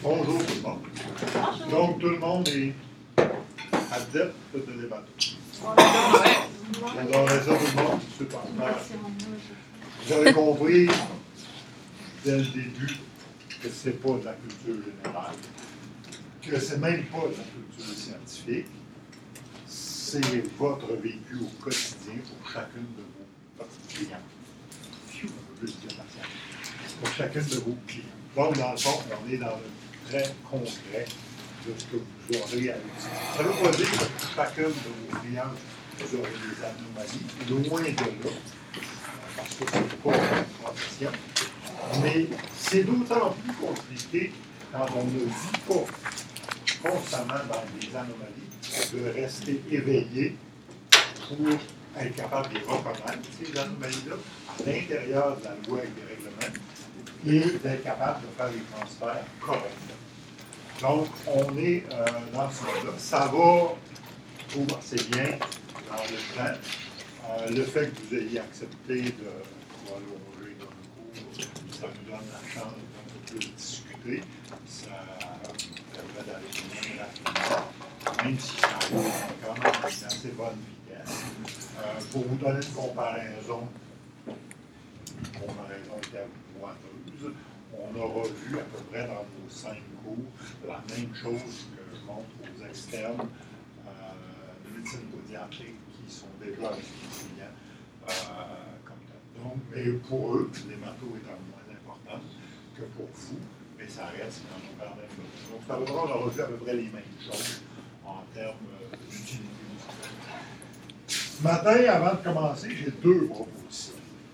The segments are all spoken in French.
Bonjour tout le monde. Bonjour. Donc, tout le monde est adepte de débattre. Vous adorez ça, tout le monde? Super. Vous avez compris dès le début que ce n'est pas de la culture générale, que ce n'est même pas de la culture scientifique, c'est votre vécu au quotidien pour chacune de vos petits clients. Pfiou, on peut juste dire patience. Pour chacune de vos clients. Donc, dans le fond, on est dans le très concret de ce que vous aurez à l'utiliser. Ça ne veut pas dire que pour chacune de vos clients, vous aurez des anomalies, loin de là, parce que ce n'est pas une profession. Mais c'est d'autant plus compliqué quand on ne vit pas constamment dans des anomalies de rester éveillé pour être capable de reconnaître ces anomalies-là à l'intérieur de la loi et des règlements et d'être capable de faire les transferts corrects. Donc, on est dans ce mode-là. Ça va pour assez bien dans le temps. Le fait que vous ayez accepté de prolonger notre cours, ça nous donne la chance d'un peu plus discuter. Ça permet d'aller bien rapidement, même si ça roule quand même à une assez bonne vitesse. Pour vous donner une comparaison qui est boiteuse, on aura vu à peu près dans nos 5 cours la même chose que je montre aux externes de médecine pédiatrique qui sont déjà avec les clients comme tel. Donc, mais pour eux, l'hémato étant moins important que pour vous, mais ça reste quand on parle d'inflammation. Donc, ça on aura vu à peu près les mêmes choses en termes d'utilité. Ce matin, avant de commencer, j'ai 2 propositions.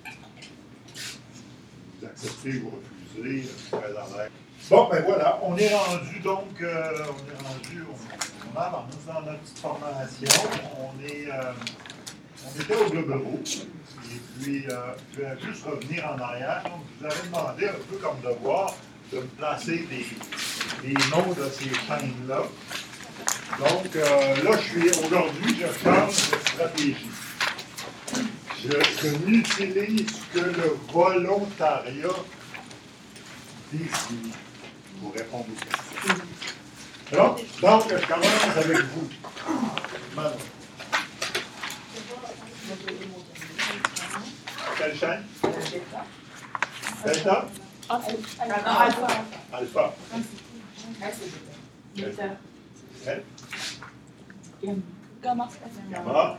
Vous acceptez ou refusez, je suis très à l'aise. Bon, ben voilà, on est rendu donc, on avance dans notre petite formation. On était au Globe Rouge. Et puis, je vais juste revenir en arrière. Donc, je vous avais demandé un peu comme devoir de me placer des noms de ces chaînes-là. Donc, là, aujourd'hui, je change de stratégie. Je n'utilise que le volontariat désigné pour répondre aux questions. Alors, donc, je commence avec vous. Madame. Quelle chaîne? Delta? Alpha. Alpha. Bêta. Elle? Gamma. Gamma.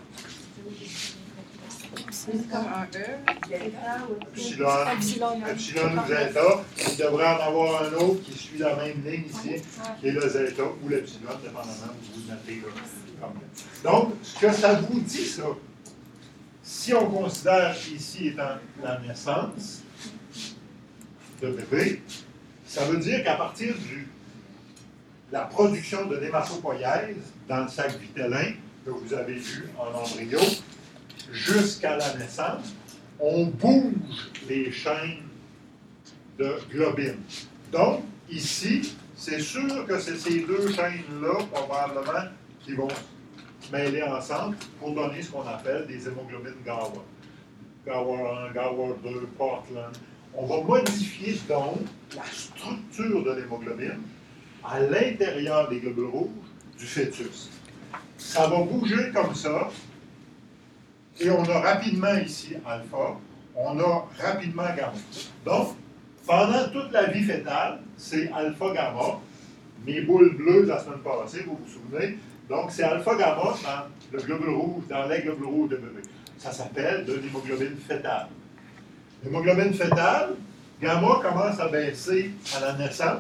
C'est comme un E. Epsilon ou zeta. Il devrait en avoir un autre qui suit la même ligne ici, qui est le zeta ou l'epsilon, dépendamment où vous notez là. Donc, ce que ça vous dit, ça, si on considère ici étant la naissance de bébé, ça veut dire qu'à partir de la production de l'hématopoïèse dans le sac vitellin que vous avez vu en embryo, jusqu'à la naissance, on bouge les chaînes de globine. Donc, ici, c'est sûr que c'est ces 2 chaînes-là, probablement, qui vont se mêler ensemble pour donner ce qu'on appelle des hémoglobines GAWA. GAWA 1, GAWA 2, Portland. On va modifier donc la structure de l'hémoglobine à l'intérieur des globules rouges du fœtus. Ça va bouger comme ça. Et on a rapidement ici alpha, on a rapidement gamma. Donc, pendant toute la vie fœtale, c'est alpha-gamma. Mes boules bleues de la semaine passée, vous vous souvenez? Donc, c'est alpha-gamma dans le globule rouge, dans les globules rouges de bébé. Ça s'appelle de l'hémoglobine fœtale. L'hémoglobine fœtale, gamma commence à baisser à la naissance.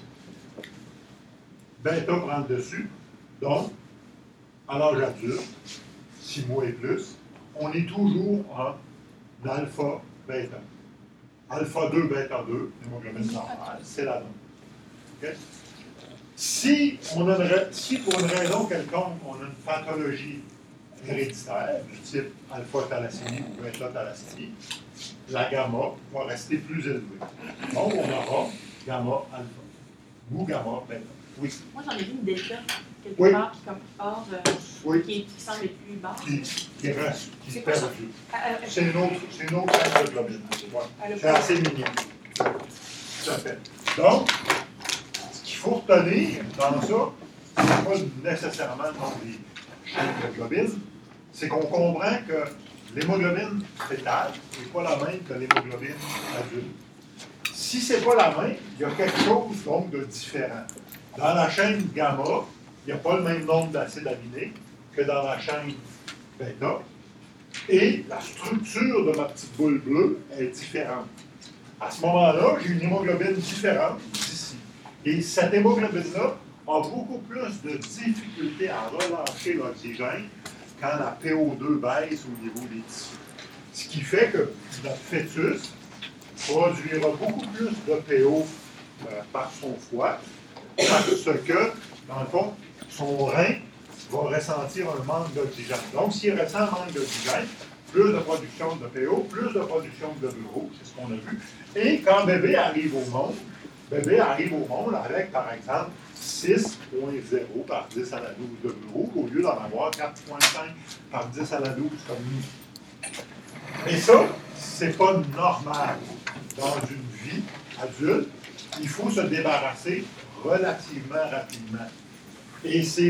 Bêta prend le dessus. Donc, à l'âge adulte, 6 mois et plus, on est toujours en alpha-bêta. Alpha 2, bêta 2, l'hémoglobine normale, c'est la norme. Okay? Si pour une raison quelconque, on a une pathologie héréditaire, du type alpha-thalassémie ou bêta-thalassémie, la gamma va rester plus élevée. Donc, on aura gamma-alpha ou gamma-bêta. Oui. Moi, j'en ai vu une delta quelque Oui. part qui, comme part, Oui. qui semble être plus basse. Qui reste, qui C'est se quoi perd ça? plus. C'est C'est une autre chaîne de globine. Ouais. C'est assez mignon. Tout à fait. Donc, ce qu'il faut retenir dans ça, c'est pas nécessairement le nombre des chaînes d'hémoglobine, c'est qu'on comprend que l'hémoglobine fétale n'est pas la même que l'hémoglobine adulte. Si ce n'est pas la même, il y a quelque chose donc de différent. Dans la chaîne gamma, il n'y a pas le même nombre d'acides aminés que dans la chaîne bêta. Et la structure de ma petite boule bleue est différente. À ce moment-là, j'ai une hémoglobine différente d'ici. Et cette hémoglobine-là a beaucoup plus de difficulté à relâcher l'oxygène quand la PO2 baisse au niveau des tissus. Ce qui fait que notre fœtus produira beaucoup plus de PO par son foie parce que, dans le fond, son rein va ressentir un manque d'oxygène. Donc, s'il ressent un manque d'oxygène, plus de production de PO, plus de production de globules rouges, c'est ce qu'on a vu. Et quand bébé arrive au monde avec, par exemple, 6,0 par 10 à la 12 de globules rouges, au lieu d'en avoir 4,5 par 10 à la 12 comme nous. Et ça, c'est pas normal. Dans une vie adulte, il faut se débarrasser relativement rapidement. Et c'est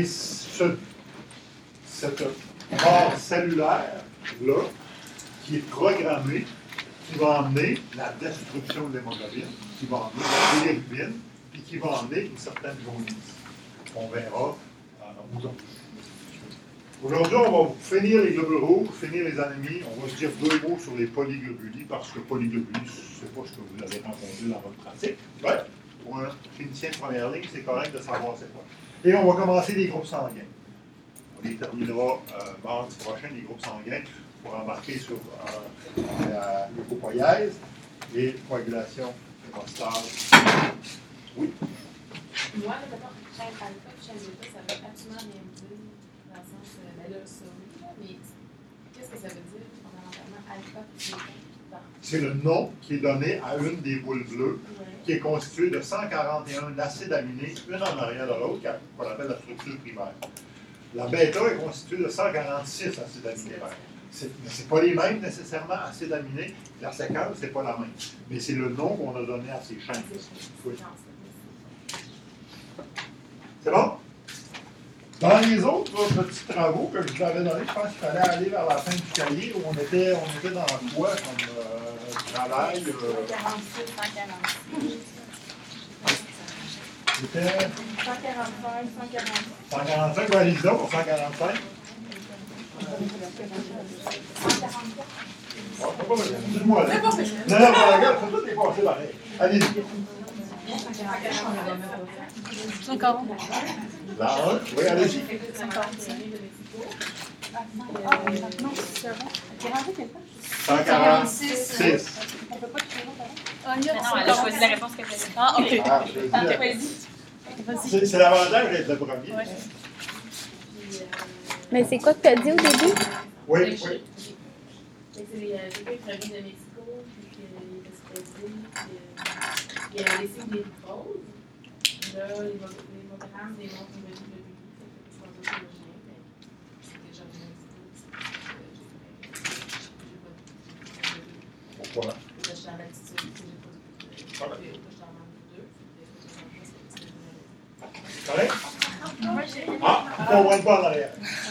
cette base cellulaire-là qui est programmée, qui va emmener la destruction de l'hémoglobine, qui va emmener la bilirubine, puis qui va emmener une certaine jaunisse. On verra aujourd'hui. Aujourd'hui, on va finir les globules rouges, finir les anémies. On va se dire 2 mots sur les polyglobulies, parce que polyglobulies, ce n'est pas ce que vous avez entendu dans votre pratique. Ouais, pour un clinicien de première ligne, c'est correct de savoir c'est quoi. Et on va commencer les groupes sanguins. On les terminera mardi prochain, les groupes sanguins, pour embarquer sur l'hypopoïèse et coagulation hémostase. Oui? Moi, d'abord, chaîne alpha, chaîne bêta, ça veut absolument rien dire, dans le sens, ben là, ça, mais qu'est-ce que ça veut dire, fondamentalement, alpha et bêta? C'est le nom qui est donné à une des boules bleues, qui est constituée de 141 acides aminés, une en arrière de l'autre, qu'on appelle la structure primaire. La bêta est constituée de 146 acides aminés. Mais ce n'est pas les mêmes nécessairement, acides aminés. La séquence, ce n'est pas la même. Mais c'est le nom qu'on a donné à ces chaînes. Oui. C'est bon? Dans les autres petits travaux que je vous avais donnés, je pense qu'il fallait aller vers la fin du cahier où on était dans quoi comme travail? 146, 146. C'était 145, 146. 145, ben, allez-y donc pour 145. 144. Dis-moi là. Non, regarde, faut tout dépasser pareil. Allez-y. 50. La 1, oui, allez-y. 146. Ah, Non, elle a choisi la réponse qu'elle faisait. Ah, ok. Ah, je vais dire. C'est l'avantage d'être le premier. Ouais. Mais c'est quoi que tu as dit au début? Oui, oui. C'est quelqu'un qui revient de Mexico, puis qu'il est hospitalisé, puis il a laissé des pauses. Là, l'hémogramme démontre une petite de lui. Je pense que c'est le chien, mais c'est déjà de Mexico. Pourquoi? Je suis en altitude, j'ai pas de PO, je suis en manque de 2. Correct? Ah, on ne voit pas en arrière.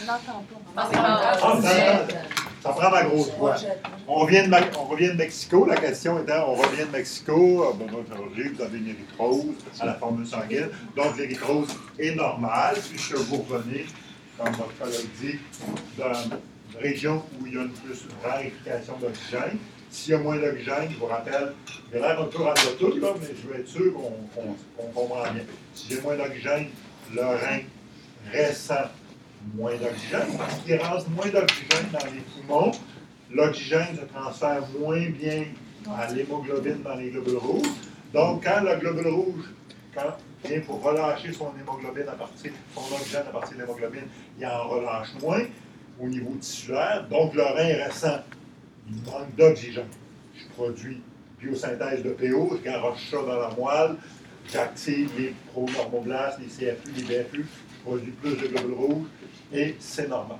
Ça prend ma grosse voix. On revient de Mexico. La question étant, on revient de Mexico, vous avez une érythrose à la formule sanguine. Donc, l'érythrose est normale, puisque vous revenez, comme votre collègue dit, d'une région où il y a une raréfication d'oxygène. S'il y a moins d'oxygène, je vous rappelle, j'ai l'air un peu radoteur, là, mais je veux être sûr qu'on comprend bien. Si j'ai moins d'oxygène, le rein ressent moins d'oxygène, parce qu'il rentre moins d'oxygène dans les poumons, l'oxygène se transfère moins bien à l'hémoglobine dans les globules rouges. Donc, quand le globule rouge vient pour relâcher son hémoglobine son oxygène à partir de l'hémoglobine, il en relâche moins au niveau tissulaire. Donc, le rein ressent un manque d'oxygène. Je produis biosynthèse de PO, je garoche ça dans la moelle, j'active les pronormoblastes, les CFU, les BFU, je produis plus de globules rouges et c'est normal.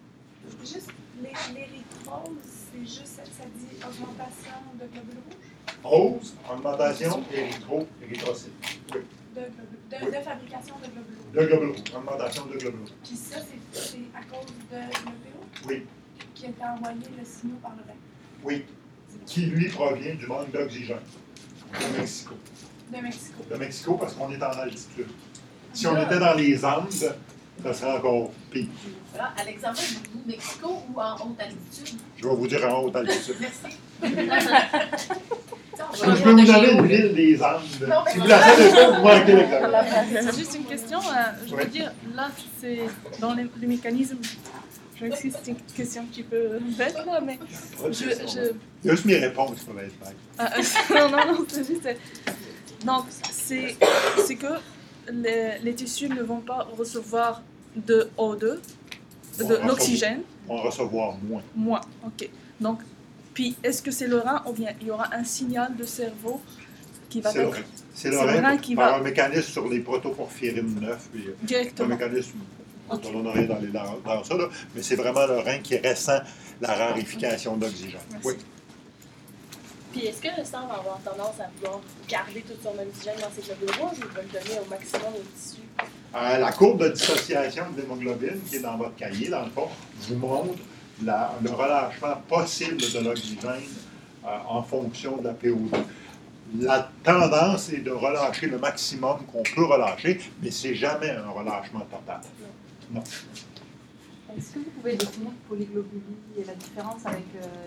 Juste, l'érythrose, c'est juste, ça dit augmentation de globules rouges? Rose, augmentation érythrocyte. Oui. De fabrication de globules. De globules rouges, augmentation de globules rouges. Puis ça, c'est à cause de l'EPO Oui, qui a été envoyé le signal par le rein. oui. Qui, lui, provient du manque d'oxygène de Mexico. De Mexico. De Mexico, parce qu'on est en altitude. Si on était dans les Andes, ça serait encore pire. Voilà, Alexandre, vous, Mexico ou en haute altitude? Je vais vous dire en haute altitude. Merci. Je peux vous donner une ville des Andes. Si vous la savez pas, vous manquez l'examen. C'est juste une question. Je veux dire, là, c'est dans le mécanisme. Je sais que c'est une question un petit peu bête, là, mais Juste mes réponses peuvent être bêtes. non, c'est juste. Donc, c'est que les tissus ne vont pas recevoir de O2, de l'oxygène. On va recevoir moins. Moins, ok. Donc, puis, est-ce que c'est le rein ou bien il y aura un signal de cerveau qui va être C'est le rein qui par va un mécanisme sur les protoporphyrines 9. Puis, un directement. mécanisme dont on aurait dans ça, là, mais c'est vraiment le rein qui ressent la raréfication d'oxygène. Merci. Oui. Puis est-ce que le sang va avoir tendance à vouloir garder tout son oxygène dans ses globules rouges ou il va le donner au maximum au tissu? La courbe de dissociation de l'hémoglobine, qui est dans votre cahier, dans le fond, vous montre le relâchement possible de l'oxygène en fonction de la PO2. La tendance est de relâcher le maximum qu'on peut relâcher, mais c'est jamais un relâchement total. Non. Est-ce que vous pouvez définir polyglobulie et la différence avec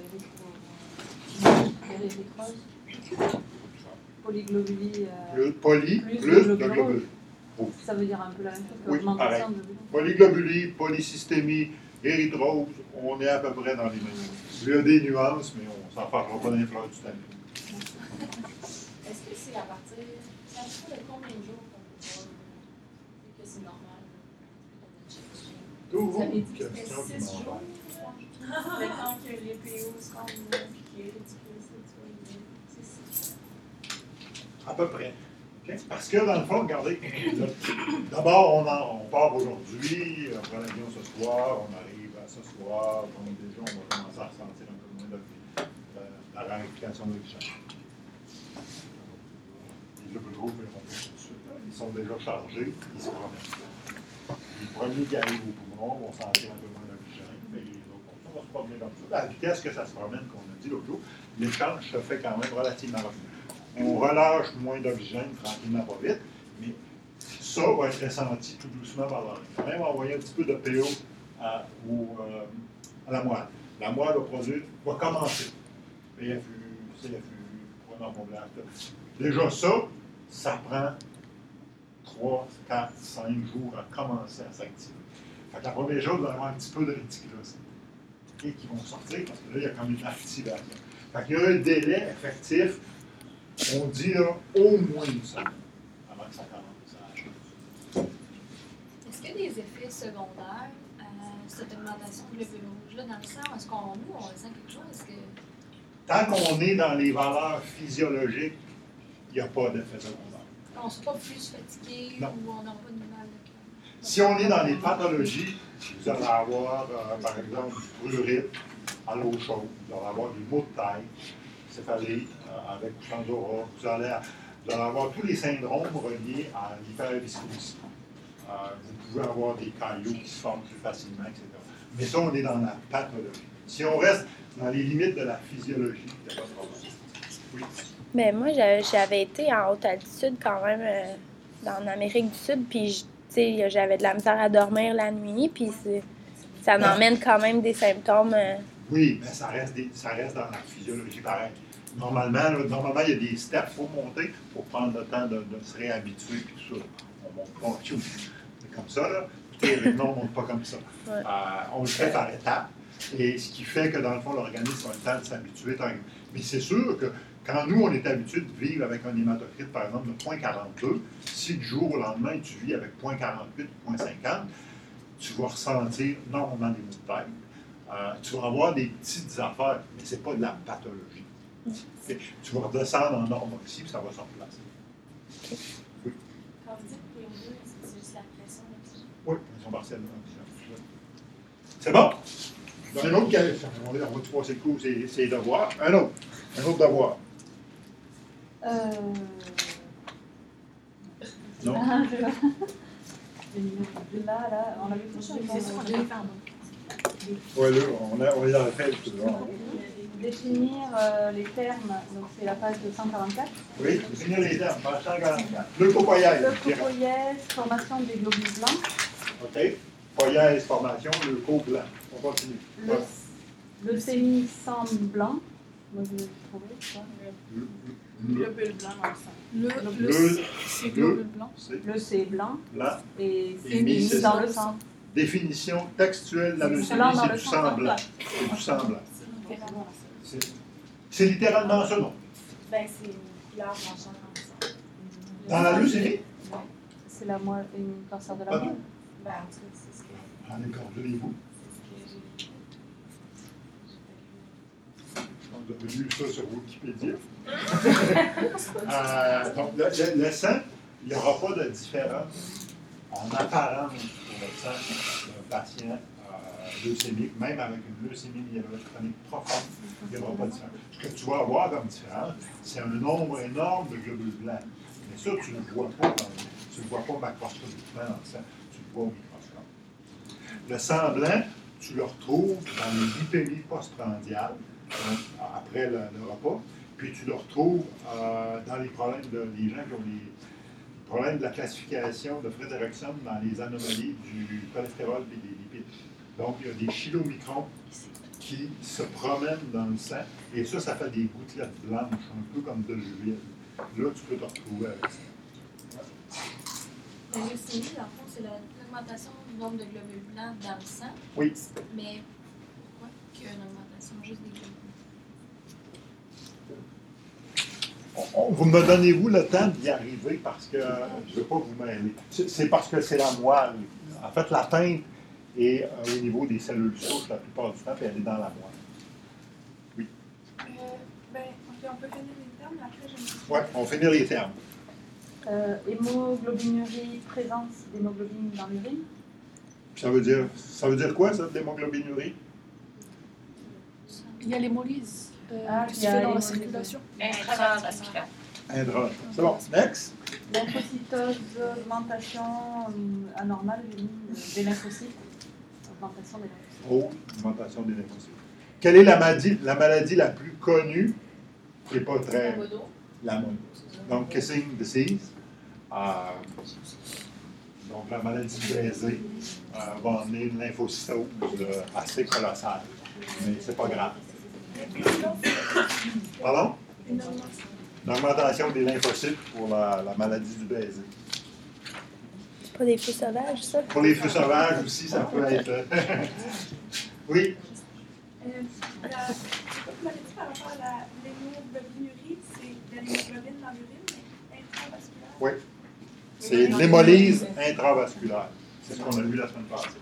érythrose? Polyglobulie. Plus de globules. Ça veut dire un peu la même chose que Oui, l'augmentation de globules. Polyglobulie, polysystémie, érythrose, on est à peu près dans les mêmes. Il y a des nuances, mais on s'en parlera pas dans les fleurs du tapis. Est-ce que c'est à partir de combien de jours qu'on peut voir que c'est normal? Question qui 6 jours? m'envoie. Le temps que les PO se rendent là, puis qu'il y ait c'est 6 jours. À peu près. Okay? Parce que dans le fond, regardez, d'abord, on part aujourd'hui, on prend l'avion ce soir, on arrive à ce soir, donc déjà, on va commencer à ressentir un peu moins de la raréfication de l'oxygène. Les globules rouges, ils sont déjà chargés, ils se promènent. Les premiers qui arrivent au poumon vont sentir un peu moins d'oxygène, mais les autres vont se promener comme ça. À la vitesse que ça se promène, qu'on a dit l'autre jour, l'échange se fait quand même relativement rapidement. On relâche moins d'oxygène tranquillement, pas vite, mais ça va être ressenti tout doucement par l'oreille. On va même envoyer un petit peu de PO à la moelle. La moelle va commencer. PFU, CFU, pronomblaire. Déjà ça prend 3, 4, 5 jours à commencer à s'activer. Fait que la première chose, vous allez avoir un petit peu de réticulocite qui vont sortir parce que là, il y a comme une activation. Fait qu'il y a un délai effectif. On dit là, au moins une semaine avant que ça commence à changer. Est-ce qu'il y a des effets secondaires à cette augmentation de globule rouge-là dans le sang? Est-ce qu'on ressent quelque chose? Est-ce que... Tant qu'on est dans les valeurs physiologiques, il n'y a pas d'effet secondaire. On ne se pas plus fatigué Non. ou on n'a pas de mal de cœur? Si on est dans les pathologies, vous allez avoir, par exemple, du prurite à l'eau chaude, vous allez avoir des maux de tête, céphalée avec ou sans aura, vous allez avoir tous les syndromes reliés à l'hyperviscosité. Vous pouvez avoir des caillots qui se forment plus facilement, etc. Mais ça, on est dans la pathologie. Si on reste dans les limites de la physiologie, il n'y a pas de problème. Oui. Mais moi, j'avais été en haute altitude quand même en Amérique du Sud, puis j'avais de la misère à dormir la nuit, puis ça m'emmène quand même des symptômes. Oui, mais ça reste dans la physiologie pareil. Normalement, il y a des steps pour monter, pour prendre le temps de se réhabituer, puis tout ça. On monte pas comme ça, là. Non, on ne monte pas comme ça. Ouais. On le fait par étapes, et ce qui fait que, dans le fond, l'organisme a le temps de s'habituer. Mais c'est sûr que quand nous, on est habitué de vivre avec un hématocrite, par exemple, de 0,42, si du jour au lendemain, tu vis avec 0,48 ou 0,50, tu vas ressentir normalement des maux de tête. Tu vas avoir des petites affaires, mais ce n'est pas de la pathologie. Tu vas redescendre en normoxie, puis ça va se replacer. Oui. Quand vous dites PO2, c'est juste la pression d'oxygène? Oui, pression partielle d'oxygène. C'est bon? Dans une autre question, on va passer le coup, c'est devoirs. Un autre devoir. Non. Là, on avait touché C'est ça qu'on devait faire. Oui, là, on est dans le fait. définir les termes, donc c'est la page de 144. Oui, définir les termes, page 144. Le copoyèse. Leucopoïèse, formation des globules blancs. OK. Poïèse, formation, leuco blanc. On continue. Leucémie sang blanc. Moi, je l'ai trouvé, ça. Globule blanc dans le sang. C'est globule blanc. Le C blanc Blanc. et Hémis, c'est dans le sang. Définition textuelle de la leucémie, Blanc dans c'est le du sang sang blanc. blanc. C'est du sang blanc. C'est littéralement ça, non? Ben, c'est une couleur blanchâtre dans le sang. Dans la leucémie? C'est la moelle, une cancer de la Pardon? moelle. Ben, en tout cas, c'est ce que Ah, d'accord, donnez-vous. Vous avez lu ça sur Wikipédia. Donc, le sang, il n'y aura pas de différence en apparence pour le sang d'un patient leucémique, même avec une leucémie myéloïde chronique profonde, il n'y aura pas de différence. Ce que tu vas avoir comme différence, c'est un nombre énorme de globules blancs. Mais ça, tu ne le vois pas macroscopiquement dans le sang, tu le vois au microscope. Le sang blanc, tu le retrouves dans les lipémies postprandiales, après le repas, puis tu le retrouves dans les problèmes des gens qui ont les problèmes de la classification de Frederickson dans les anomalies du cholestérol et des lipides. Donc, il y a des chylomicrons qui se promènent dans le sang, et ça fait des gouttelettes blanches, un peu comme de l'huile. Là, tu peux te retrouver avec ça. La leucémie, dans le fond, c'est l'augmentation du nombre de globules blancs dans le sang. Oui. Mais pourquoi qu'il y a une augmentation juste des globules? Vous me donnez-vous le temps d'y arriver parce que je ne veux pas vous mêler. C'est parce que c'est la moelle. En fait, la teinte est au niveau des cellules souches la plupart du temps, puis elle est dans la moelle. Oui. Ok, on peut finir les termes, après je me Oui, on finit les termes. Hémoglobinurie, présence d'hémoglobine dans l'urine. Ça veut dire quoi, ça, l'hémoglobinurie? Il y a l'hémolyse qui il se y a fait dans la l'hémolyse. circulation. intravasculaire. C'est bon. Next. Lymphocytose, augmentation anormale des lymphocytes. Augmentation des lymphocytes. Oh, augmentation des lymphocytes. Quelle est la maladie la plus connue et pas très... La mono. Donc, kissing disease. Donc, la maladie du baiser va amener une lymphocytose assez colossale. Mais c'est pas grave. Pardon? Une augmentation des lymphocytes pour la maladie du baiser. C'est pas des feux sauvages, ça? Pour les feux sauvages aussi, ça peut être... Oui? Tu m'avais dit par rapport à l'hémoglobinurie, c'est de l'hémoglobine dans l'urine, mais intravasculaire. Oui. C'est l'hémolyse intravasculaire. C'est ce qu'on a vu la semaine passée.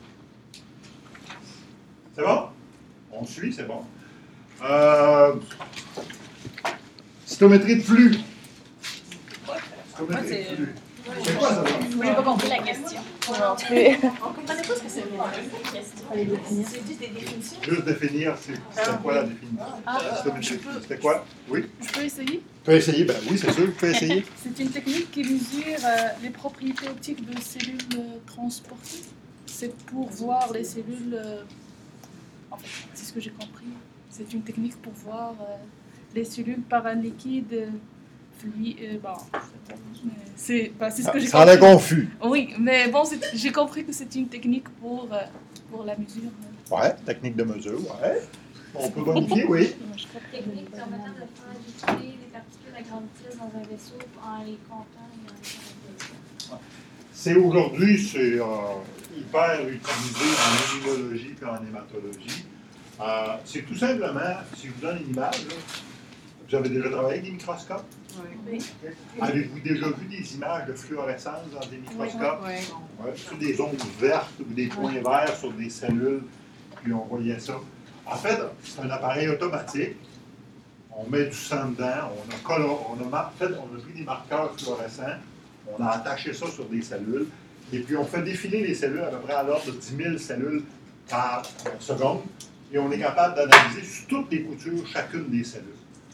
C'est bon? On suit, c'est bon. Cytométrie de flux. Cytométrie de flux. C'est quoi ça? Je n'ai pas compris la question. Non plus. On comprenait pas ce que c'est une question. C'est juste des définitions. Juste définir, c'est quoi la définition? Cytométrie de flux. C'était quoi? Oui? Je peux essayer? Tu peux essayer? Ben oui, c'est sûr, tu peux essayer. C'est une technique qui mesure les propriétés optiques de cellules transportées. C'est pour voir les cellules. En fait, c'est ce que j'ai compris. C'est une technique pour voir les cellules par un liquide fluide. C'est ce que j'ai Ça a l'air compris. confus. Oui, mais bon, j'ai compris que c'est une technique pour la mesure. Ouais, technique de mesure, ouais. On peut bonifier, oui. Technique permettant de faire liquider les particules à grande vitesse dans un vaisseau en les comptant et en les faisant. C'est aujourd'hui, c'est hyper utilisé en immunologie et en hématologie. C'est tout simplement, si je vous donne une image, là, vous avez déjà travaillé avec des microscopes? Oui. Okay. Avez-vous déjà vu des images de fluorescence dans des microscopes? Oui. Ouais, sur des zones vertes ou des points verts sur des cellules, puis on voyait ça. En fait, c'est un appareil automatique. On met du sang dedans, on a pris des marqueurs fluorescents, on a attaché ça sur des cellules, et puis on fait défiler les cellules à peu près à l'ordre de 10 000 cellules par seconde, et on est capable d'analyser sur toutes les coutures chacune des cellules.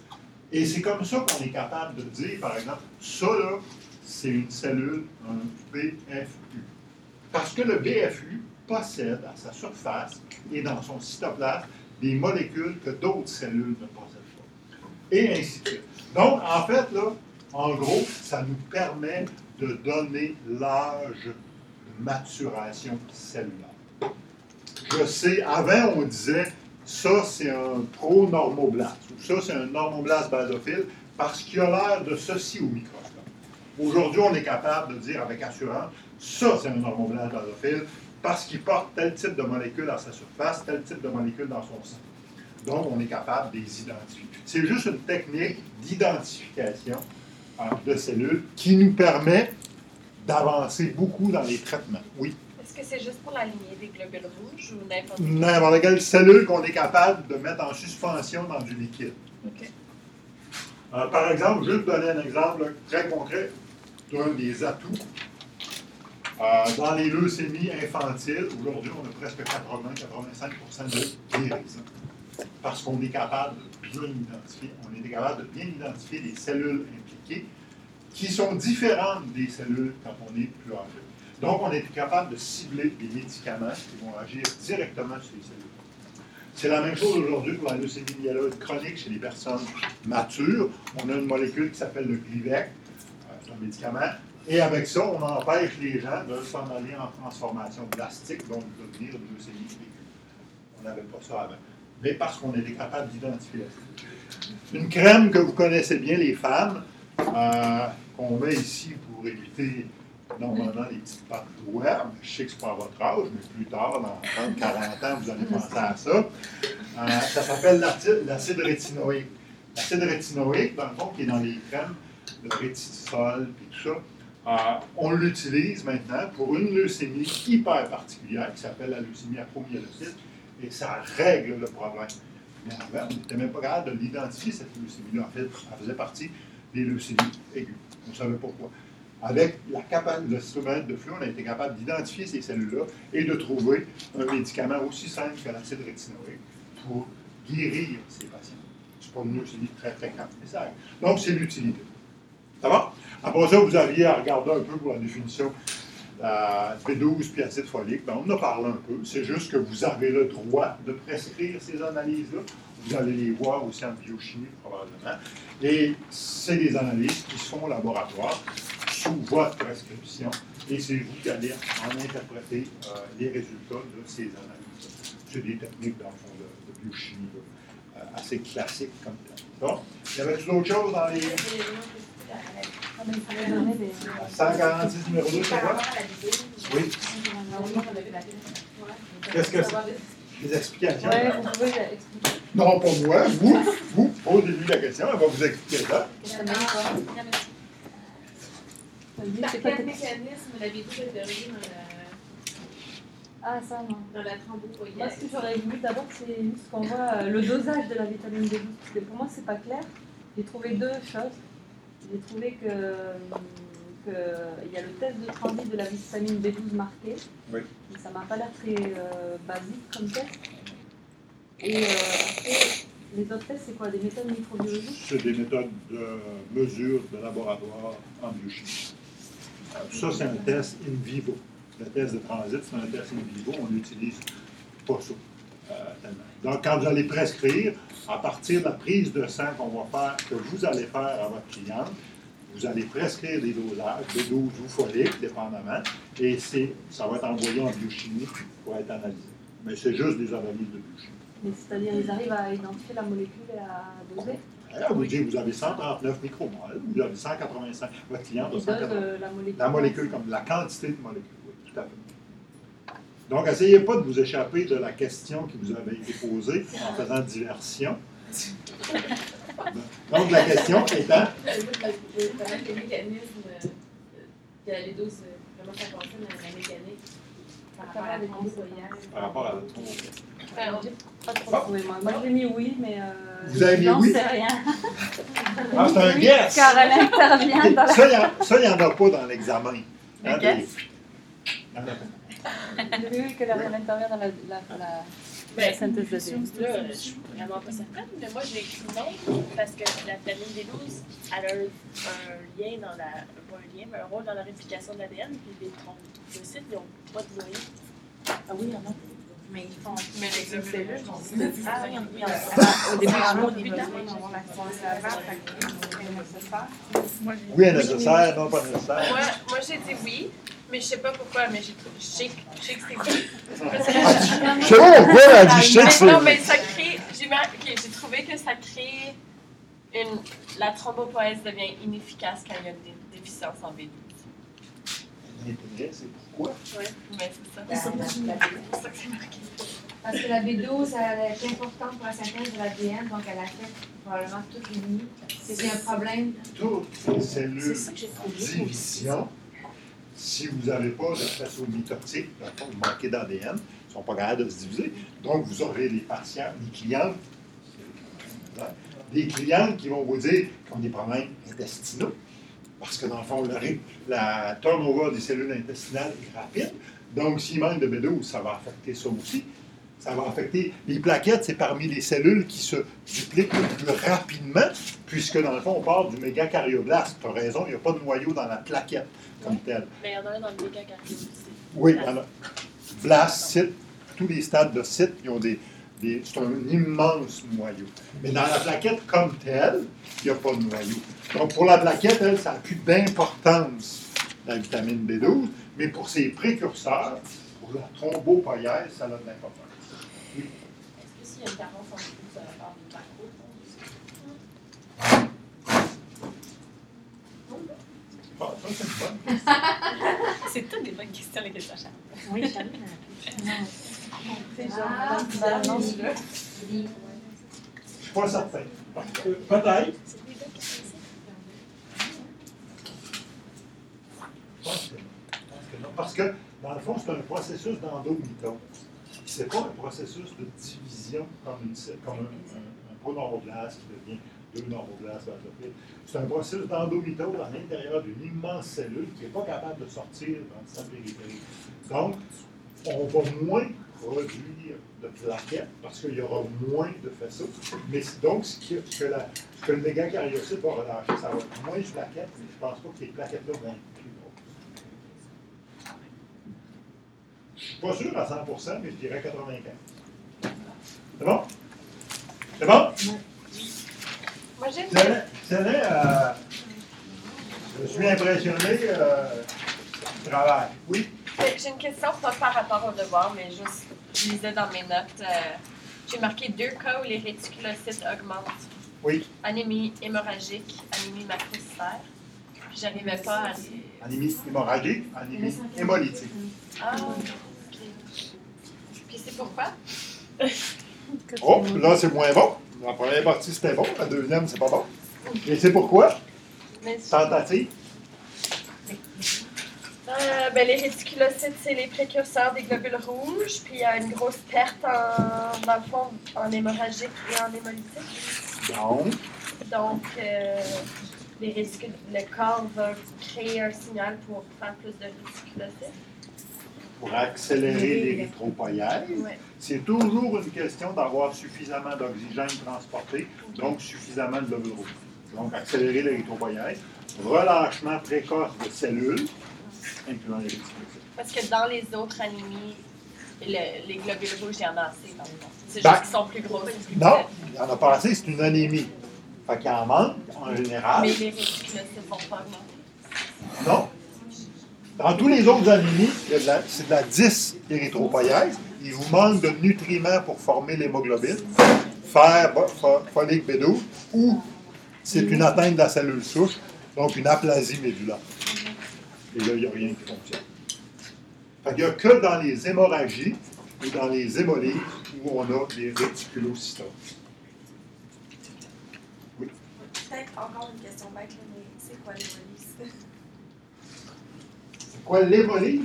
Et c'est comme ça qu'on est capable de dire, par exemple, ça là, c'est une cellule, un BFU. Parce que le BFU possède à sa surface et dans son cytoplasme des molécules que d'autres cellules ne possèdent pas. Et ainsi de suite. Donc, en fait, là, en gros, ça nous permet de donner l'âge de maturation cellulaire. Je sais, avant, on disait, ça, c'est un pronormoblaste, ou ça, c'est un normoblaste basophile, parce qu'il a l'air de ceci au microscope. Aujourd'hui, on est capable de dire avec assurance, ça, c'est un normoblaste basophile, parce qu'il porte tel type de molécule à sa surface, tel type de molécule dans son sang. Donc, on est capable de les identifier. C'est juste une technique d'identification de cellules qui nous permet d'avancer beaucoup dans les traitements. Oui. Est-ce que c'est juste pour la lignée des globules rouges ou n'importe quoi? N'importe quelle cellule qu'on est capable de mettre en suspension dans du liquide. OK. Par exemple, je vais vous donner un exemple très concret d'un des atouts. Dans les leucémies infantiles, aujourd'hui, on a presque 80-85% de guérison. Parce qu'on est capable de bien identifier. On est capable de bien identifier les cellules impliquées qui sont différentes des cellules quand on est plus âgé. Donc, on est capable de cibler des médicaments qui vont agir directement sur les cellules. C'est la même chose aujourd'hui pour la leucémie myéloïde chronique chez les personnes matures. On a une molécule qui s'appelle le Glivec, c'est un médicament. Et avec ça, on empêche les gens de s'en aller en transformation plastique, donc de devenir une leucémie aiguë. On n'avait pas ça avant. Mais parce qu'on était capable d'identifier la cellule. Une crème que vous connaissez bien, les femmes, qu'on met ici pour éviter normalement les petites pattes d'ouvertes. Je sais que ce n'est pas à votre âge, mais plus tard, dans 30, 40 ans, vous allez penser à ça. Ça s'appelle l'acide rétinoïque. L'acide rétinoïque, dans le fond, qui est dans les crèmes, le rétitisol et tout ça, on l'utilise maintenant pour une leucémie hyper particulière qui s'appelle la leucémie acromyélocyte et ça règle le problème. Mais avant, on n'était même pas capable de l'identifier, cette leucémie-là. En fait, elle faisait partie des leucémies aiguës. On ne savait pourquoi. Avec le cytomètre de flux, on a été capable d'identifier ces cellules-là et de trouver un médicament aussi simple que l'acide rétinoïque pour guérir ces patients. Ce n'est pas une leucémie très, très grave, mais ça aide. Donc, c'est l'utilité. Ça va? Après ça, vous aviez à regarder un peu pour la définition B12 puis acide folique. Ben, on en a parlé un peu. C'est juste que vous avez le droit de prescrire ces analyses-là. Vous allez les voir aussi en biochimie, probablement. Et c'est des analyses qui se font au laboratoire sous votre prescription. Et c'est vous qui allez en interpréter les résultats de ces analyses. C'est des techniques, dans le fond, de biochimie assez classiques comme ça. Bon. Y avait-il d'autres choses dans les... 146 numéro 2, c'est quoi? Oui. Qu'est-ce que c'est? Des explications? Oui, vous pouvez expliquer. Non, pas moi. Vous, au début de la question, elle va vous expliquer ça. Par quel mécanisme la B12 est dérivée Ah, ça, non. dans la thrombopoïèse? Moi, ce que j'aurais voulu d'abord, c'est juste qu'on voit le dosage de la vitamine B12. Parce que pour moi, c'est pas clair. J'ai trouvé deux choses. J'ai trouvé qu'il y a le test de transit de la vitamine B12 marqué. Oui. Et ça m'a pas l'air très basique comme test. Et après, les autres tests, c'est quoi? Des méthodes microbiologiques? C'est des méthodes de mesure de laboratoire en biochimie. Ça, c'est un test in vivo. Le test de transit, c'est un test in vivo. On n'utilise pas ça tellement. Donc, quand vous allez prescrire, à partir de la prise de sang qu'on va faire, que vous allez faire à votre cliente, vous allez prescrire des dosages, B12 ou folique, dépendamment, et ça va être envoyé en biochimie pour être analysé. Mais c'est juste des analyses de biochimie. Mais c'est-à-dire, ils arrivent à identifier la molécule et à doser? Alors, vous dites, vous avez 139 micromoles, vous avez 185. Votre client a 185. La molécule, comme la quantité de molécules, oui, tout à fait. Donc, essayez pas de vous échapper de la question qui vous avait été posée en faisant diversion. Donc, la question étant... Connaître les mécanismes de les doses, comment ça fonctionne la mécanique par rapport à la thrombopoïèse. Par rapport à la thrombopoïèse. Pas trop trouvé, moi. Moi, j'ai mis oui, mais vous avez mis j'en oui? sais rien. Ah, c'est un guess! Car elle intervient dans la... Ça, il n'y en a pas dans l'examen. Le guess? J'ai vu que elle intervient dans la Ben, la synthèse de Fusion, DNA. Là, c'est une je suis fusion. vraiment pas certaine, mais moi j'ai écrit non parce que la vitamine B12, elle a un lien dans la. Pas un lien, mais un rôle dans la réplication de l'ADN, puis les thrombocytes, ils n'ont pas de noyau. Ah oui, il y en a. Mais ils font. Mais les cellules, Ah, oui, il y en a. Au début, Avant, ils ils veulent veulent avoir l'accès avant, fait que c'est nécessaire. Moi, Oui, nécessaire, non pas nécessaire. Moi j'ai dit oui, mais je sais pas pourquoi, mais je sais que c'est oui. Parce que- Je sais pas pourquoi elle a dit je sais que c'est. non, mais ça crée. J'ai trouvé que ça crée la thrombopoèse devient inefficace quand il y a une déficience en B12. L'intérêt, c'est pourquoi? Oui, mais c'est ça. C'est pour ça que c'est marqué. Parce que la B12 elle est importante pour la synthèse de l'ADN, donc elle affecte probablement toutes les lignes. C'est un problème. Toutes les cellules division, si vous n'avez pas de faisceau mitotique, dans le fond, vous manquez d'ADN, ils ne sont pas capables de se diviser. Donc, vous aurez les patients, les clientes, des clientes qui vont vous dire qu'ils ont des problèmes intestinaux. Parce que dans le fond, la turnover des cellules intestinales est rapide. Donc, s'il manque de B12, ça va affecter ça aussi. Ça va affecter les plaquettes, c'est parmi les cellules qui se dupliquent le plus rapidement, puisque dans le fond, on parle du mégacardioblaste. Tu as raison, il n'y a pas de noyau dans la plaquette comme telle. Mais il y en a un dans le mégacardio aussi. Oui, il y en a. Blast, cyte, tous les stades de cyte, ils ont c'est un immense noyau. Mais dans la plaquette comme telle, il n'y a pas de noyau. Donc, pour la plaquette, elle, ça n'a plus d'importance, la vitamine B12, mais pour ses précurseurs, pour la thrombopoïèse, ça a de l'importance. Est-ce que s'il y a une carence en B12, ça va faire des macros? Ah, ça, c'est une bonne question. C'est toutes des bonnes questions, les questions. Oui, j'aime. C'est Ah, genre, Je ne suis pas certain. Peut-être. Je pense que non. Parce que, dans le fond, c'est un processus d'endométose. Ce n'est pas un processus de division comme un pronormoblaste qui devient deux normoblastes basophiles. C'est un processus d'endométose à l'intérieur d'une immense cellule qui n'est pas capable de sortir dans le centre périphérique. Donc, on va moins produire de plaquettes parce qu'il y aura moins de faisceaux. Mais donc, ce que le mégacariocyte va relâcher, ça va être moins de plaquettes, mais je ne pense pas que ces plaquettes-là vont être plus grosses. Je ne suis pas sûr à 100%, mais je dirais 95. C'est bon? C'est bon? Moi, j'aime je suis impressionné du travail. Oui? J'ai une question pas par rapport au devoir, mais juste, je lisais dans mes notes, j'ai marqué 2 cas où les réticulocytes augmentent. Oui. Anémie hémorragique, anémie macrocytaire. Puis j'arrivais pas à... Anémie hémorragique, anémie hémolytique. Ah, ok. Puis c'est pourquoi? Oh, là, c'est moins bon. La première partie, c'était bon. La deuxième, c'est pas bon. Et c'est pourquoi? Mais, Tentative. ben, les réticulocytes, c'est les précurseurs des globules rouges, puis il y a une grosse perte dans le fond en hémorragique et en hémolytique. Donc, le corps va créer un signal pour faire plus de réticulocytes. Pour accélérer l'érythropoïèse, Ouais. c'est toujours une question d'avoir suffisamment d'oxygène transporté, donc suffisamment de globules rouges. Donc, accélérer l'érythropoïèse, relâchement précoce de cellules, incluant les réticulocytes. Parce que dans les autres anémies, les globules rouges, il y en a assez dans le monde. C'est Ben, juste qu'ils sont plus gros. Plus Non, petits. il y en a pas assez, c'est une anémie. Fait qu'il en manque, en général. Mais les réticulocytes ne vont pas augmenter. Non. Dans tous les autres anémies, c'est de la dysérythropoïèse. Il vous manque de nutriments pour former l'hémoglobine, fer, folique B12, ou c'est une atteinte de la cellule souche, donc une aplasie médulaire. Et là, il n'y a rien qui fonctionne. Fait qu'il n'y a que dans les hémorragies ou dans les hémolyses où on a des réticulocystoses. Oui. Peut-être encore une question bête, là, mais c'est quoi l'hémolyse? C'est quoi l'hémolyse?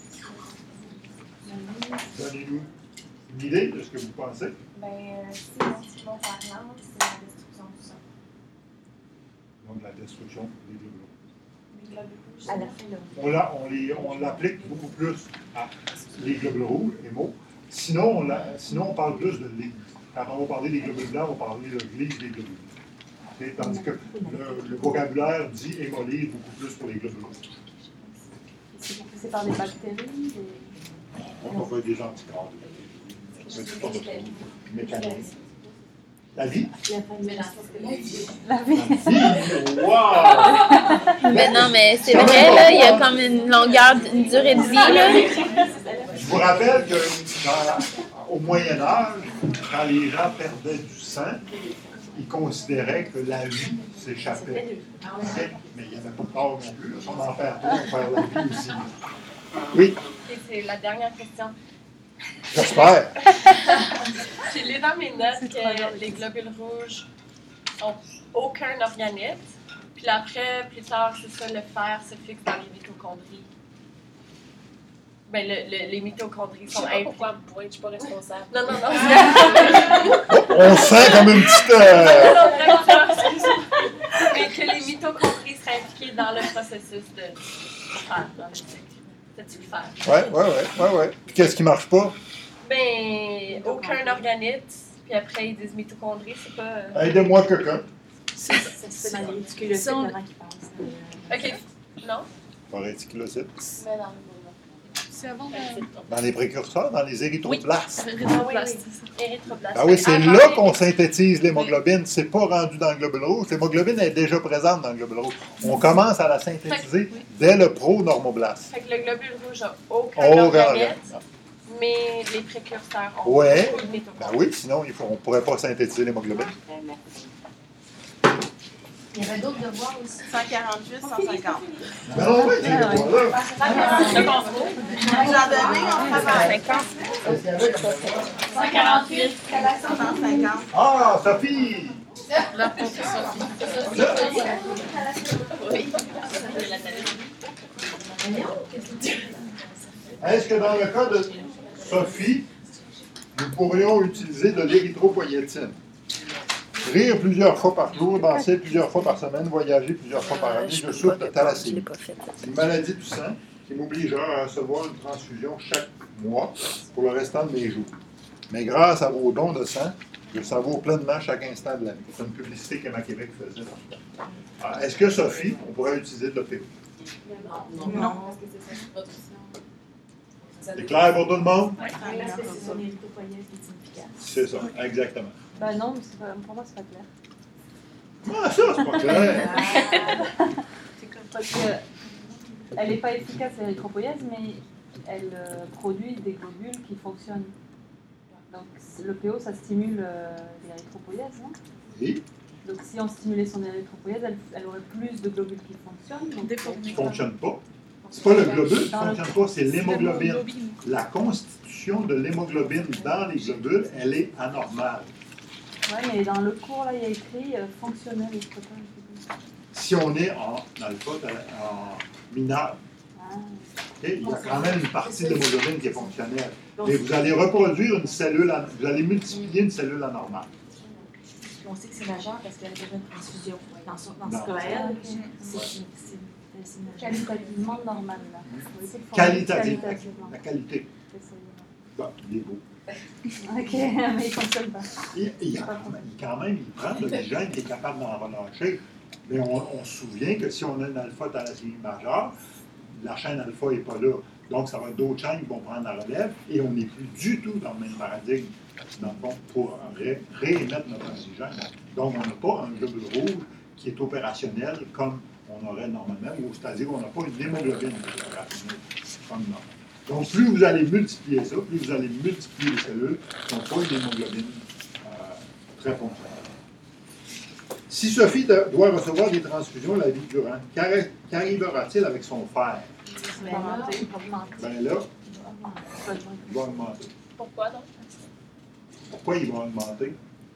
Donnez-nous une idée de ce que vous pensez. scientifiquement parlant, c'est la destruction du sang. Donc, la destruction des globules. Les globules rouges. À la fin, là. On l'applique beaucoup plus à les globules rouges, hémo, Sinon, on parle plus de ligne. Quand on va parler des globules blancs, on va parler de glisse des globules. Okay? Tandis que le vocabulaire dit hémolyse beaucoup plus pour les globules rouges. C'est par des bactéries. On va des anticorps. Mécanisme. La vie? La vie. Wow! Mais non, mais c'est vrai, là, il y a comme une longueur, une durée de vie, là. Je vous rappelle que au Moyen Âge, quand les gens perdaient du sang, ils considéraient que la vie s'échappait. Okay? Mais il n'y avait pas de tort non plus. Si on en perd pas, on perd la vie aussi. Oui? Et c'est la dernière question. J'espère. J'ai lu dans mes notes que les globules rouges n'ont aucun organite. Puis après, plus tard, c'est ça, le fer se fixe dans les mitochondries. Ben, les mitochondries sont impliquées. Pourquoi je ne suis pas responsable? Non, non, non. On sent comme une petite... Mais que les mitochondries seraient impliquées dans le processus de fer, dans le cycle. C'est-tu le fer? Ouais. Puis qu'est-ce qui marche pas? Ben, aucun organite. Puis après, ils disent mitochondries, c'est pas... Aidez-moi quelqu'un. C'est dans les réticulocytes avant qu'ils passent. OK. Non? Pas réticulocyte. Mais non. C'est avant Dans les précurseurs, dans les érythroblastes. l'érythroblaste. Érythroblaste. Ah oui, c'est là qu'on synthétise l'hémoglobine. C'est pas rendu dans le globule rouge. L'hémoglobine est déjà présente dans le globule rouge. On commence à la synthétiser dès le pronormoblaste. Fait que le globule rouge n'a aucun organite, mais les précurseurs ont Ouais. beaucoup de mitochondries. Ben oui, sinon on ne pourrait pas synthétiser l'hémoglobine. Il y avait d'autres devoirs aussi. 148, 150. Ben non, oui, c'est là. Vous en donnez, on travaille. 148, 150. Ah, Sophie! La professeure. Oui. Est-ce que dans le cas de Sophie, nous pourrions utiliser de l'érythropoïétine? Rire plusieurs fois par jour, danser plusieurs fois par semaine, voyager plusieurs fois par année, je souffre de thalassémie. Une maladie du sang qui m'obligera à recevoir une transfusion chaque mois pour le restant de mes jours. Mais grâce à vos dons de sang, je savoure pleinement chaque instant de la vie. C'est une publicité qu'Emma Québec faisait. Alors, est-ce que Sophie, on pourrait utiliser de l'OPO? Non. C'est clair pour tout le monde? Parce que c'est son érythropoïèse qui est inefficace. C'est ça, exactement. Ben non, mais pour moi, c'est pas clair. Ah, ça, c'est pas clair. Parce qu'elle n'est pas efficace, l'érythropoïèse, mais elle produit des globules qui fonctionnent. Donc le PO, ça stimule l'érythropoïèse, non? Oui. Donc si on stimulait son érythropoïèse, elle aurait plus de globules qui fonctionnent. Donc Qui ne fonctionne pas. C'est pas le globule qui ne fonctionne pas, c'est l'hémoglobine. La constitution de l'hémoglobine dans les globules, elle est anormale. Oui, mais dans le cours, là, il y a écrit fonctionnel. Si on est en alpha, en mineur, okay, il y a quand même une partie de l'hémoglobine qui est fonctionnelle. Mais vous allez reproduire une cellule, vous allez multiplier une cellule anormale. On sait que c'est majeur parce qu'elle a déjà une transfusion. Dans ce cas-là, c'est Qualitativement normal, là. Qualitativement. La qualité. Bon, il est beau. Ok, mais il fonctionne pas. Il prend de l'oxygène qui est capable d'en relâcher. Mais on se souvient que si on a une alpha-thalassémie majeure, la chaîne alpha n'est pas là. Donc, ça va être d'autres chaînes qui vont prendre la relève et on n'est plus du tout dans le même paradigme, dans le fond, pour réémettre notre oxygène. Donc, on n'a pas un globule rouge qui est opérationnel comme on aurait normalement, ou c'est-à-dire qu'on n'a pas une hémoglobine qui est opérationnelle comme normal. Donc, plus vous allez multiplier ça, plus vous allez multiplier les cellules qui n'ont pas une hémoglobine très fonctionnelle. Si Sophie doit recevoir des transfusions la vie durant, qu'arrivera-t-il avec son fer? Ben là, il va augmenter. Pourquoi donc? Pourquoi il va augmenter?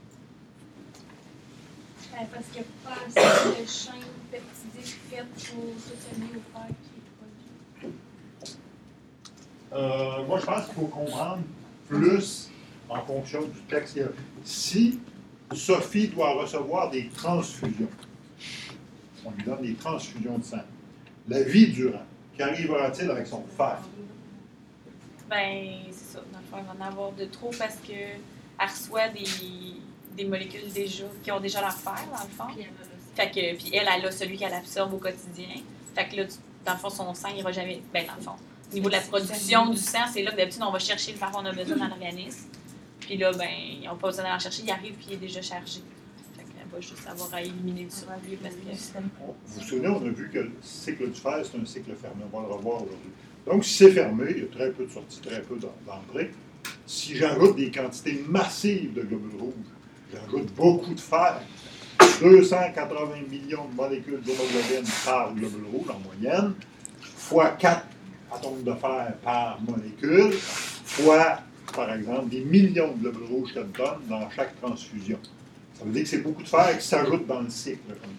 Parce qu'il n'y a pas assez de chaînes peptidiques faites pour soutenir au fer qui est produit. Moi, je pense qu'il faut comprendre plus en fonction du texte. Si Sophie doit recevoir des transfusions, on lui donne des transfusions de sang, la vie durant, qu'arrivera-t-il avec son fer? Ben, c'est ça. Dans le fond, il va en avoir de trop parce qu'elle reçoit des molécules déjà qui ont déjà leur fer, dans le fond. Fait que, puis elle a celui qu'elle absorbe au quotidien. Fait que là, dans le fond, son sang n'ira jamais. Ben, dans le fond, au niveau de la production du sang, c'est là que d'habitude, on va chercher le fer qu'on a besoin dans l'organisme. Puis là, ben, ils n'ont pas besoin d'aller en chercher, il arrive puis il est déjà chargé. Fait qu'elle va juste avoir à éliminer le surplus parce que. Vous vous souvenez, on a vu que le cycle du fer, c'est un cycle fermé. On va le revoir aujourd'hui. Donc, si c'est fermé, il y a très peu de sorties, très peu d'entrées. Si j'ajoute des quantités massives de globules rouges, j'ajoute beaucoup de fer, 280 millions de molécules d'hémoglobine par globule rouge en moyenne, fois 4 atomes de fer par molécule, fois, par exemple, des millions de globules rouges qu'elle donne dans chaque transfusion. Ça veut dire que c'est beaucoup de fer qui s'ajoute dans le cycle.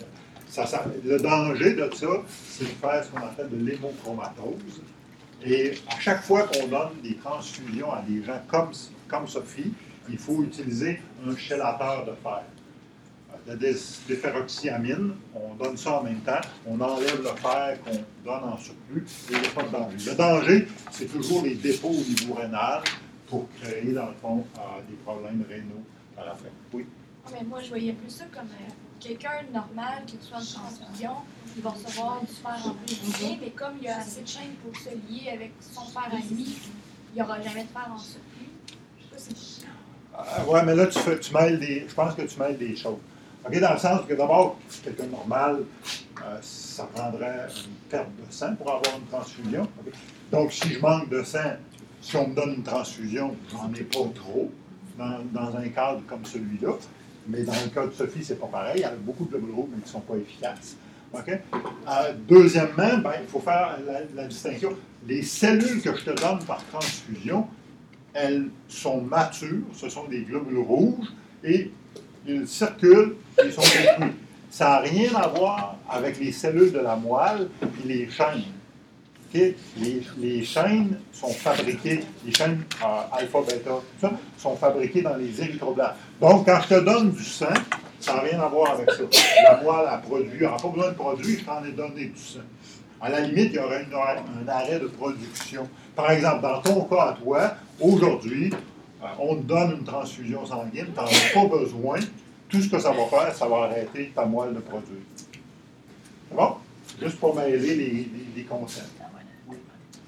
Le danger de ça, c'est de faire ce qu'on appelle de l'hémochromatose. Et à chaque fois qu'on donne des transfusions à des gens comme Sophie, il faut utiliser un chélateur de fer. La déferoxyamine, on donne ça en même temps, on enlève le fer qu'on donne en surplus, et il n'y a pas de danger. Le danger, c'est toujours les dépôts au niveau rénal pour créer, dans le fond, des problèmes rénaux à la fin. Oui? Mais moi, je voyais plus ça comme quelqu'un de normal qui reçoit une transfusion, il va recevoir du fer en plus bien, mais comme il y a assez de chaînes pour se lier avec son fer ami, il n'y aura jamais de fer en surplus. Je sais pas si c'est ouais, mais là, tu mêles je pense que tu mêles des choses. OK, dans le sens que d'abord, quelqu'un de normal, ça prendrait une perte de sang pour avoir une transfusion. Okay? Donc, si je manque de sang, si on me donne une transfusion, j'en ai pas trop dans un cadre comme celui-là. Mais dans le cas de Sophie, c'est pas pareil. Il y a beaucoup de globules rouges, mais qui ne sont pas efficaces. Okay? Deuxièmement, ben, il faut faire la distinction. Les cellules que je te donne par transfusion, elles sont matures, ce sont des globules rouges, et ils circulent, ils sont détruits. Ça n'a rien à voir avec les cellules de la moelle et les chaînes. Okay? Les chaînes sont fabriquées, les chaînes alpha, bêta, tout ça, sont fabriquées dans les érythroblastes. Donc, quand je te donne du sang, ça n'a rien à voir avec ça. La moelle a produit, elle n'a pas besoin de produire, je t'en ai donné du sang. À la limite, il y aurait un arrêt de production. Par exemple, dans ton cas à toi, aujourd'hui, on te donne une transfusion sanguine, tu n'en as pas besoin. Tout ce que ça va faire, ça va arrêter ta moelle de produire. C'est bon? Juste pour mêler les concepts. Oui.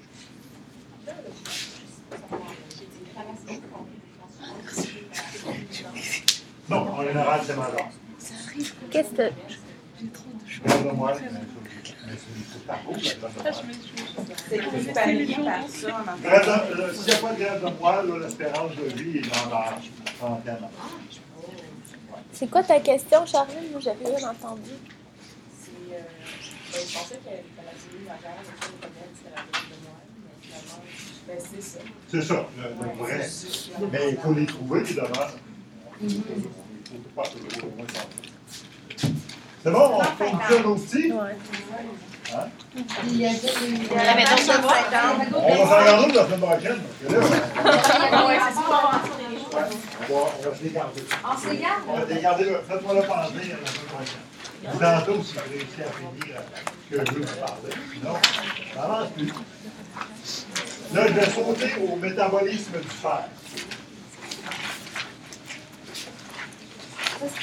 Non, en général, c'est majeur. Qu'est-ce que Grève de moelle, c'est ta peau, la grève de moelle. C'est qui par ça en S'il n'y a pas de grève de moelle, l'espérance de vie est dans la trentaine. C'est quoi ta question, Charline? Moi, j'avais rien entendu. Je pensais qu'elle avait eu la guerre, c'était la grève de moelle, mais finalement, ben, c'est ça. C'est ça, le vrai. Mais il faut les trouver, les demandes. Il faut pas toujours au moins ça. C'est bon, on fait une seule aussi? Ouais. Hein? Il y a la maison de bois. On va s'en regarder la semaine prochaine, parce que là, Ouais, c'est ça, on va avancer les on va se dégarder. On se regarde? On va se dégarder, faites-moi le penser la semaine prochaine. Tantôt, si vous réussissez à finir ce que je veux vous parler. Sinon, ça n'avance plus. Là, je vais sauter au métabolisme du fer. Ça, c'est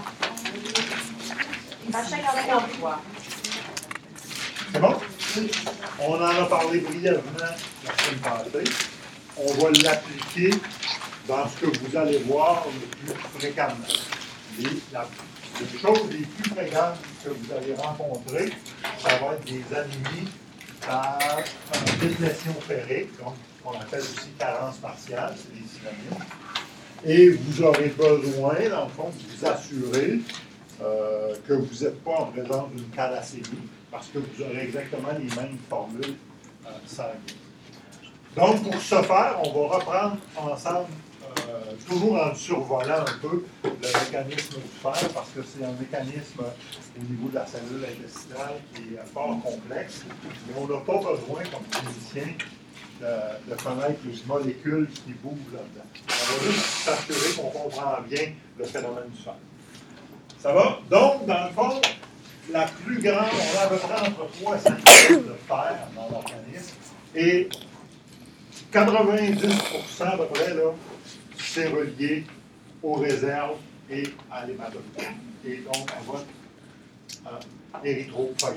C'est bon? On en a parlé brièvement la semaine passée. On va l'appliquer dans ce que vous allez voir le plus fréquemment. Les choses les plus fréquentes que vous allez rencontrer, ça va être des anémies par déplétion ferrique, donc qu'on appelle aussi carence partielle, c'est des synonymes. Et vous aurez besoin, dans le fond, de vous assurer que vous n'êtes pas en présence d'une thalassémie, parce que vous aurez exactement les mêmes formules sanguines. Donc, pour ce faire, on va reprendre ensemble, toujours en survolant un peu le mécanisme du fer, parce que c'est un mécanisme au niveau de la cellule intestinale qui est fort complexe, mais on n'a pas besoin, comme physicien, de connaître les molécules qui bougent là-dedans. On va juste s'assurer qu'on comprend bien le phénomène du fer. Ça va? Donc, dans le fond, la plus grande, on a à peu près entre 3 et 5 grammes de fer dans l'organisme. Et 90% à peu près, là, c'est relié aux réserves et à l'hématologie. Et donc à votre érythropoïèse.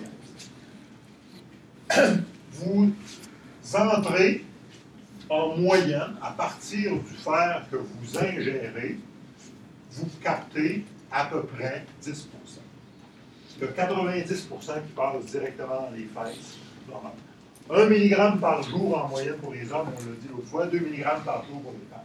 Vous entrez en moyenne, à partir du fer que vous ingérez, vous captez à peu près 10%. Le 90% qui passe directement dans les fesses, normal. 1 mg par jour en moyenne pour les hommes, on l'a dit l'autre fois, 2 mg par jour pour les femmes.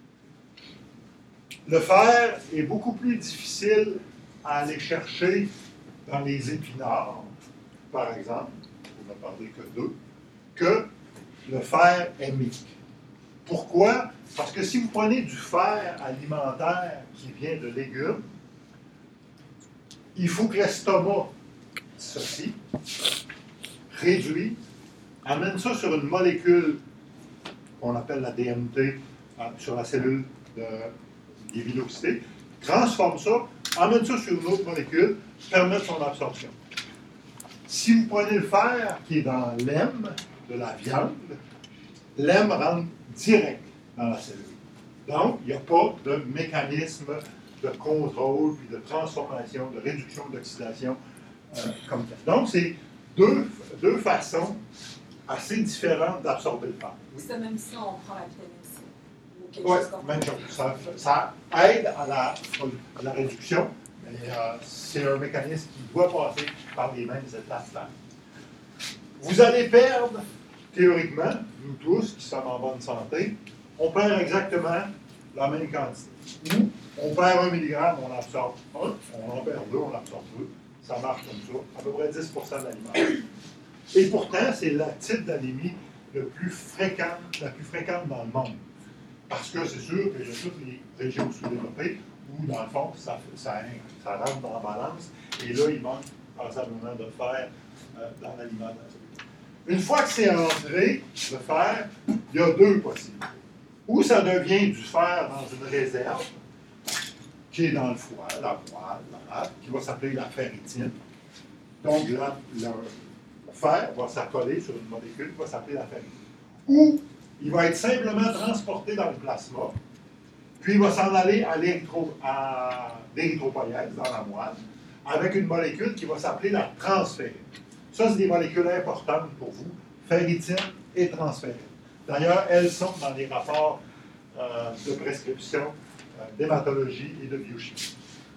Le fer est beaucoup plus difficile à aller chercher dans les épinards, par exemple, on n'a parlé que d'eux, que le fer hémique. Pourquoi? Parce que si vous prenez du fer alimentaire qui vient de légumes, il faut que l'estomac dissocie, réduit, amène ça sur une molécule qu'on appelle la DMT, sur la cellule des villosités, transforme ça, amène ça sur une autre molécule, permet son absorption. Si vous prenez le fer qui est dans l'hème de la viande, l'hème rentre direct dans la cellule. Donc, il n'y a pas de mécanisme de contrôle, puis de transformation, de réduction d'oxydation comme ça. Donc, c'est deux façons assez différentes d'absorber le fer. Oui. C'est même si on prend la vitamine C. Oui, même chose. Ça aide à la réduction, mais c'est un mécanisme qui doit passer par les mêmes étapes. Vous allez perdre, théoriquement, nous tous qui sommes en bonne santé, on perd exactement la même quantité. Nous, on perd 1 mg, on absorbe 1, on en perd 2, on absorbe 2. Ça marche comme ça, à peu près 10% de l'aliment. Et pourtant, c'est le type d'anémie la plus fréquente dans le monde. Parce que c'est sûr qu'il y a toutes les régions sous-développées où, dans le fond, ça rentre dans la balance. Et là, il manque passablement de fer dans l'alimentation. Une fois que c'est entré, le fer, il y a deux possibilités. Ou ça devient du fer dans une réserve, qui est dans le foie, la moelle, la rate, qui va s'appeler la ferritine. Donc, le fer va s'accoler sur une molécule qui va s'appeler la ferritine. Ou il va être simplement transporté dans le plasma, puis il va s'en aller à l'érythropoïèse, dans la moelle, avec une molécule qui va s'appeler la transférine. Ça, c'est des molécules importantes pour vous, ferritine et transférine. D'ailleurs, elles sont dans les rapports de prescription d'hématologie et de biochimie.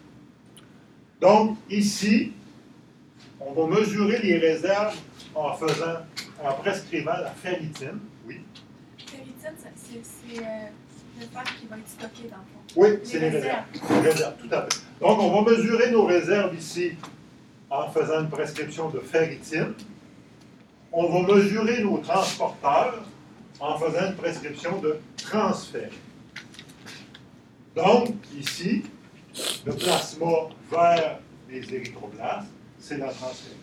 Donc, ici, on va mesurer les réserves en prescrivant la ferritine. Oui. Ferritine, c'est le fer qui va être stocké dans le fond. Oui, c'est les réserves. Les réserves, tout à fait. Donc, on va mesurer nos réserves ici en faisant une prescription de ferritine. On va mesurer nos transporteurs en faisant une prescription de transférine. Donc, ici, le plasma vers les érythroblastes, c'est la transférine.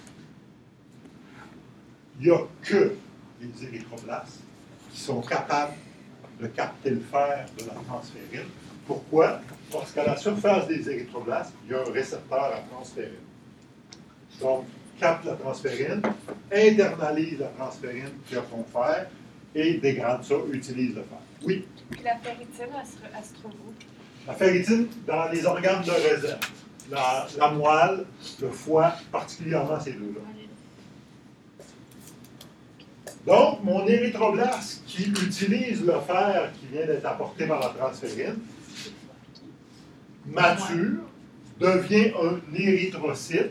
Il n'y a que les érythroblastes qui sont capables de capter le fer de la transférine. Pourquoi? Parce qu'à la surface des érythroblastes, il y a un récepteur à transférine. Donc, capte la transférine, internalise la transférine qui a son fer et dégrade ça, utilise le fer. Oui? Puis la ferritine, elle se trouve où? La ferritine, dans les organes de réserve. La moelle, le foie, particulièrement ces deux-là. Donc, mon érythroblaste qui utilise le fer qui vient d'être apporté par la transférine, mature, devient un érythrocyte,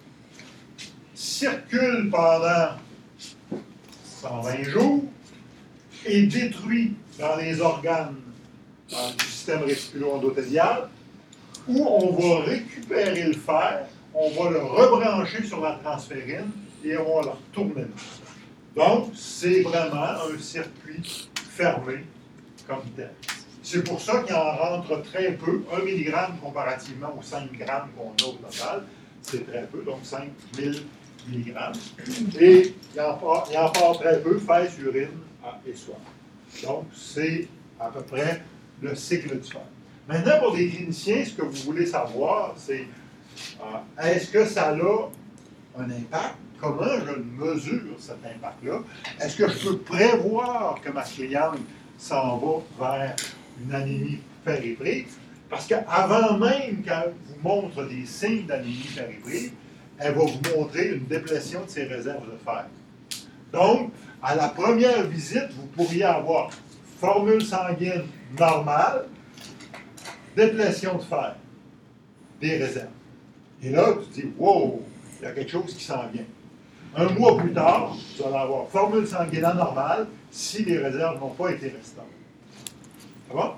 circule pendant 120 jours et détruit dans les organes du système réticulo-endothélial, où on va récupérer le fer, on va le rebrancher sur la transférine et on va le retourner. Donc, c'est vraiment un circuit fermé comme tel. C'est pour ça qu'il en rentre très peu, 1 mg comparativement aux 5 grammes qu'on a au total, c'est très peu, donc 5000 mg. Et il en part très peu, fesses, urine et soif. Donc, c'est à peu près le cycle du fer. Maintenant, pour les cliniciens, ce que vous voulez savoir, c'est est-ce que ça a un impact comment je mesure cet impact-là? Est-ce que je peux prévoir que ma cliente s'en va vers une anémie périphérique? Parce qu'avant même qu'elle vous montre des signes d'anémie périphérique, elle va vous montrer une déplétion de ses réserves de fer. Donc, à la première visite, vous pourriez avoir formule sanguine normale, déplétion de fer, des réserves. Et là, tu dis, wow, il y a quelque chose qui s'en vient. Un mois plus tard, vous allez avoir formule sanguine anormale si les réserves n'ont pas été restaurées. Ça va?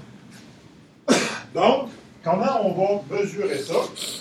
Donc, comment on va mesurer ça?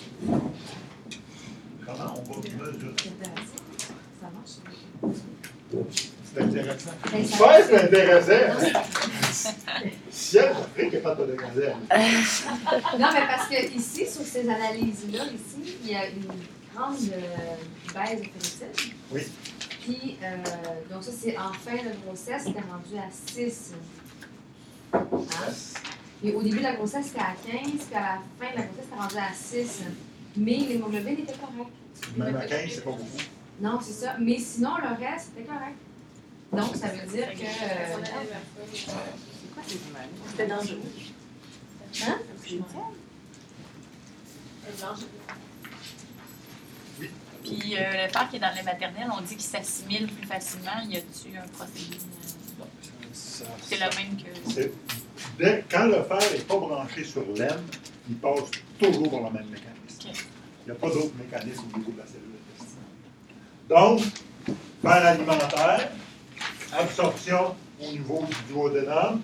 Comment on va mesurer ça? Ça marche. C'est intéressant. Mais ça Ouais, c'est intéressant. Ciel, Afrique n'est pas de gazelle. Non, mais parce que ici, sur ces analyses-là, ici, il y a une grande baisse de ferritine. Oui. Puis, donc ça, c'est en fin de grossesse, c'était rendu à 6. Hein? Et au début de la grossesse, c'était à 15, puis à la fin de la grossesse, c'était rendu à 6. Mais l'hémoglobine était correcte. Même à 15, c'est pas beaucoup. Non, c'est ça. Mais sinon, le reste, c'était correct. Donc, ça veut dire que... C'était dangereux. Hein? Puis le fer qui est dans le lait maternel, on dit qu'il s'assimile plus facilement. Y a-t-il un procédé? C'est le même que. Quand le fer n'est pas branché sur l'aine, il passe toujours par le même mécanisme. Okay. Il n'y a pas d'autre mécanisme au niveau de la cellule intestinale. Donc, fer alimentaire, absorption au niveau du duodénum,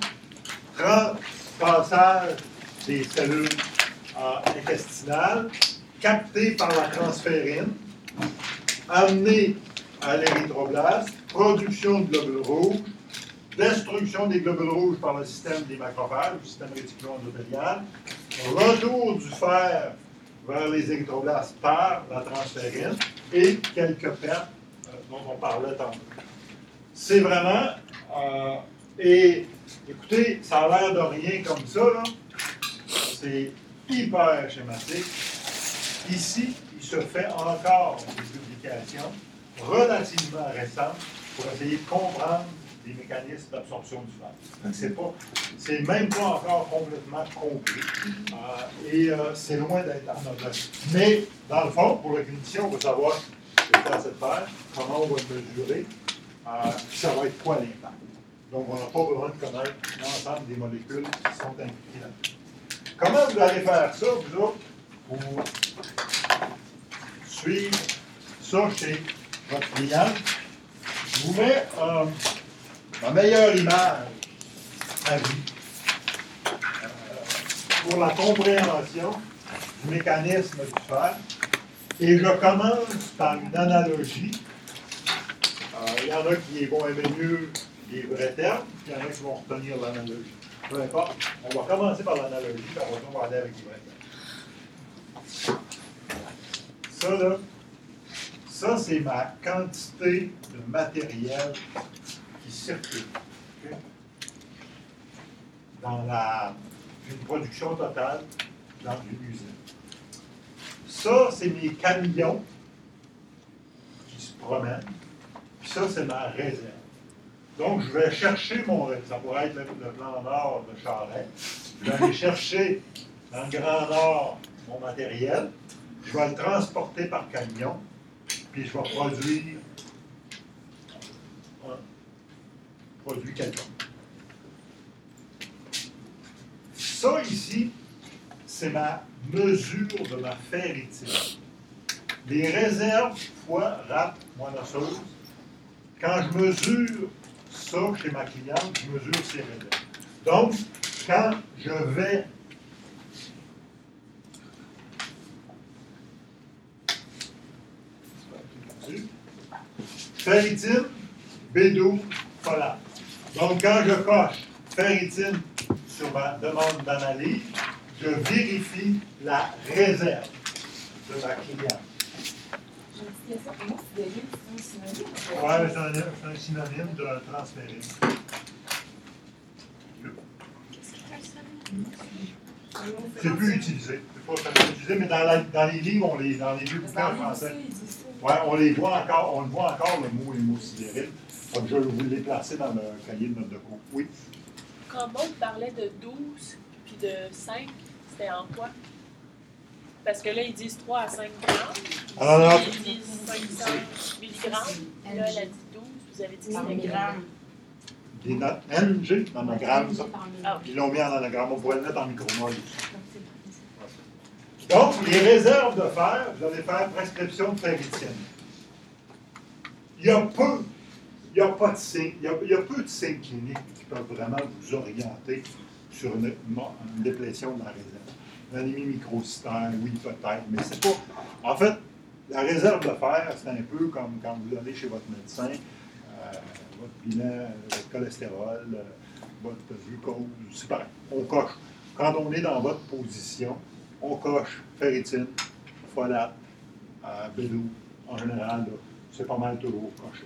passage des cellules intestinales, capté par la transférine, amené à l'érythroblaste, production de globules rouges, destruction des globules rouges par le système des macrophages, le système réticulo-endothélial, retour du fer vers les érythroblastes par la transférine et quelques pertes dont on parlait tantôt. C'est vraiment... et écoutez, ça a l'air de rien comme ça, là. C'est hyper schématique. Ici, il se fait encore des publications relativement récentes pour essayer de comprendre les mécanismes d'absorption du fer. C'est même pas encore complètement compris. Et c'est loin d'être anodin. Mais, dans le fond, pour la clinicienne, on veut savoir l'état de fer, comment on va le mesurer, ça va être quoi l'impact. Donc, on n'a pas besoin de connaître l'ensemble des molécules qui sont impliquées là-dedans. Comment vous allez faire ça, vous autres, pour suivre ça chez votre client? Je vous mets ma meilleure image à vie pour la compréhension du mécanisme du fer. Et je commence par une analogie. Il y en a qui vont aimer mieux les vrais termes, puis il y en a qui vont retenir l'analogie. Peu importe, on va commencer par l'analogie, puis on va aller avec les vrais termes. Ça, là, ça, c'est ma quantité de matériel qui circule. Okay? Dans une production totale dans une usine. Ça, c'est mes camions qui se promènent. Puis ça, c'est ma réserve. Donc, je vais chercher ça pourrait être le plan nord de Charest. Je vais aller chercher dans le Grand Nord mon matériel. Je vais le transporter par camion. Puis je vais produire un produit quelconque. Ça ici, c'est ma mesure de ma ferritine. Les réserves fois rate monocyte. Quand je mesure ça chez ma cliente, je mesure ses réserves. Donc, quand je vais ferritine, B12, folate. Donc, quand je coche ferritine sur ma demande d'analyse, je vérifie la réserve de ma cliente. J'ai une question pour moi, c'est de l'huile, c'est un synonyme. Oui, c'est un synonyme de transférine. C'est plus utilisé. C'est pas très utilisé, mais dans les livres, dans les vieux bouquins français. Ils disent ça. Oui, on le voit encore, le mot hémosidérine. Donc, je vous l'ai placé dans le cahier de notes de cours. Oui. Quand Maud parlait de 12 puis de 5, c'était en quoi? Parce que là, ils disent 3 à 5 grammes. Non. Ils disent 500 milligrammes. Là, elle a dit 12. Vous avez dit que c'était grammes. Des notes NG, nanogramme, ça. Ah, Ils l'ont mis en nanogramme. On pourrait le mettre en micromole. Donc, les réserves de fer, vous allez faire prescription de ferritine. Il y a peu de signes cliniques qui peuvent vraiment vous orienter sur une déplétion de la réserve. L'anémie microcytaire, oui, peut-être, mais c'est pas. En fait, la réserve de fer, c'est un peu comme quand vous allez chez votre médecin, votre bilan, votre cholestérol, votre glucose, c'est pareil. On coche. Quand on est dans votre position, on coche ferritine, folate, bédo. En général, c'est pas mal toujours coché.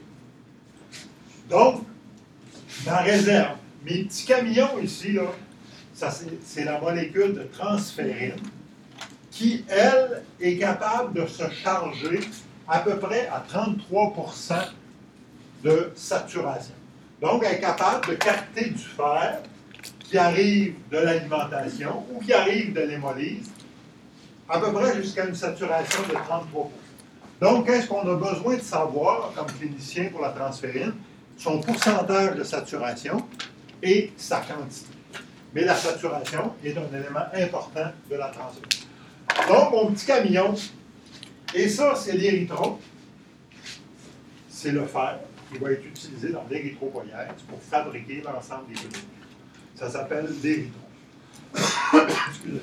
Donc, ma réserve, mes petits camions ici, là, ça, c'est la molécule de transférine qui, elle, est capable de se charger à peu près à 33% de saturation. Donc, elle est capable de capter du fer qui arrive de l'alimentation ou qui arrive de l'hémolyse, à peu près jusqu'à une saturation de 33%. Donc, qu'est-ce qu'on a besoin de savoir comme clinicien pour la transférine? Son pourcentage de saturation et sa quantité. Mais la saturation est un élément important de la transférine. Donc, mon petit camion, et ça, c'est l'érythrome, c'est le fer qui va être utilisé dans l'érythropoïèse pour fabriquer l'ensemble des globules. Ça s'appelle l'érythrome. Excusez.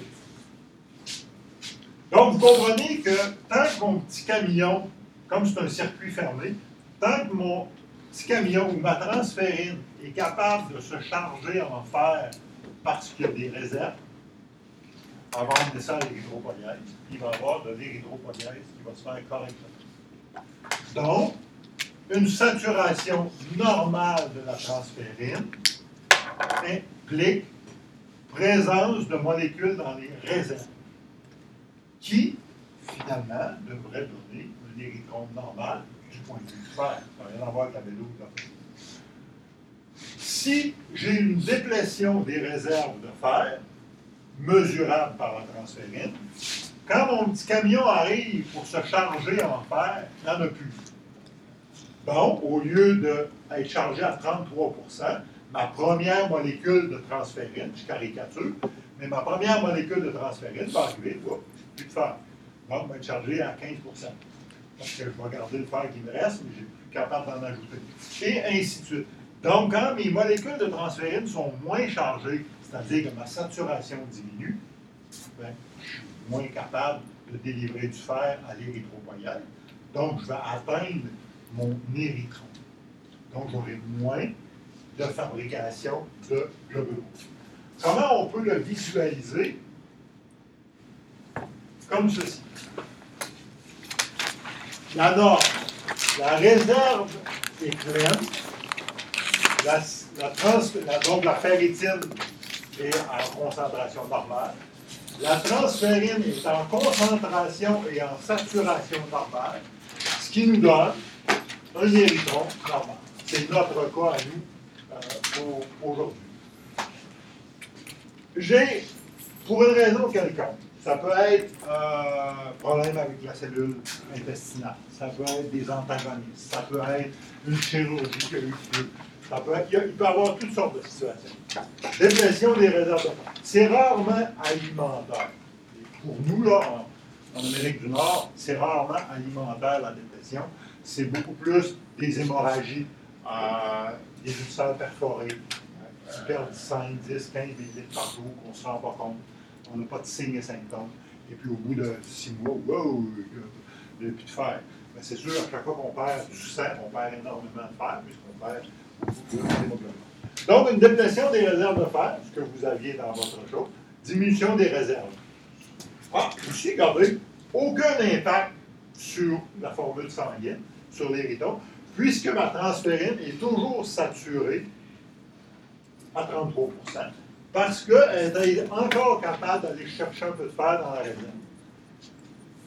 Donc, vous comprenez que tant que mon petit camion, comme c'est un circuit fermé, tant que mon petit camion ou ma transférine est capable de se charger en fer parce qu'il y a des réserves, avant de descendre l'érythropoïèse, il va y avoir de l'érythropoïèse qui va se faire correctement. Donc, une saturation normale de la transférine implique présence de molécules dans les réserves qui, finalement, devraient donner un érythrome normal du point de vue du fer. Ça n'a rien à voir avec la vélo. Si j'ai une déplétion des réserves de fer, mesurable par la transférine, quand mon petit camion arrive pour se charger en fer, il n'y en a plus. Donc, au lieu d'être chargé à 33%, ma première molécule de transférine, je caricature, mais ma première molécule de transférine va arriver, plus de fer. Donc, je vais être chargé à 15%. Parce que je vais garder le fer qui me reste, mais je ne suis plus capable d'en ajouter. Et ainsi de suite. Donc, quand mes molécules de transférine sont moins chargées, c'est-à-dire que ma saturation diminue, bien, je suis moins capable de délivrer du fer à l'érythropoïèse. Donc, je vais atteindre mon érythrome. Donc, j'aurai moins de fabrication de globules rouges. Comment on peut le visualiser? Comme ceci. La norme, la réserve est pleine, donc la ferritine est en concentration normale, la transférine est en concentration et en saturation normale, ce qui nous donne un érythrome normal. C'est notre cas à nous pour aujourd'hui. J'ai, pour une raison quelconque, ça peut être un problème avec la cellule intestinale, ça peut être des antagonistes, ça peut être une chirurgie qui a eu lieu, il peut y avoir toutes sortes de situations. Déplétion des réserves de fer. C'est rarement alimentaire. Pour nous, là, en Amérique du Nord, c'est rarement alimentaire la déplétion. C'est beaucoup plus des hémorragies, des ulcères perforés, qui perdent 5, 10, 15 millilitres par jour, qu'on ne se rend pas compte. On n'a pas de signes et symptômes. Et puis au bout de 6 mois, wow, il n'y a plus de fer. Mais c'est sûr, à chaque fois qu'on perd du sang, on perd énormément de fer, puisqu'on perd beaucoup d'hémoglobine. Donc, une déplétion des réserves de fer, ce que vous aviez dans votre chose, diminution des réserves. Ici, regardez, aucun impact sur la formule sanguine, sur l'érythrome, puisque ma transférine est toujours saturée à 33%, parce qu'elle est encore capable d'aller chercher un peu de fer dans la réserve.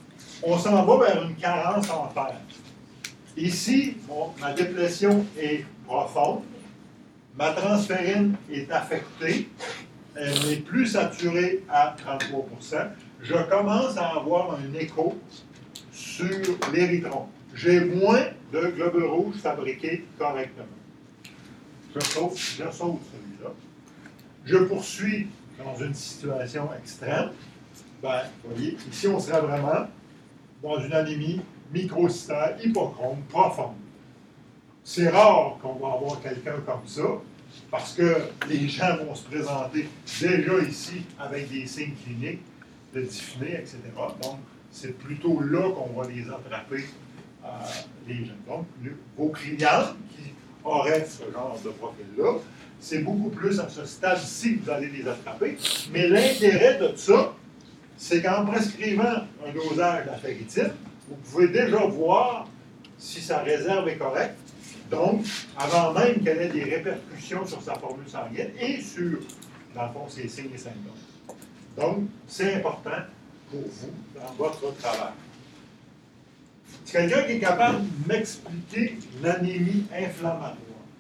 on s'en va vers une carence en fer. Ici, ma déplétion est profonde, ma transférine est affectée, elle n'est plus saturée à 33%. Je commence à avoir un écho sur l'érythron. J'ai moins de globules rouges fabriqués correctement. Je saute celui-là. Je poursuis dans une situation extrême. Ben, vous voyez, ici, on serait vraiment dans une anémie microcytaire hypochrome profonde. C'est rare qu'on va avoir quelqu'un comme ça, parce que les gens vont se présenter déjà ici avec des signes cliniques de dyspnée, etc. Donc, c'est plutôt là qu'on va les attraper, les gens. Donc, vos clients qui auraient ce genre de profil-là, c'est beaucoup plus à ce stade-ci que vous allez les attraper. Mais l'intérêt de ça, c'est qu'en prescrivant un dosage de la ferritine, vous pouvez déjà voir si sa réserve est correcte. Donc, avant même qu'elle ait des répercussions sur sa formule sanguine et sur, dans le fond, ses signes et symptômes. Donc, c'est important pour vous dans votre travail. C'est quelqu'un qui est capable de m'expliquer l'anémie inflammatoire.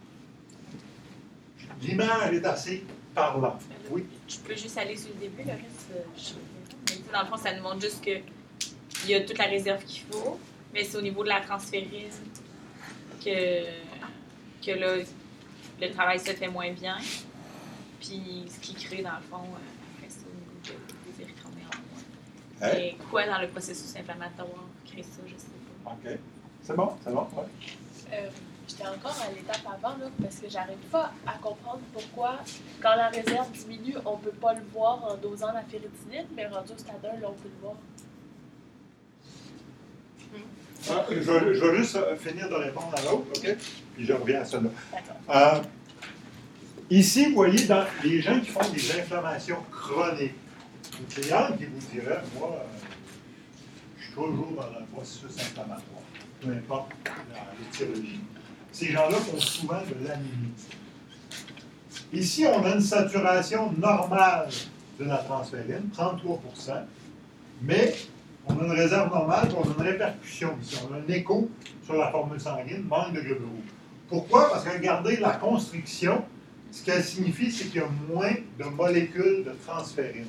L'image est assez parlante. Oui? Je peux juste aller sur le début, le reste, je sais pas. Dans le fond, ça nous montre juste qu'il y a toute la réserve qu'il faut, mais c'est au niveau de la transférine que là, le travail se fait moins bien. Puis ce qui crée, dans le fond, reste au niveau des érythromes en moins. Et quoi dans le processus inflammatoire crée ça, je sais pas. OK. C'est bon, oui. J'étais encore à l'étape avant, là, parce que j'arrive pas à comprendre pourquoi, quand la réserve diminue, on peut pas le voir en dosant la ferritinine, mais rendu au stade 1, là, on peut le voir. Je vais juste finir de répondre à l'autre, OK? Puis je reviens à ça là. D'accord. Ici, vous voyez, dans les gens qui font des inflammations chroniques, une cliente qui vous dirait, moi, je suis toujours dans le processus inflammatoire, peu importe l'étiologie. Ces gens-là font souvent de l'anémie. Ici, on a une saturation normale de la transférine, 33%, mais on a une réserve normale et on a une répercussion ici. On a un écho sur la formule sanguine, manque de globules rouges. Pourquoi? Parce que regardez la constriction, ce qu'elle signifie, c'est qu'il y a moins de molécules de transférine.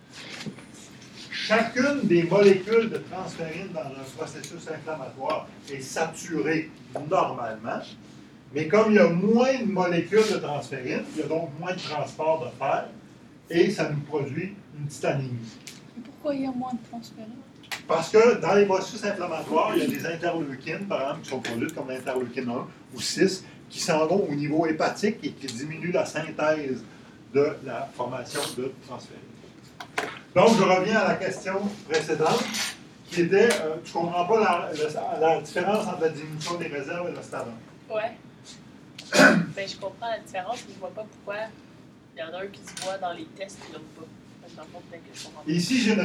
Chacune des molécules de transférine dans un processus inflammatoire est saturée normalement, mais comme il y a moins de molécules de transférine, il y a donc moins de transport de fer et ça nous produit une petite anémie. Et pourquoi il y a moins de transférine? Parce que dans les processus inflammatoires, il y a des interleukines, par exemple, qui sont produites comme l'interleukine 1 ou 6, qui s'en vont au niveau hépatique et qui diminuent la synthèse de la formation de transférine. Donc, je reviens à la question précédente, qui était, tu ne comprends pas la différence entre la diminution des réserves et le stade 1. Ouais. Ben, je comprends la différence, mais je ne vois pas pourquoi il y en a un qui se voit dans les tests et l'autre pas. Dans le fond, peut-être que je comprends pas. Ici, j'ai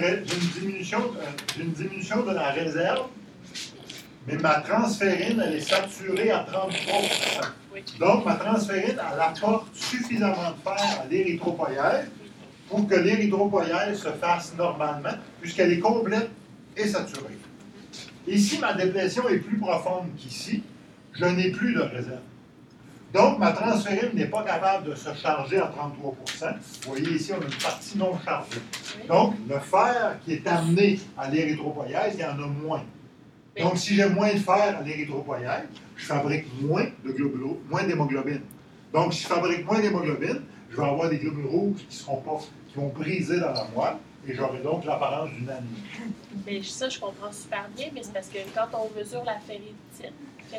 une diminution de la réserve, mais ma transférine, elle est saturée à 33%. Oui. Donc, ma transférine, elle apporte suffisamment de fer à l'érythropoïèse pour que l'érythropoïèse se fasse normalement, puisqu'elle est complète et saturée. Ici, ma déplétion est plus profonde qu'ici. Je n'ai plus de réserve. Donc, ma transférine n'est pas capable de se charger à 33%. Vous voyez ici, on a une partie non chargée. Donc, le fer qui est amené à l'érythropoïèse, il y en a moins. Donc, si j'ai moins de fer à l'érythropoïèse, je fabrique moins de globules, moins d'hémoglobine. Donc, si je fabrique moins d'hémoglobine, je vais avoir des globules rouges qui vont briser dans la moelle et j'aurai donc l'apparence d'une anémie. Mais ça, je comprends super bien, mais c'est parce que quand on mesure la ferritine,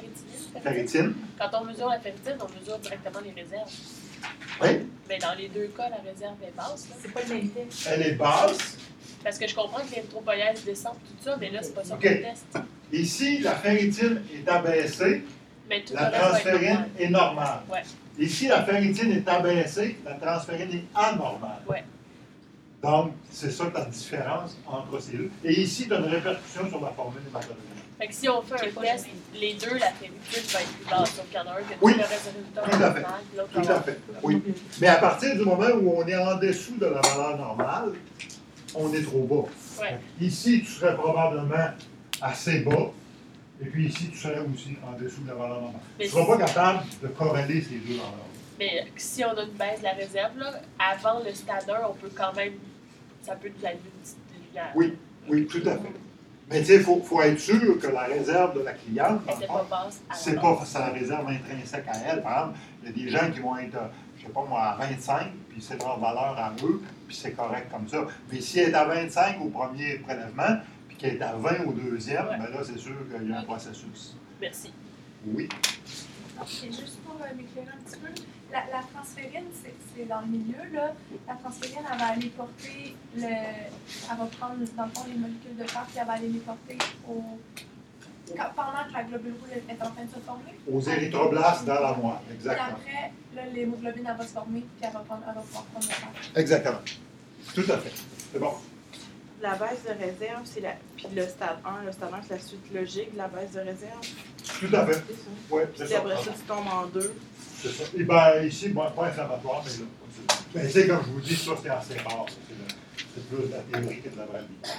quand on mesure la ferritine, on mesure directement les réserves. Oui. Mais dans les deux cas, la réserve est basse. C'est pas le même test. Elle est basse. Parce que je comprends que l'érythropoïèse descend, tout ça, mais là, c'est pas ça qu'on teste. Ici, la ferritine est abaissée, Mais tout la le reste transférine est normale. Ouais. Ici, la ferritine est abaissée, la transférine est anormale. Ouais. Donc, c'est ça la différence entre ces deux. Et ici, tu as une répercussion sur la formule hématologique. Fait que si on fait un test, les deux, la ferritine va être plus basse. Sauf qu'il y en a un qui a Oui, le résultat tout à fait. normal, puis l'autre Tout à fait, oui. Mais à partir du moment où on est en dessous de la valeur normale, on est trop bas. Ouais. Ici, tu serais probablement assez bas. Et puis ici, tu serais aussi en dessous de la valeur normale. Mais Tu ne seras pas capable de corréler ces deux valeurs. Mais si on a une baisse de la réserve, là, avant le stade 1, on peut quand même. Ça peut nous allumer une petite lumière. Oui, oui, tout à fait. Mais tu sais, il faut être sûr que la réserve de la cliente, dans le C'est fond, pas basse à la c'est base. pas sa réserve intrinsèque à elle. Par exemple, il y a des gens qui vont être, je sais pas moi, à 25, puis c'est leur valeur à eux, puis c'est correct comme ça. Mais si elle est à 25 au premier prélèvement, puis qu'elle est à 20 au deuxième, Ouais. ben là, c'est sûr qu'il y a un processus. Merci. Oui. Et juste pour m'éclairer un petit peu, la transférine, c'est dans le milieu, là. La transférine, elle va aller porter elle va prendre, dans le fond, les molécules de fer, puis elle va aller les porter pendant que la globule rouge est en train de se former. Aux érythroblastes dans la moelle, Puis exactement. après, là, l'hémoglobine, elle va se former, puis elle va pouvoir prendre le fer. Exactement. Tout à fait. C'est bon. La baisse de réserve, puis le stade 1, c'est la suite logique de la baisse de réserve. Tout à fait. C'est ça. Oui, c'est Puis ça. après ça, tu tombes en 2. C'est ça. Et bien, ici, bon, pas inflammatoire, mais là. Ben, c'est comme je vous dis, ça, c'est assez rare. C'est plus de la théorie que de la vraie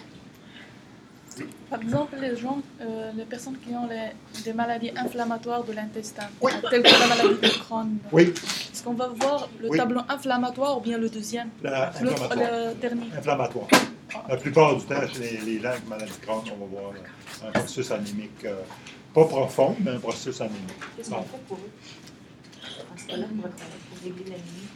vie. Par exemple, les personnes qui ont des maladies inflammatoires de l'intestin, Oui. telles que la maladie de Crohn, Oui, est-ce qu'on va voir le Oui. tableau inflammatoire ou bien le deuxième, inflammatoire. le dernier? Inflammatoire. La plupart du temps, chez les gens avec maladie de Crohn, on va voir un processus anémique, pas profond, mais un processus anémique. Qu'est-ce qu'on fait pour eux? Dans ce cas-là, pour régler l'anémie?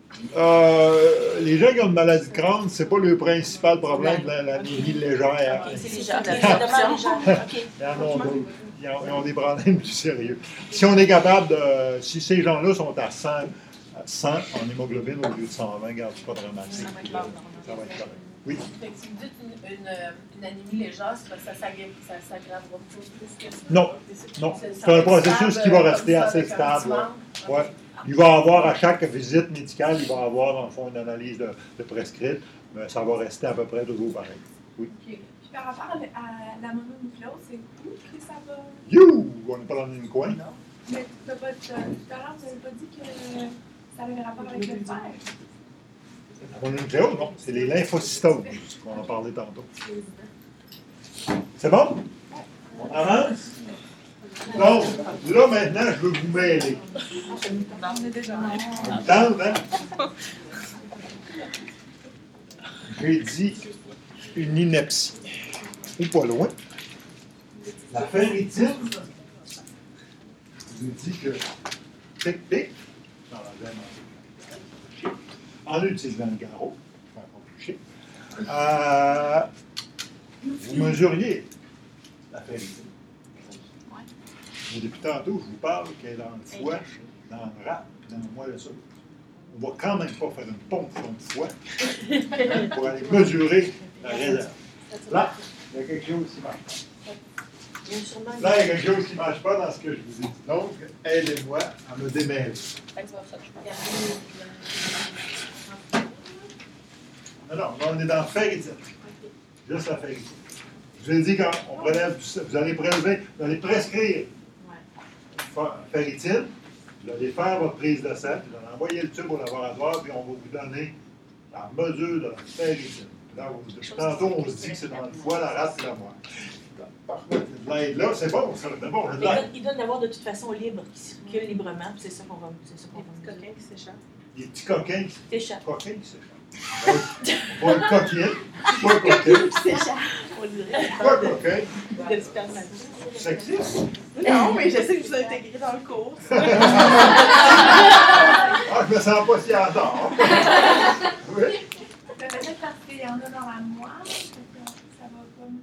Les gens qui ont une maladie de Crohn, c'est pas le principal problème de l'anémie légère. C'est les gens. OK. Ils en ont d'autres. Ils ont des problèmes plus sérieux. Si on est capable de. Si ces gens-là sont à 100 en hémoglobine au lieu de 120, regarde, c'est pas dramatique. Ça va être correct. Oui. Fait que si vous dites une anémie légère, c'est parce que ça s'aggravera pas plus que ça. Non, non. C'est un processus qui va rester assez stable. Ouais. Il va avoir, à chaque visite médicale, il va avoir, dans le fond, une analyse de prescrite, mais ça va rester à peu près toujours pareil. Oui. Puis par rapport à la mononucléose, c'est où que ça va? You! On n'est pas dans le même coin. Mais tout à l'heure, tu n'avais pas dit que ça avait rapport avec le fer. La mononucléose, non. C'est les lymphocystoses qu'on a parlé tantôt. C'est bon? On avance? Donc, là, maintenant, je veux vous mêler. On est déjà là. On me tente, hein? J'ai dit une ineptie. Ou pas loin. La ferritine, je vous ai dit que tic-tic, dans la veine en utilisant le garrot, faire pas vous mesuriez la ferritine. Mais depuis tantôt, je vous parle qu'elle est dans le foie, dans le rap, dans le moelle osseuse. On va quand même pas faire une ponction de foie pour aller mesurer la réserve. Là, il y a quelque chose qui marche. Là, il y a quelque chose qui ne marche pas dans ce que je vous ai dit. Donc, aidez-moi à me démêler. Non, là, on est dans ferritine. Juste la ferritine. Je vous ai dit, quand on prélève vous allez prélever, vous allez prescrire ferritine, vous allez faire votre prise de sang, vous allez envoyer le tube au laboratoire, puis on va vous donner la mesure de la ferritine. Là, tantôt, on se dit que c'est dans le foie, la rate et la moelle. Parfois, là, c'est bon, ça. C'est bon, Il doit y en avoir de toute façon libre, qui circule librement, puis c'est ça qu'on va. Les petits coquins qui s'échappent. Des petits coquins qui s'échappent. Coquins qui s'échappent. Pas le coquin, pas le coquin. Qui s'échappent. On dirait. Pas le coquin. De spermatozoïdes. Sexiste. Non, mais je sais que vous intégrez dans le cours. Ah, je me sens pas si en tort. Oui. Peut-être parce qu'il y en a dans la moelle, ça va comme.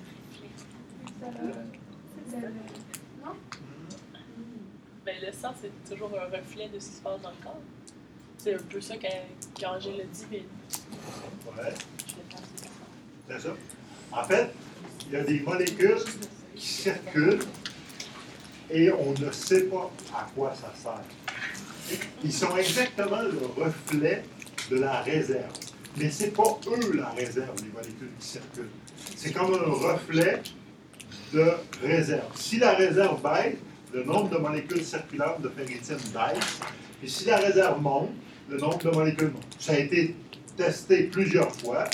Non? Ben, le sang, c'est toujours un reflet de ce qui se passe dans le corps. C'est un peu ça qu'Angèle a dit, mais Ouais. C'est ça. En fait, il y a des molécules qui circulent et on ne sait pas à quoi ça sert. Ils sont exactement le reflet de la réserve. Mais ce n'est pas eux la réserve, les molécules qui circulent. C'est comme un reflet de réserve. Si la réserve baisse, le nombre de molécules circulantes de ferritine baisse. Et si la réserve monte, le nombre de molécules monte. Ça a été testé plusieurs fois.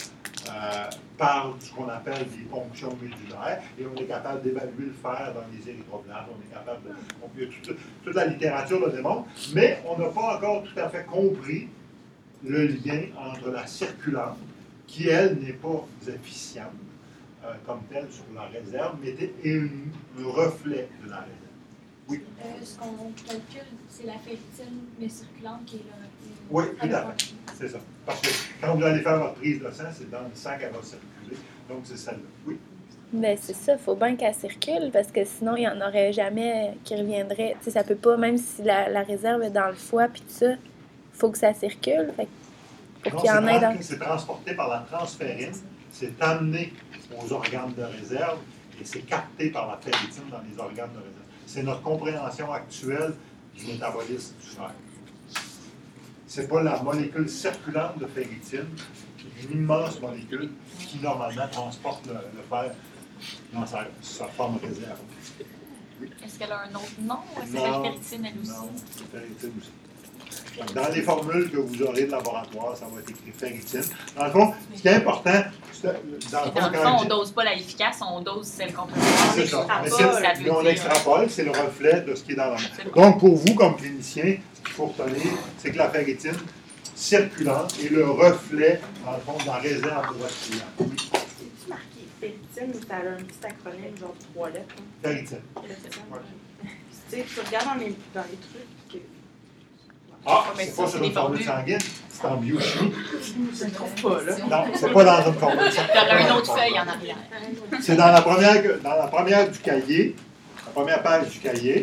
par ce qu'on appelle des fonctions médulaires, et on est capable d'évaluer le fer dans les érythroblastes, on est capable de... toute la littérature le démontre, mais on n'a pas encore tout à fait compris le lien entre la circulante, qui, elle, n'est pas efficiente comme telle sur la réserve, mais est un reflet de la réserve. Oui. Ce qu'on calcule, c'est la ferritine, mais circulante, qui est là. Oui, tout à fait. C'est ça. Parce que quand vous allez faire votre prise de sang, c'est dans le sang qu'elle va circuler. Donc, c'est celle-là. Oui. Ben c'est ça, il faut bien qu'elle circule parce que sinon, il n'y en aurait jamais qui reviendrait. Tu sais, ça peut pas, même si la réserve est dans le foie puis tout ça, il faut que ça circule. Fait que pour qu'il y en ait dans... C'est transporté par la transférine, c'est amené aux organes de réserve et c'est capté par la ferritine dans les organes de réserve. C'est notre compréhension actuelle du métabolisme du fer. Ce n'est pas la molécule circulante de ferritine, une immense molécule qui, normalement, transporte le fer dans sa forme réserve. Oui. Est-ce qu'elle a un autre nom ou est-ce que c'est ferritine, elle aussi? Non, c'est ferritine aussi. Dans les formules que vous aurez de laboratoire, ça va être écrit ferritine. Dans le fond, ce qui est important, dans le fond, on ne dose pas la efficace, on dose celle qu'on peut faire. C'est ça. Mais on extrapole, c'est le reflet de ce qui est dans la main. Donc, pour vous, comme clinicien, ce qu'il faut retenir, c'est que la ferritine circulante est le reflet, dans le fond, de la réserve de votre client. Oui. C'est-tu marqué ferritine ou ça a un petit acronyme, genre 3 lettres? Ferritine. Tu sais, tu regardes dans les trucs que... Ah, c'est pas sur une formule sanguine, c'est en biochimie. Je ne trouve pas, là. Non, c'est pas dans une formule sanguine. Il y aurait une autre feuille en arrière. C'est dans la première du cahier, la première page du cahier.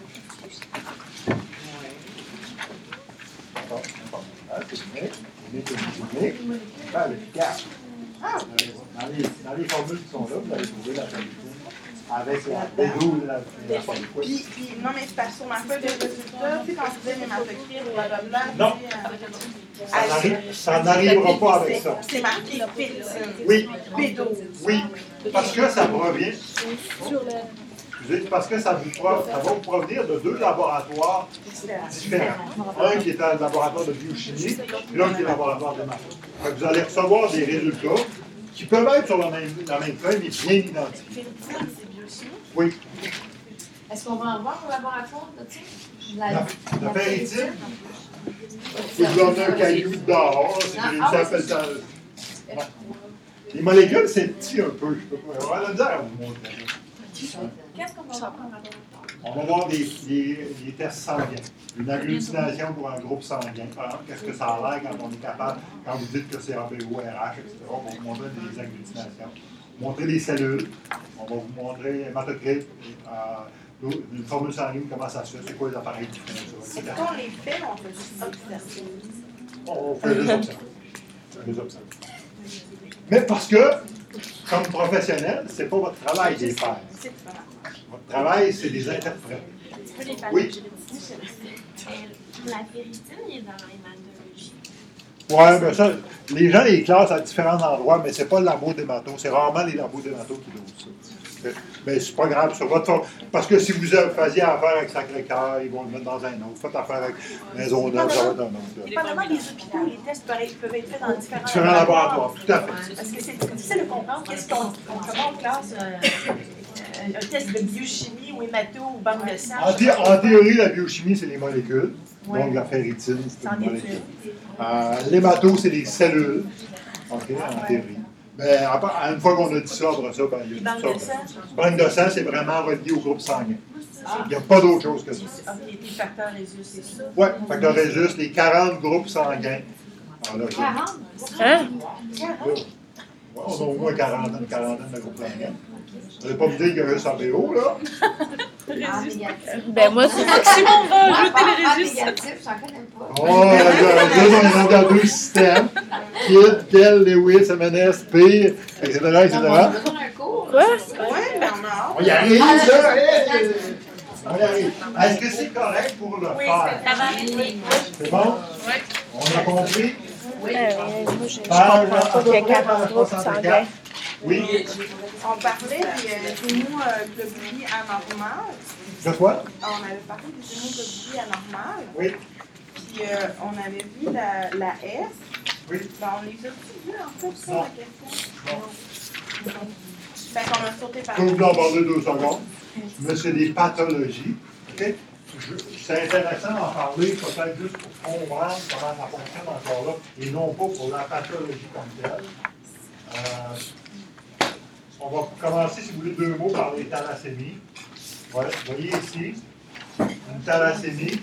Dans les formules qui sont là, vous allez trouver la ferritine. Avec la B12 la puis, non, mais c'est parce que sur ma feuille de résultats, tu sais, quand je disais l'hématocrit ou blablabla, non, ça n'arrivera pas avec ça. C'est marqué ferritine. Oui. B12. Oui, parce que ça provient. Parce que ça va vous provenir de deux laboratoires différents. Un qui est un laboratoire de biochimie, et l'autre qui est un laboratoire de maths. Vous allez recevoir des résultats qui peuvent être sur la même feuille, mais bien identifiés. Oui. Est-ce qu'on va en voir au laboratoire de ça? La ferritine, vous donnez un caillou dehors, ça s'appelle ça. Les molécules, c'est petit un peu. Je peux pas avoir la misère à vous montrer. Qu'est-ce qu'on va voir en laboratoire? On va voir des tests sanguins. Une agglutination pour un groupe sanguin. Par exemple, qu'est-ce que ça a l'air quand on est capable, quand vous dites que c'est ABO, RH, etc. On va vous montrer des agglutinations. Montrer les cellules. On va vous montrer hématocrit, une formule sanguine, comment ça se fait, c'est quoi les appareils qui font ça, etc. Quand on les fait, on peut juste observer. On fait les observer. Mais parce que, comme professionnel, c'est pas votre travail de les faire. Votre travail, c'est des interprètes. Oui. La ferritine, il est dans l'hématologie. Oui, bien ça, les gens les classent à différents endroits, mais c'est pas le labo d'hémato. C'est rarement les labos d'hémato qui dosent ça. Mais c'est pas grave sur votre... Parce que si vous faisiez affaire avec Sacré-Cœur, ils vont le mettre dans un autre. Faites affaire avec Maisonneuve, ça va être un autre. Dépendamment des hôpitaux, les tests peuvent être faits dans différents laboratoires. Tout à fait. Parce que c'est difficile de comprendre comment on classe un test de biochimie ou hémato ou banque de sang. En théorie, la biochimie, c'est les molécules. Ouais. Donc, la ferritine, c'est une molécule. L'hémato, c'est les cellules. OK, en théorie. Mais une fois qu'on a dit ça, après ça, ben, il y a tout ça. Banque de sang, c'est vraiment relié au groupe sanguin. Il n'y a pas d'autre chose que ça. OK, les facteurs Rhésus, c'est ça? Oui, facteurs Rhésus, les 40 groupes sanguins. 40? Hein? On a au moins une quarantaine de groupes sanguins. Vous n'allez pas me dire qu'il y a un SABO, là? Ben moi, c'est Simon va ajouter les Rhésus. J'en connais pas. Oh, on est dans deux systèmes. KID, KEL, Lewis, MNS, P, etc. On a besoin d'un cours. Quoi? Oui, Bernard. On y arrive, là! On y arrive. Est-ce que c'est correct pour le faire? C'est bon? Oui. On a compris? Moi, je comprends pas qu'il y a 40 groupes sanguins. Oui. On parlait des hémoglobinies anormales. De quoi? On avait parlé des hémoglobinies anormales. Oui. Puis on avait vu la S, Oui. Ben, on les a-tu vus, en fait, ça, Non. la question? Non. Fait qu'on a sauté par Je peux vous en parler 2 secondes, mais c'est des pathologies. OK? C'est intéressant d'en parler, peut-être juste pour comprendre comment ça fonctionne encore là, et non pas pour la pathologie comme telle. On va commencer, si vous voulez, 2 mots par les thalassémies. Ouais, vous voyez ici, une thalassémie.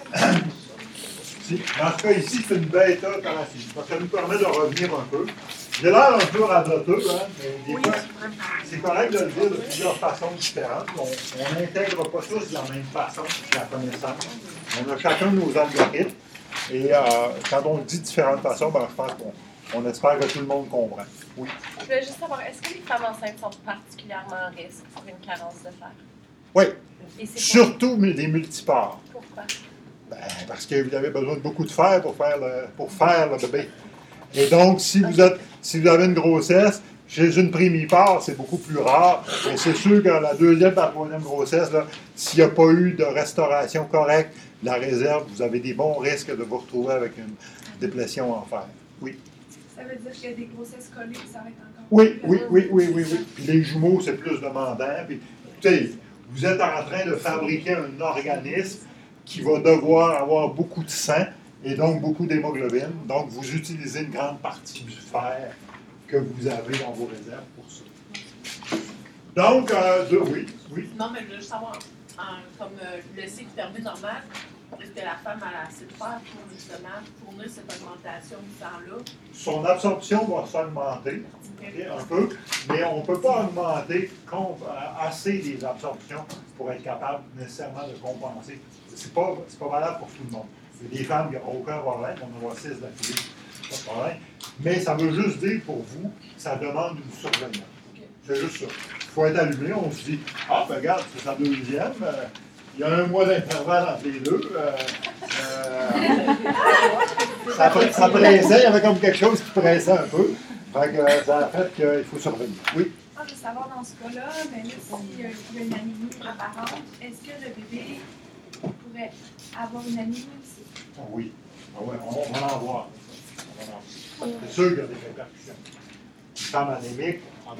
Dans ce cas ici, c'est une bêta-thalassémie. Donc, ça nous permet de revenir un peu. J'ai l'air un peu radoteux, hein, mais des fois, c'est correct de le dire de plusieurs façons différentes. On n'intègre pas tous de la même façon la connaissance. On a chacun nos algorithmes. Et quand on le dit de différentes façons, ben, je pense qu'on espère que tout le monde comprend. Oui. Je voulais juste savoir, est-ce que les femmes enceintes sont particulièrement en risque pour une carence de fer? Oui. Et c'est Surtout les multipares. Pourquoi? Ben, parce que vous avez besoin de beaucoup de fer pour faire le bébé. Et donc, si vous avez une grossesse, chez une primipare, c'est beaucoup plus rare. Mais c'est sûr que la deuxième et la troisième grossesse, s'il n'y a pas eu de restauration correcte de la réserve, vous avez des bons risques de vous retrouver avec une déplétion en fer. Oui. Ça veut dire qu'il y a des grossesses collées, ça va être encore. Oui. Puis les jumeaux, c'est plus demandant. Puis, écoutez, vous êtes en train de fabriquer un organisme qui va devoir avoir beaucoup de sang et donc beaucoup d'hémoglobine. Donc, vous utilisez une grande partie du fer que vous avez dans vos réserves pour ça. Donc, oui. Non, mais je veux juste savoir, comme le cycle fermé normal, est-ce que la femme a assez de fer pour justement fournir cette augmentation du sang-là? Son absorption va s'augmenter un peu, mais on ne peut pas augmenter assez des absorptions pour être capable nécessairement de compenser. C'est pas valable pour tout le monde. Il y a des femmes qui n'ont aucun problème, on en voit 6 d'affilée, pas de problème. Mais ça veut juste dire pour vous, ça demande une surveillance. C'est juste ça. Il faut être allumé, on se dit, ah, ben regarde, c'est sa deuxième, il y a 1 mois d'intervalle entre les deux. Ça pressait, il y avait comme quelque chose qui pressait un peu. Fait que ça a fait qu'il faut surveiller. Oui. Je veux savoir dans ce cas-là, mais là, s'il y a une anémie apparente, est-ce que le bébé pourrait avoir une anémie aussi? Oui. Ah ouais, on va en voir. C'est sûr qu'il y a des répercussions. Une femme anémique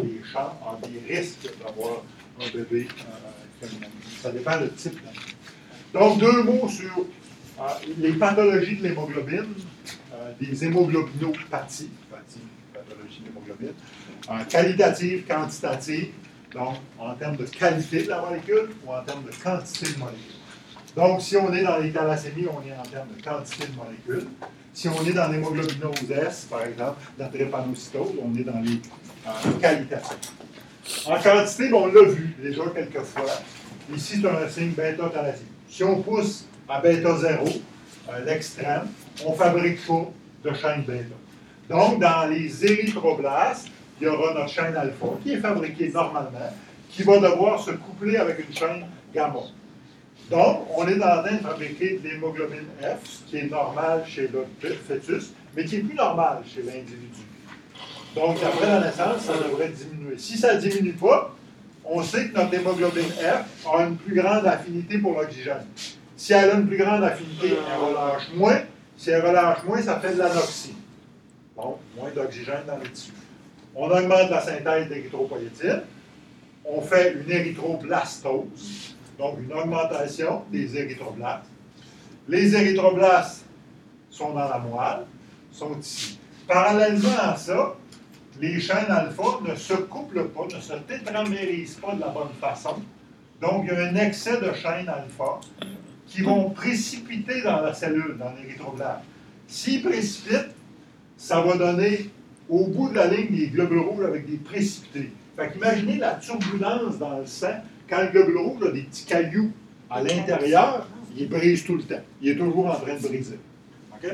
a des risques d'avoir un bébé qui a une anémie. Ça dépend du type d'anémie. Donc, 2 mots sur les pathologies de l'hémoglobine, des hémoglobinopathies, pathologie de l'hémoglobine, qualitative, quantitative, donc en termes de qualité de la molécule ou en termes de quantité de molécule. Donc, si on est dans les thalassémies, on est en termes de quantité de molécules. Si on est dans l'hémoglobinose S, par exemple, la drépanocytose, on est dans les qualitatives. En quantité, on l'a vu déjà quelques fois. Ici, c'est un signe bêta-thalassémie. Si on pousse à bêta 0, l'extrême, on ne fabrique pas de chaîne bêta. Donc, dans les érythroblastes, il y aura notre chaîne alpha, qui est fabriquée normalement, qui va devoir se coupler avec une chaîne gamma. Donc, on est en train de fabriquer de l'hémoglobine F, ce qui est normal chez le fœtus, mais qui est plus normal chez l'individu. Donc, après la naissance, ça devrait diminuer. Si ça ne diminue pas, on sait que notre hémoglobine F a une plus grande affinité pour l'oxygène. Si elle a une plus grande affinité, elle relâche moins. Si elle relâche moins, ça fait de l'anoxie. Bon, moins d'oxygène dans les tissus. On augmente la synthèse d'érythropoïétine. On fait une érythroblastose, donc une augmentation des érythroblastes. Les érythroblastes sont dans la moelle, sont ici. Parallèlement à ça, les chaînes alpha ne se couplent pas, ne se tétramérisent pas de la bonne façon. Donc, il y a un excès de chaînes alpha qui vont précipiter dans la cellule, dans l'érythroblaste. S'ils précipitent, ça va donner au bout de la ligne des globules rouges avec des précipités. Fait qu'imaginez la turbulence dans le sang. Quand le globule rouge a des petits cailloux à l'intérieur, il brise tout le temps. Il est toujours en train de briser. OK?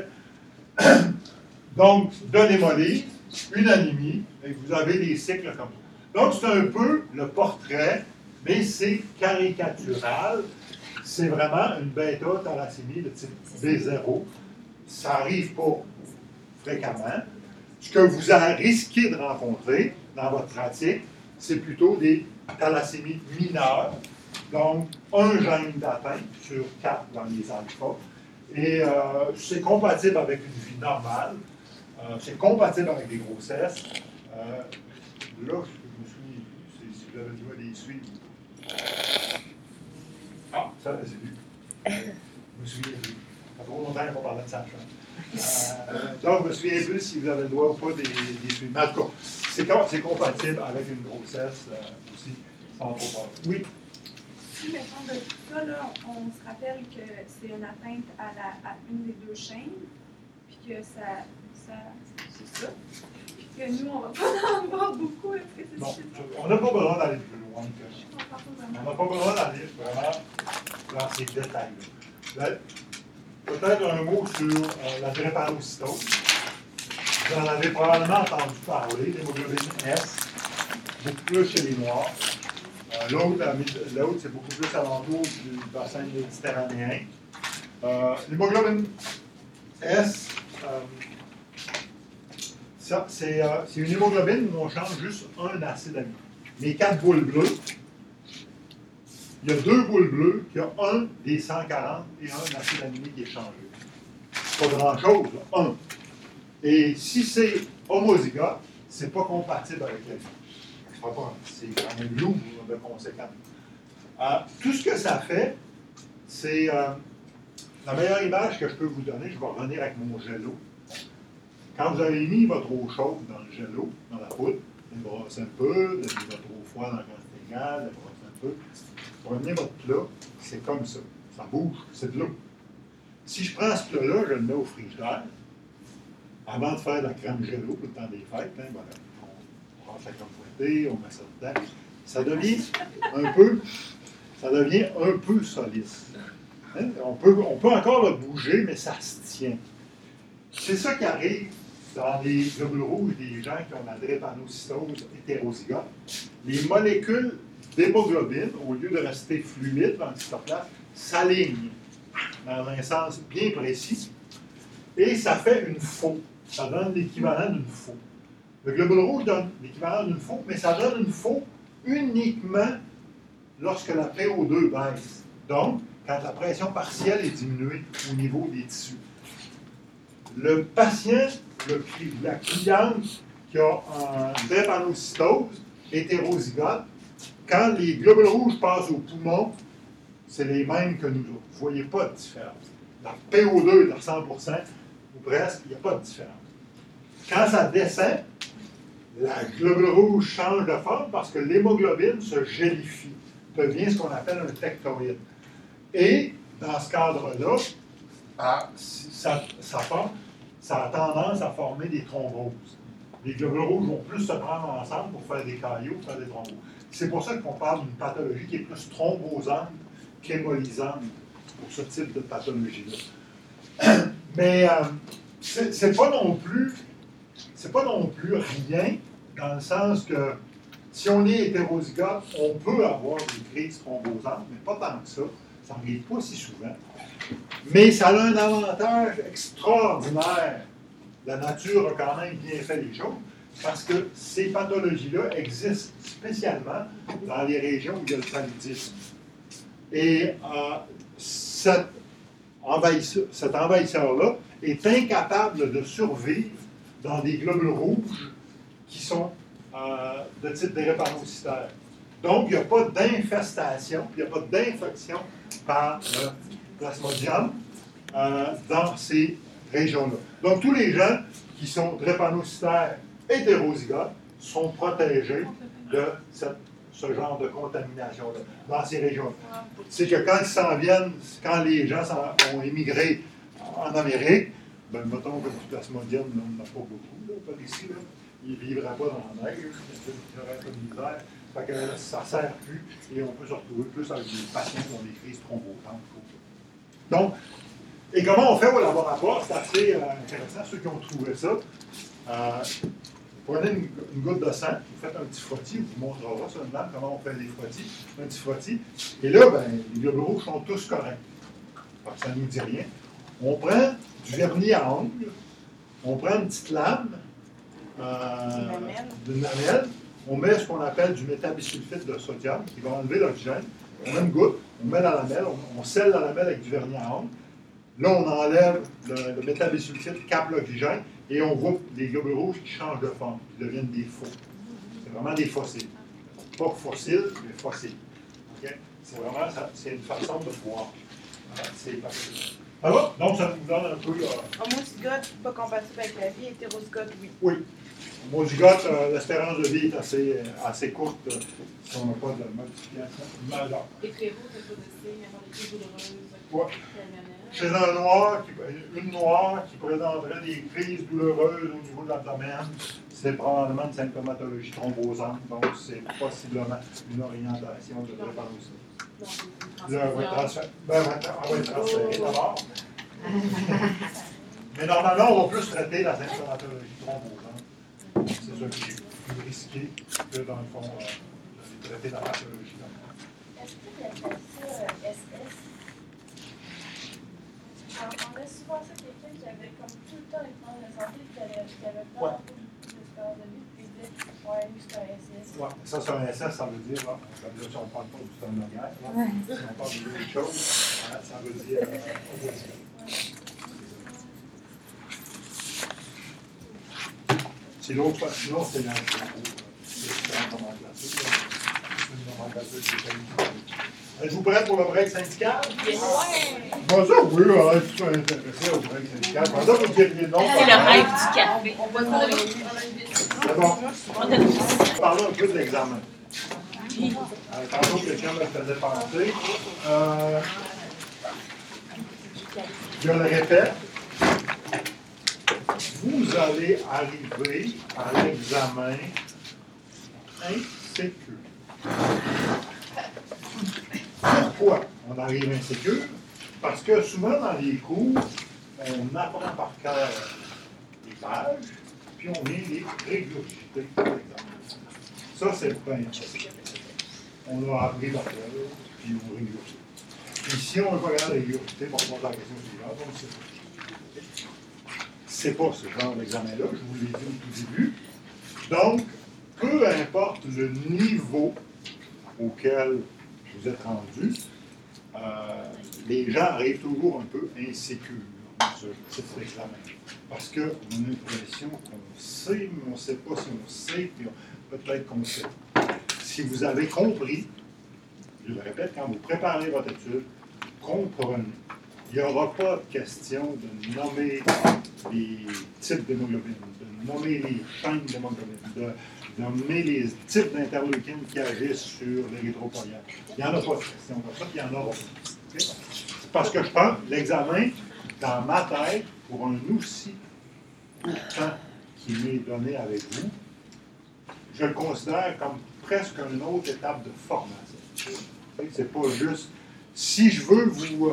Donc, de l'hémolyse, une anémie, et vous avez des cycles comme ça. Donc, c'est un peu le portrait, mais c'est caricatural. C'est vraiment une bêta-thalassémie de type B0. Ça n'arrive pas fréquemment. Ce que vous risquez de rencontrer dans votre pratique, c'est plutôt des thalassémies mineures. Donc, un gène d'atteinte sur 4 dans les alphas. Et c'est compatible avec une vie normale. C'est compatible avec des grossesses. Là, je me souviens plus si vous avez le droit de les suivre. Ah, ça, c'est vu. Je me souviens plus. Ça fait trop longtemps qu'on parlait de sage-femme. Donc, je me souviens plus si vous avez le droit ou pas des suivre. Mais en tout cas, c'est compatible avec une grossesse aussi, sans trop peur. Oui? Si, mettons, de tout ça, là, on se rappelle que c'est une atteinte à une des deux chaînes, puis que c'est ça. Puis que nous, on va pas en avoir beaucoup. Est-ce que c'est Non, suffisant? on n'a pas besoin d'aller plus loin que ça. On n'a pas besoin d'aller vraiment dans ces détails-là. Peut-être un mot sur la drépanocytose. Vous en avez probablement entendu parler, l'hémoglobine S, beaucoup plus chez les Noirs. L'autre, c'est beaucoup plus alentour du bassin méditerranéen. L'hémoglobine S, c'est une hémoglobine où on change juste un acide aminé. Les 4 boules bleues, il y a 2 boules bleues qui ont un des 140 et un acide aminé qui est changé. Pas grand-chose, là, un. Et si c'est homozygote, c'est pas compatible avec la vie. C'est quand même lourd de conséquences. Tout ce que ça fait, c'est la meilleure image que je peux vous donner. Je vais revenir avec mon gelo. Quand vous avez mis votre eau chaude dans le gelo, dans la poudre, elle brosse un peu, vous avez votre eau froide dans la quantité égale, elle brosse un peu. Vous revenez votre plat, c'est comme ça. Ça bouge, c'est de l'eau. Si je prends ce plat-là, je le mets au frigidaire, avant de faire de la crème gelo pour le temps des fêtes, hein, voilà, on range la crème fouettée, on met ça dedans. Ça devient un peu solide. Hein? On peut encore le bouger, mais ça se tient. C'est ça qui arrive dans les globules rouges des gens qui ont la drépanocytose hétérozygote. Les molécules d'hémoglobine, au lieu de rester fluides dans le cytoplasme, s'alignent dans un sens bien précis et ça fait une faux. Ça donne l'équivalent d'une faux. Le globule rouge donne l'équivalent d'une faux, mais ça donne une faux uniquement lorsque la PO2 baisse. Donc, quand la pression partielle est diminuée au niveau des tissus. Le patient, la cliente qui a une drépanocytose hétérozygote, quand les globules rouges passent au poumon, c'est les mêmes que nous autres. Vous ne voyez pas de différence. La PO2 est à 100%, ou presque, il n'y a pas de différence. Quand ça descend, la globule rouge change de forme parce que l'hémoglobine se gélifie, devient ce qu'on appelle un tectoïde. Et dans ce cadre-là, ça a tendance à former des thromboses. Les globules rouges vont plus se prendre ensemble pour faire des caillots, faire des thromboses. C'est pour ça qu'on parle d'une pathologie qui est plus thrombosante qu'hémolysante pour ce type de pathologie-là. Mais c'est pas non plus rien, dans le sens que si on est hétérozygote, on peut avoir des crises thrombosantes, mais pas tant que ça. Ça n'arrive pas si souvent. Mais ça a un avantage extraordinaire. La nature a quand même bien fait les choses, parce que ces pathologies-là existent spécialement dans les régions où il y a le paludisme. Et cet envahisseur-là est incapable de survivre dans des globules rouges qui sont de type drépanocytaire. Donc, il n'y a pas d'infestation, il n'y a pas d'infection par le plasmodium dans ces régions-là. Donc, tous les gens qui sont drépanocytaires hétérozygotes sont protégés de ce genre de contamination-là dans ces régions-là. C'est que quand ils s'en viennent, quand les gens ont émigré en Amérique, ben, mettons que le plasmodium, on n'en a pas beaucoup, là, par ici, là. Ils ne vivraient pas dans la neige, il y aurait un peu de misère. Fait que ça ne sert plus et on peut se retrouver plus avec des patients qui ont des crises thrombosantes. Donc, et comment on fait au laboratoire? C'est assez intéressant, ceux qui ont trouvé ça. Vous prenez une goutte de sang, vous faites un petit frottis, on vous montrera sur une lampe comment on fait les frottis, un petit frottis. Et là, ben, les globules rouges sont tous corrects. Ça ne nous dit rien. On prend du vernis à ongles, on prend une petite lame, d'une lamelle, on met ce qu'on appelle du méthabisulfite de sodium qui va enlever l'oxygène. On met une goutte, on met la lamelle, on scelle la lamelle avec du vernis à ongles. Là, on enlève le méthabisulfite, capte l'oxygène, et on voit les globules rouges qui changent de forme, qui deviennent des faux. C'est vraiment des fossiles. Pas fossiles, mais fossiles. Okay? C'est vraiment ça, c'est une façon de voir. C'est parfait. Ça va? Donc, ça nous donne un peu. Homozygote, pas compatible avec la vie, hétérozygote, oui. Oui. Homozygote, l'espérance de vie est assez courte si on n'a pas de modification majeure. Et frérot, t'as pas de signe avant les crises douloureuses. Ouais. Chez un noir, une noire qui présenterait des crises douloureuses au niveau de l'abdomen, c'est probablement une symptomatologie thrombosante, donc c'est possiblement une orientation de réponse. Là, on va être transféré d'abord. Mais normalement, on va plus traiter la symptomatologie thrombosante. C'est ça qui est plus risqué que, dans le fond, de traiter la pathologie. Est-ce que tu appelles ça SS? Alors, on a souvent ça quelqu'un qui avait comme tout le temps les problèmes de santé, qui avait pas d'espérance de vie, puis il disait ouais, lui c'est un SS. Ouais, ça c'est un SS, ça veut dire, là, si on ne parle pas du sternogère, si on parle d'autre chose, ça veut dire c'est l'autre fois, sinon c'est la nomenclature. Êtes-vous prêts pour le break syndical? Oui! Bon, ça, oui, je suis intéressé au break syndical. Pendant que vous diriez non. C'est le rêve du café. C'est bon. On va parler un peu de l'examen. Tantôt, quelqu'un me faisait penser. Je le répète. Vous allez arriver à l'examen insécure. Pourquoi on arrive insécure? Parce que souvent dans les cours, on apprend par cœur les pages, puis on vient les régurgiter pour l'examen. Ça, c'est le principe. On a appris par cœur, puis on régurgite. Puis si on ne veut pas regarder régurgiter, on va poser la question suivante, donc c'est pas ce genre d'examen-là, je vous l'ai dit au tout début. Donc, peu importe le niveau auquel vous êtes rendu, les gens arrivent toujours un peu insécures dans ce type d'examen. Parce qu'on a l'impression qu'on sait, mais on ne sait pas si on sait, puis peut-être qu'on sait. Si vous avez compris, je le répète, quand vous préparez votre étude, comprenez. Il n'y aura pas de question de nommer les types d'hémoglobine, de nommer les chaînes d'hémoglobine, de nommer les types d'interleukines qui agissent sur l'érythropoïète. Il n'y en a pas de question comme ça, puis il y en aura pas. Okay? Parce que je pense que l'examen, dans ma tête, pour un aussi temps qui m'est donné avec vous, je le considère comme presque une autre étape de formation. C'est pas juste... Si je veux vous...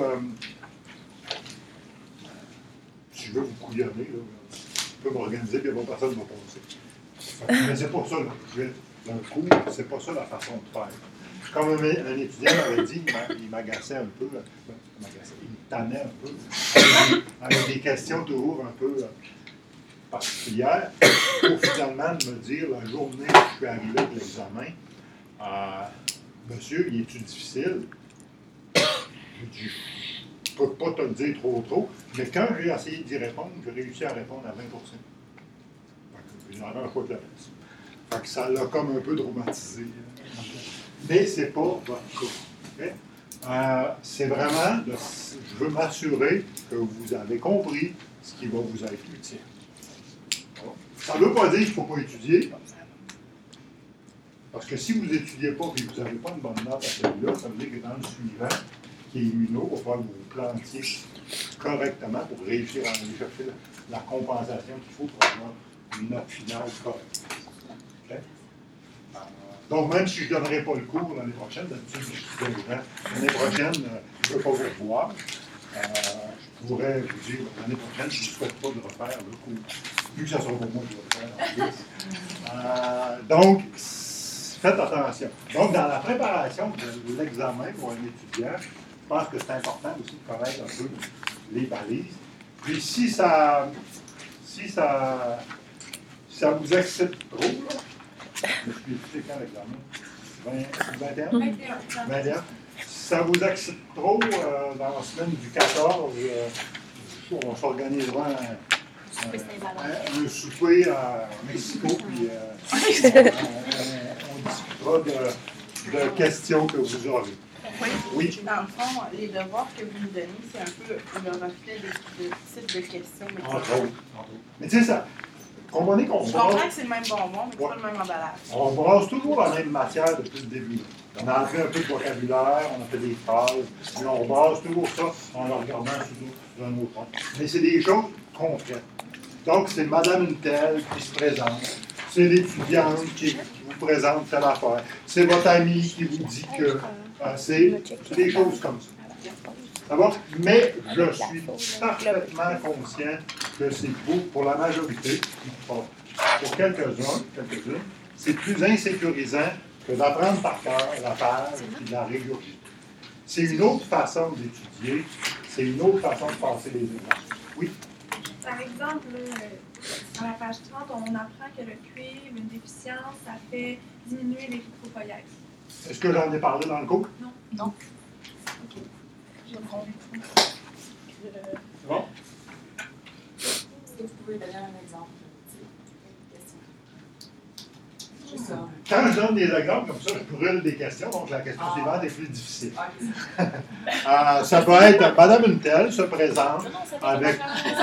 si je veux vous couillonner, là, je peux m'organiser et il n'y a pas personne qui va passer. Mais c'est pas ça, le cours, c'est pas ça la façon de faire. Comme un étudiant m'avait dit, il m'agaçait un peu, il me tannait un peu, avec des questions toujours un peu particulières, pour finalement me dire, la journée où je suis arrivé avec l'examen, monsieur, il est-tu difficile? Je dis, je ne peux pas te le dire trop, mais quand j'ai essayé d'y répondre, j'ai réussi à répondre à 20%. J'ai la première fois que la place. Fait que ça l'a comme un peu traumatisé. Mais c'est pas votre cas. Okay? C'est vraiment, je veux m'assurer que vous avez compris ce qui va vous être utile. Ça ne veut pas dire qu'il ne faut pas étudier. Parce que si vous n'étudiez pas et que vous n'avez pas une bonne note à celui-là, ça veut dire que dans le suivant, qui est immuno, il va falloir que vous vous plantiez correctement pour réussir à aller chercher la compensation qu'il faut pour avoir une note finale correcte. Okay? Donc, même si je ne donnerai pas le cours l'année prochaine, d'habitude, je suis gens, l'année prochaine, je ne veux pas vous revoir. Je pourrais vous dire, l'année prochaine, je ne souhaite pas de refaire le cours. Vu que ça sera pour moi que je vais le faire. Donc, faites attention. Donc, dans la préparation de l'examen pour un étudiant, je pense que c'est important aussi de connaître un peu les balises. Puis, si ça vous excite trop, là, je suis étudié quand l'examen? 21? 21. Si ça vous excite trop, dans la semaine du 14, on s'organisera un souper à Mexico, puis on discutera de questions que vous aurez. Oui. Dans le fond, les devoirs que vous nous donnez, c'est un peu le reflet de type de questions. Entre autres. Mais tu sais, ça. Comprenez qu'on Je comprends que c'est le même bonbon, mais c'est pas le même emballage. On brasse toujours la même matière depuis le début. On a appris un peu de vocabulaire, on a fait des phrases, mais on brasse toujours ça en le regardant sous un autre angle. Mais c'est des choses concrètes. Donc, c'est Madame une telle qui se présente. C'est l'étudiante qui vous présente telle affaire. C'est votre ami qui vous dit que c'est des choses comme ça. Ça va? Mais je suis parfaitement conscient que c'est pour la majorité, pour quelques-unes, c'est plus insécurisant que d'apprendre par cœur la page et de la régurgiter. C'est une autre façon d'étudier, c'est une autre façon de passer les examens. Oui? Par exemple, à la page 30, on apprend que le cuivre, une déficience, ça fait diminuer l'érythropoïèse. Est-ce que j'en ai parlé dans le cours? Non. Non. OK. C'est bon? Est-ce que vous pouvez donner un exemple? Quand je donne des exemples comme ça, je brûle des questions, donc la question suivante est plus difficile. Ça peut être Madame une telle se présente avec.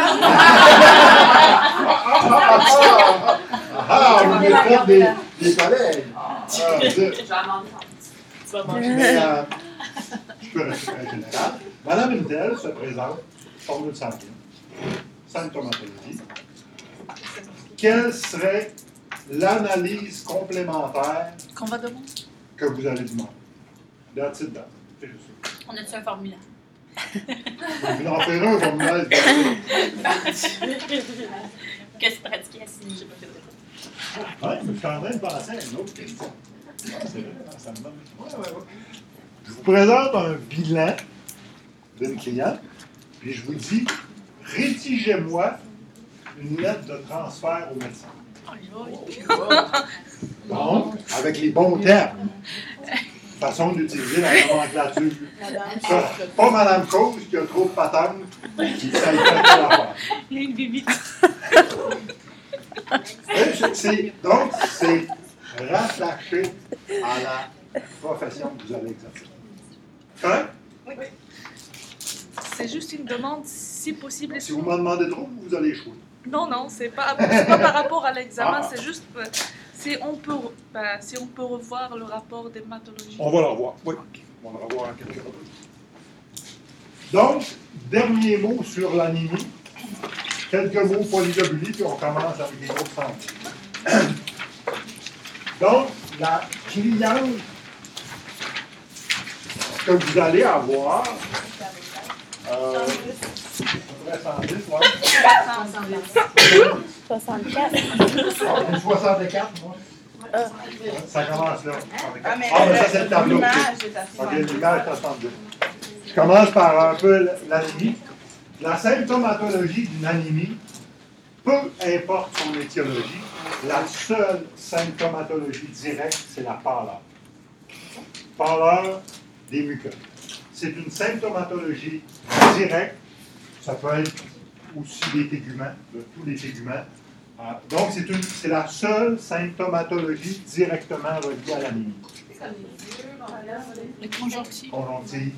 On est fait des collègues. Mais je peux rester très général. Madame une telle se présente, formule sanguine, symptomatologie. Quelle serait l'analyse complémentaire qu'on va demander, que vous allez demander? That's it, that. C'est juste ça. On a-tu un formulaire? Vous en ferez un formulaire. Que se pratiquer assis. Oui, je suis en train de penser à une autre question. C'est vrai, ça me donne. Ouais. Je vous présente un bilan d'une cliente, puis je vous dis, rédigez-moi une lettre de transfert au médecin. Donc, avec les bons termes. Façon d'utiliser la nomenclature. Pas Madame Cause qui a trop de patentes, qui sait faire l'affaire. Il y a une bibite. Donc, c'est rattaché à la profession que vous allez exercer. Correct? Oui. C'est juste une demande, si possible. Si vous m'en demandez trop, vous allez échouer. Non, c'est pas par rapport à l'examen, c'est juste si on peut revoir le rapport d'hématologie. On va le revoir, oui. On va le revoir en quelques reprises. Donc, dernier mot sur l'anémie. Quelques mots polyglobulie, puis on commence avec les autres santé. Donc, la cliente que vous allez avoir, 110, ouais. 64. 64, moi. Ça commence là. Mais ça, c'est le tableau. L'image est à 62. OK, l'image est à 62. Je commence par un peu l'anémie. La symptomatologie d'une anémie, peu importe son étiologie, la seule symptomatologie directe, c'est la pâleur. Pâleur des muqueuses. C'est une symptomatologie directe. Ça peut être aussi des téguments, de tous les téguments. Donc, c'est la seule symptomatologie directement reliée à l'anémie. Les conjonctives. Conjonctive.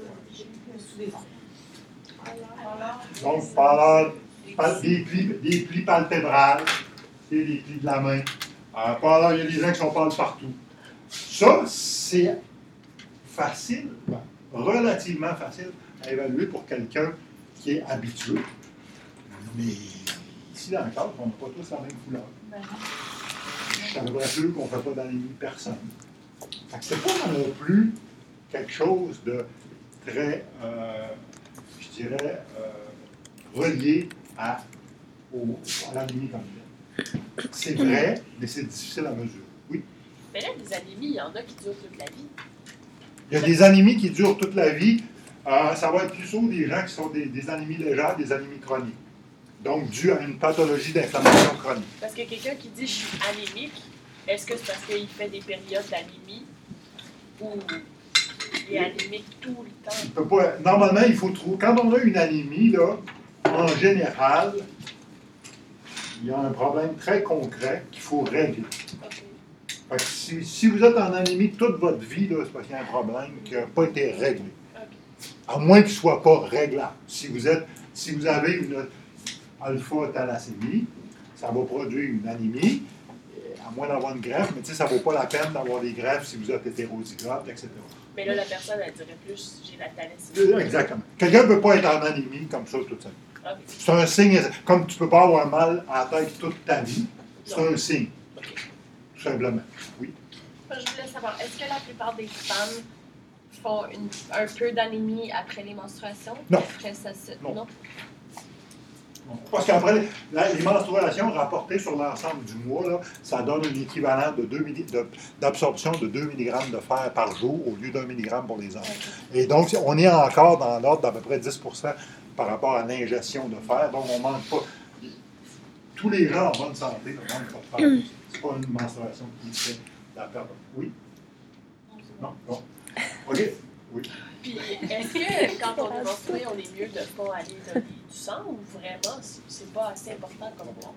Donc, pâleur, des plis palpébrales, des plis de la main. Pâleur, il y a des gens qui sont pâles partout. Ça, c'est facile, relativement facile à évaluer pour quelqu'un qui est habitué. Mais ici, dans le cadre, on n'a pas tous la même couleur. Je suis à peu près sûr qu'on ne fait pas d'anémie personne. Ce n'est pas non plus quelque chose de très, je dirais, relié à l'anémie comme telle. C'est vrai, mais c'est difficile à mesurer. Oui? Mais là, des anémies, il y en a qui durent toute la vie. Il y a des anémies qui durent toute la vie. Ça va être plutôt des gens qui sont des anémies légères, des anémies chroniques. Donc, dû à une pathologie d'inflammation chronique. Parce que quelqu'un qui dit « je suis anémique », est-ce que c'est parce qu'il fait des périodes d'anémie ou il est anémique tout le temps? Il peut pas, normalement, il faut trouver. Quand on a une anémie, là, on en général, il y a un problème très concret qu'il faut régler. Fait que si vous êtes en anémie toute votre vie, là, c'est parce qu'il y a un problème qui n'a pas été réglé. À moins qu'il ne soit pas réglable. Si vous avez une alpha-thalassémie, ça va produire une anémie, à moins d'avoir une greffe, mais ça ne vaut pas la peine d'avoir des greffes si vous êtes hétérozygote, etc. Mais là, la personne, elle dirait plus, j'ai la thalassémie. Exactement. Quelqu'un ne peut pas être en anémie comme ça toute sa vie. Okay. C'est un signe, comme tu ne peux pas avoir mal à la tête toute ta vie, c'est un signe. Okay. Tout simplement. Oui. Je voulais savoir, est-ce que la plupart des femmes font un peu d'anémie après les menstruations? Non. Après ça non. Parce qu'après, les menstruations rapportées sur l'ensemble du mois, là, ça donne un équivalent d'absorption de 2 mg de fer par jour au lieu d'1 mg pour les hommes. Okay. Et donc, on est encore dans l'ordre d'à peu près 10 par rapport à l'ingestion de fer. Donc, on ne manque pas. Tous les gens en bonne santé ne manquent pas de fer. Ce n'est pas une menstruation qui fait la perte. Oui? Non? Bon. OK? Oui. Puis, est-ce que quand on est menstrué, on est mieux de ne pas aller donner du sang ou vraiment, c'est pas assez important comme ça?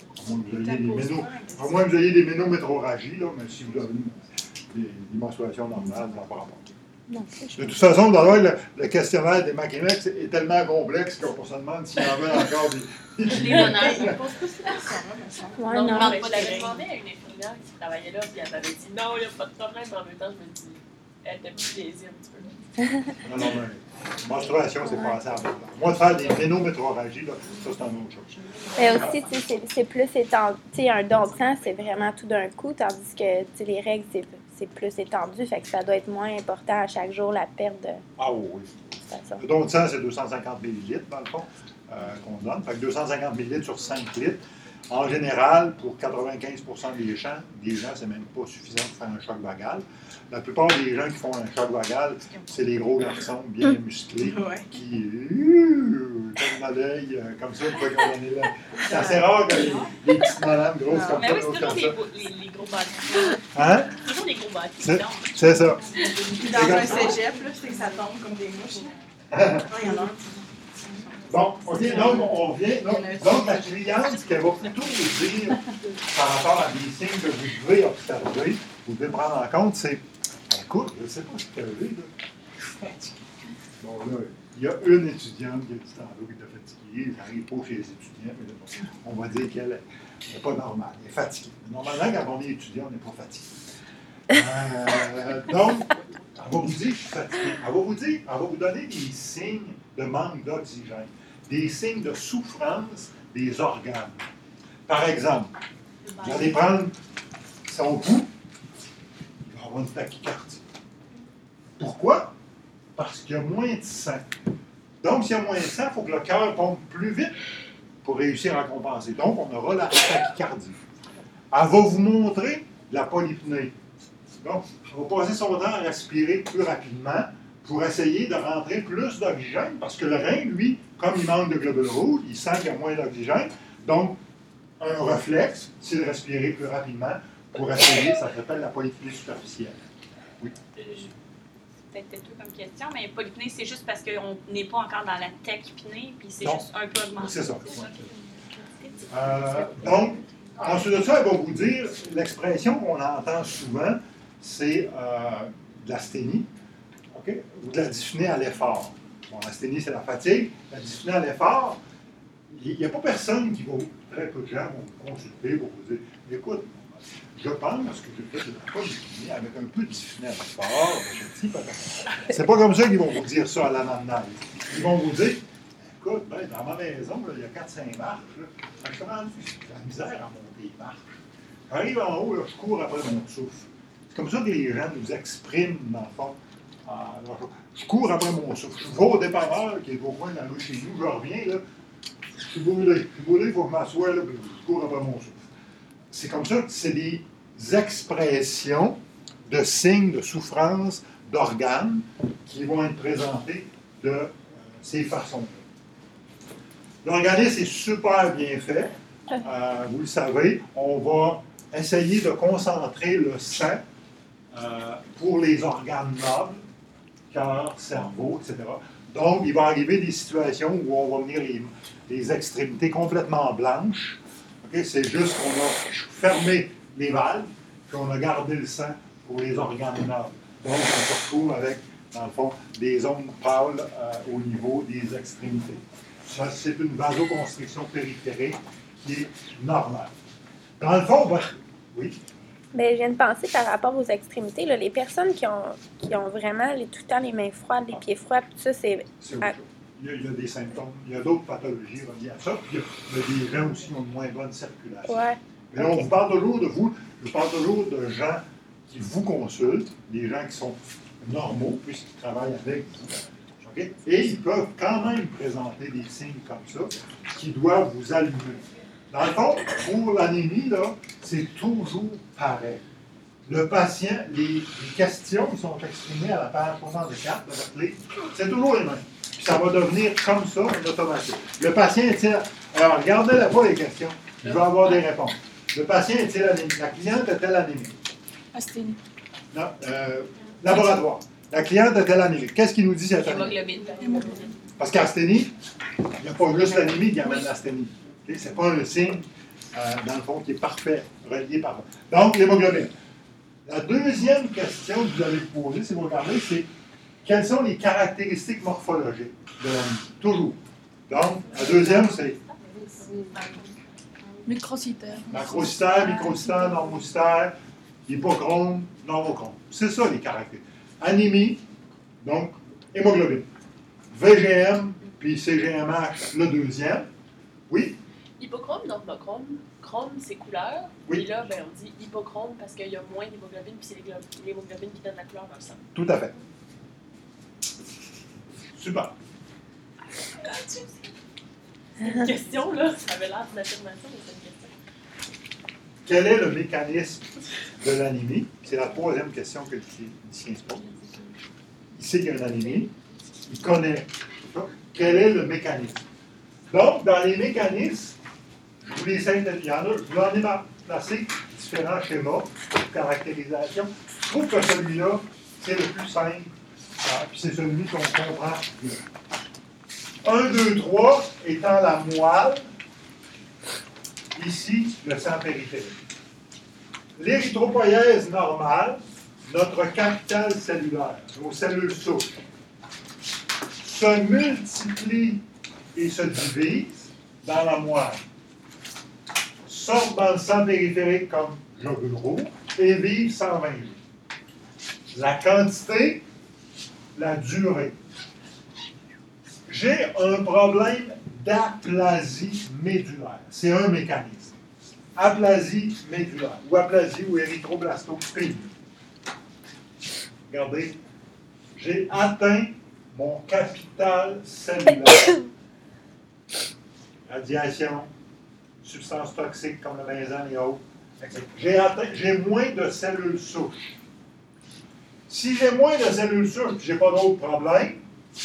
À moins que vous ayez des ménométroragies, là, mais si vous avez des menstruations normales, ça n'a pas rapport. De toute façon, d'ailleurs, le questionnaire des Makimex est tellement complexe qu'on se demande s'il y en a encore des... Je l'ai honnête, il ne pose pas cette question-là. Non, je l'avais demandé à une infirmière qui travaillait là, puis elle m'avait dit non, il n'y a pas de problème, mais en même temps, je me dis, elle t'a plus plaisir un petit peu. Non, mais menstruation, c'est pas assez important. Moi, de faire des ménométroragies, là, ça, c'est une autre chose. Mais aussi, c'est plus étendu. Un don de sang, c'est vraiment tout d'un coup, tandis que les règles, c'est plus étendu, fait que ça doit être moins important à chaque jour, la perte de... Ah oui. Le don de sang, c'est 250 ml, dans le fond, qu'on donne. Fait que 250 ml sur 5 litres. En général, pour 95% des gens, c'est même pas suffisant pour faire un choc vagal. La plupart des gens qui font un choc vagal, c'est les gros garçons bien musclés qui, comme l'œil, comme ça, une fois qu'on est là. C'est assez rare que les petites madames grosses comme ça. Mais oui, c'est toujours les gros bâtis. Hein? C'est toujours les gros bâtis. C'est ça. Dans un cégep, là, c'est que ça tombe comme des mouches. Il y en a un. Bon, OK, donc on revient. Donc la cliente, ce qu'elle va plutôt vous dire par rapport à des signes que vous devez observer, vous devez prendre en compte, c'est écoute, je ne sais pas ce qu'elle est, là. Je suis fatigué. Bon, là, il y a une étudiante qui a dit tantôt qu'elle était fatiguée, ça n'arrive pas chez les étudiants, mais là, on va dire qu'elle n'est pas normale, elle est fatiguée. Normalement, quand on est étudiant, on n'est pas fatigué. Donc, elle va vous dire, je suis fatigué. Elle va vous donner des signes de manque d'oxygène, des signes de souffrance des organes. Par exemple, vous allez prendre son pouls, il va avoir une tachycardie. Pourquoi? Parce qu'il y a moins de sang. Donc, s'il y a moins de sang, il faut que le cœur pompe plus vite pour réussir à compenser. Donc, on aura la tachycardie. Elle va vous montrer la polypnée. Donc, on va passer son temps à respirer plus rapidement pour essayer de rentrer plus d'oxygène, parce que le rein, lui, comme il manque de globules rouges, il sent qu'il y a moins d'oxygène. Donc, un réflexe, c'est de respirer plus rapidement pour essayer, ça s'appelle la polypnée superficielle. Oui. C'est peut-être tout comme question, mais polypnée, c'est juste parce qu'on n'est pas encore dans la tachypnée, puis c'est juste un peu augmenté. C'est ça. Donc, ensuite de ça, elle va vous dire, l'expression qu'on entend souvent, c'est de l'asthénie, okay? Ou de la dyspnée à l'effort. Bon, l'asthénie, c'est la fatigue. La dyspnée à l'effort, il n'y a pas personne qui va, très peu de gens vont vous consulter pour vous dire, écoute, je pense que j'ai fait de la polypnée avec un peu de dyspnée à l'effort. C'est pas comme ça qu'ils vont vous dire ça à l'anamnèse. Ils vont vous dire, écoute, ben, dans ma maison, là, il y a 4-5 marches. Là, je suis rendu la misère à monter les marches. J'arrive en haut, là, je cours après mon souffle. C'est comme ça que les gens nous expriment, dans le fond. Alors, je cours après mon souffle. Je vais au dépanneur qui est au coin de la rue chez nous. Je reviens, là. Je suis brûlé. Il faut que je m'assoie, là, puis je cours après mon souffle. C'est comme ça que c'est des expressions de signes de souffrance d'organes qui vont être présentés de ces façons-là. L'organisme est super bien fait. Vous le savez, on va essayer de concentrer le sang pour les organes nobles, cœur, cerveau, etc. Donc, il va arriver des situations où on va venir les extrémités complètement blanches. Okay? C'est juste qu'on a fermé les valves, puis on a gardé le sang pour les organes nobles. Donc, on se retrouve avec, dans le fond, des zones pâles au niveau des extrémités. Ça, c'est une vasoconstriction périphérique qui est normale. Dans le fond, oui? Bien, je viens de penser par rapport aux extrémités, là, les personnes qui ont vraiment tout le temps les mains froides, les pieds froids, tout ça, c'est... Il y a des symptômes. Il y a d'autres pathologies reliées à ça. Puis il y a des gens aussi qui ont une moins bonne circulation. Ouais. Mais là, on vous parle toujours de vous. Je parle toujours de gens qui vous consultent, des gens qui sont normaux, puisqu'ils travaillent avec vous. Okay? Et ils peuvent quand même présenter des signes comme ça qui doivent vous allumer. Dans le fond, pour l'anémie, là, c'est toujours pareil. Le patient, les questions qui sont exprimées à la page 64 de votre livre, c'est toujours les mêmes. Puis ça va devenir comme ça, en automatique. Le patient est-il... Alors, regardez-la pas les questions. Je vais avoir des réponses. Le patient est-il anémique? La cliente est-elle anémique? Asthénie. Non. Laboratoire. La cliente est-elle anémique? Qu'est-ce qu'il nous dit cette anémie? Hémoglobine. Parce qu'asthénie, il n'y a pas juste l'anémie qui amène l'asthénie. Okay? Ce n'est pas un signe, dans le fond, qui est parfait, relié par là. Donc, l'hémoglobine. La deuxième question que vous allez vous poser, si vous regardez, c'est quelles sont les caractéristiques morphologiques de l'anémie? Toujours. Donc, la deuxième, c'est Microcytaire. macrocytaire, microcytaire, normocytaire, hypochrome, normochrome. C'est ça les caractéristiques. Anémie, donc hémoglobine. VGM, puis CGMH, le deuxième. Oui? Hypochrome, normochrome. Chrome, c'est couleur. Oui. Et là, ben, on dit hypochrome parce qu'il y a moins d'hémoglobine, puis c'est l'hémoglobine qui donne la couleur dans le sang. Tout à fait. Super. Une question, là, ça avait l'air d'une affirmation, mais c'est une question. Quel est le mécanisme de l'anémie? C'est la troisième question que le clinicien se pose. Il sait qu'il y a une anémie, il connaît. Quel est le mécanisme? Donc, dans les mécanismes, je vous les il y en a, je vous en ai placé différents schémas de caractérisation. Je trouve que celui-là, c'est le plus simple, puis c'est celui qu'on comprend bien. 1, 2, 3 étant la moelle, ici, le sang périphérique. L'érythropoïèse normale, notre capital cellulaire, nos cellules souches, se multiplient et se divisent dans la moelle, sortent dans le sang périphérique comme globules rouges et vivent 120 jours. La quantité, la durée. J'ai un problème d'aplasie médulaire. C'est un mécanisme. Aplasie médulaire, ou aplasie ou érythroblastomie. Regardez, j'ai atteint mon capital cellulaire. Radiation, substances toxiques comme le benzène et autres. J'ai moins de cellules souches. Si j'ai moins de cellules souches et je n'ai pas d'autres problèmes,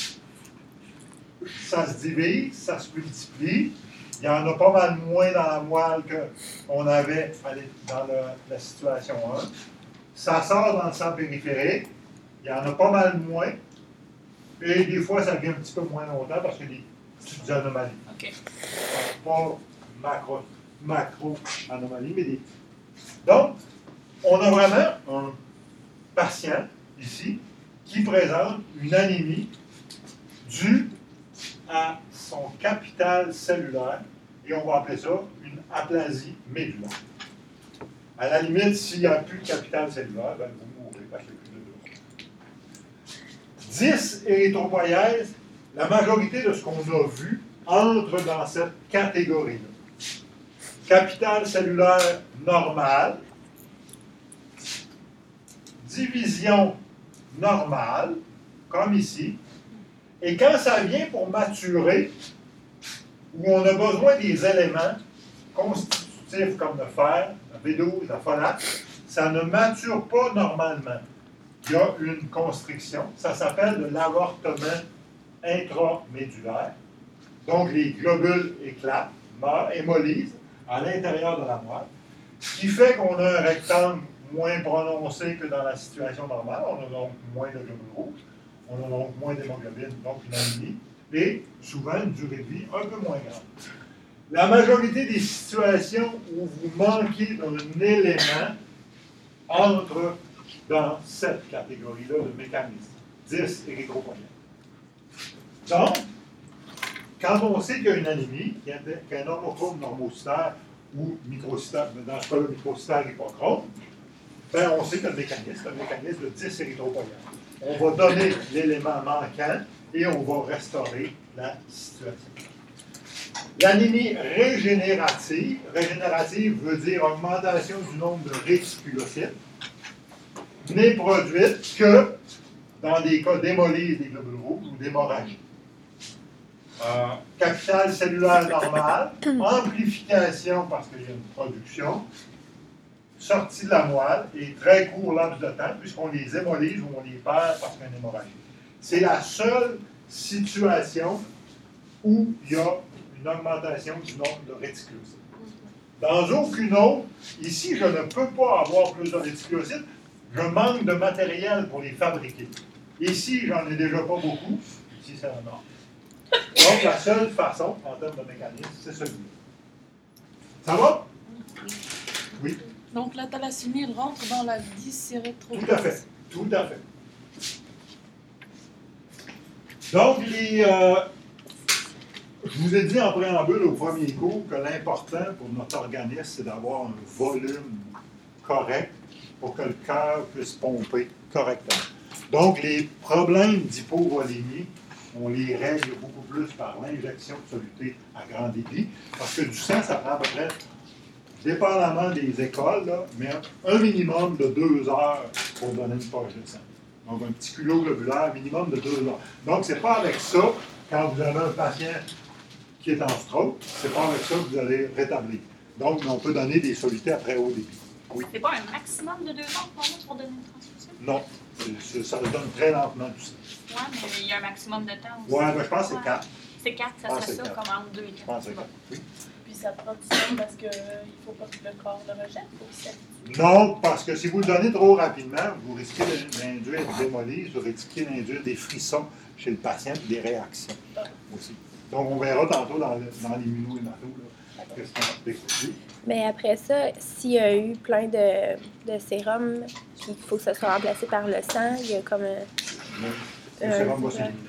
ça se divise, ça se multiplie. Il y en a pas mal moins dans la moelle qu'on avait dans la situation 1. Ça sort dans le sang périphérique. Il y en a pas mal moins. Et des fois, ça vient un petit peu moins longtemps parce qu'il y a des petites anomalies. OK. Pas macro-anomalies, mais des... Donc, on a vraiment un patient ici qui présente une anémie due à son capital cellulaire, et on va appeler ça une aplasie médulaire. À la limite, s'il n'y a plus de capital cellulaire, ben, vous mourrez parce qu'il n'y a plus de 10 érythropoïèses, la majorité de ce qu'on a vu entre dans cette catégorie-là. Capital cellulaire normal, division normale, comme ici, et quand ça vient pour maturer, où on a besoin des éléments constitutifs comme le fer, le B12, le folate, ça ne mature pas normalement. Il y a une constriction, ça s'appelle de l'avortement intramédulaire. Donc les globules éclatent, meurent, hémolysent à l'intérieur de la moelle, ce qui fait qu'on a un rectangle moins prononcé que dans la situation normale, on a donc moins de globules rouges. on a donc moins d'hémoglobine, donc une anémie, et souvent une durée de vie un peu moins grande. La majorité des situations où vous manquez d'un élément entre dans cette catégorie-là de mécanismes. 10 érythropoïètes. Donc, quand on sait qu'il y a une anémie, qu'il y a un normochrome normocytaire ou microcytaire, dans ce cas-là, microcytaire hypochrome, ben on sait que le mécanisme, c'est un mécanisme de 10 érythropoïètes. On va donner l'élément manquant et on va restaurer la situation. L'anémie régénérative veut dire augmentation du nombre de réticulocytes, n'est produite que dans des cas d'hémolyse des globules rouges ou d'hémorragie. Capital cellulaire normal, amplification parce qu'il y a une production, sortie de la moelle et très court laps de temps puisqu'on les hémolyse ou on les perd parce qu'il y a une hémorragie. C'est la seule situation où il y a une augmentation du nombre de réticulocytes. Dans aucune autre, ici, je ne peux pas avoir plus de réticulocytes, je manque de matériel pour les fabriquer. Ici, j'en ai déjà pas beaucoup, ici, c'est la norme. Donc, la seule façon, en termes de mécanisme, c'est celui-là. Ça va? Oui. Donc, la thalassémie, elle rentre dans la dysérythropoïèse. Tout à fait. Tout à fait. Donc, je vous ai dit en préambule au premier cours que l'important pour notre organisme, c'est d'avoir un volume correct pour que le cœur puisse pomper correctement. Donc, les problèmes d'hypovolémie, on les règle beaucoup plus par l'injection de soluté à grand débit, parce que du sang, ça prend à peu près, dépendamment des écoles, là, mais un minimum de 2 heures pour donner une poche de sang. Donc, un petit culot globulaire, minimum de 2 heures. Donc, ce n'est pas avec ça, quand vous avez un patient qui est en stroke, c'est pas avec ça que vous allez rétablir. Donc, on peut donner des solutés à très haut débit. Oui. C'est pas un maximum de 2 heures pour donner une transfusion? Non. Ça le donne très lentement tout ça. Oui, mais il y a un maximum de temps aussi. Oui, mais je pense que c'est 4. C'est 4, ça serait ça, comme entre 2 et 4. Je pense que c'est 4. Oui. Puis ça prend du temps parce qu'il ne faut pas que le corps le rejette ou s'habitue. Non, parce que si vous le donnez trop rapidement, vous risquez d'induire des hémolyses, vous risquez d'induire des frissons chez le patient et des réactions aussi. Donc, on verra tantôt dans l'immunohémato qu'est-ce qu'on a découvert. Mais après ça, s'il y a eu plein de sérum, puis qu'il faut que ça soit remplacé par le sang, il y a comme un... Le sérum va s'éliminer.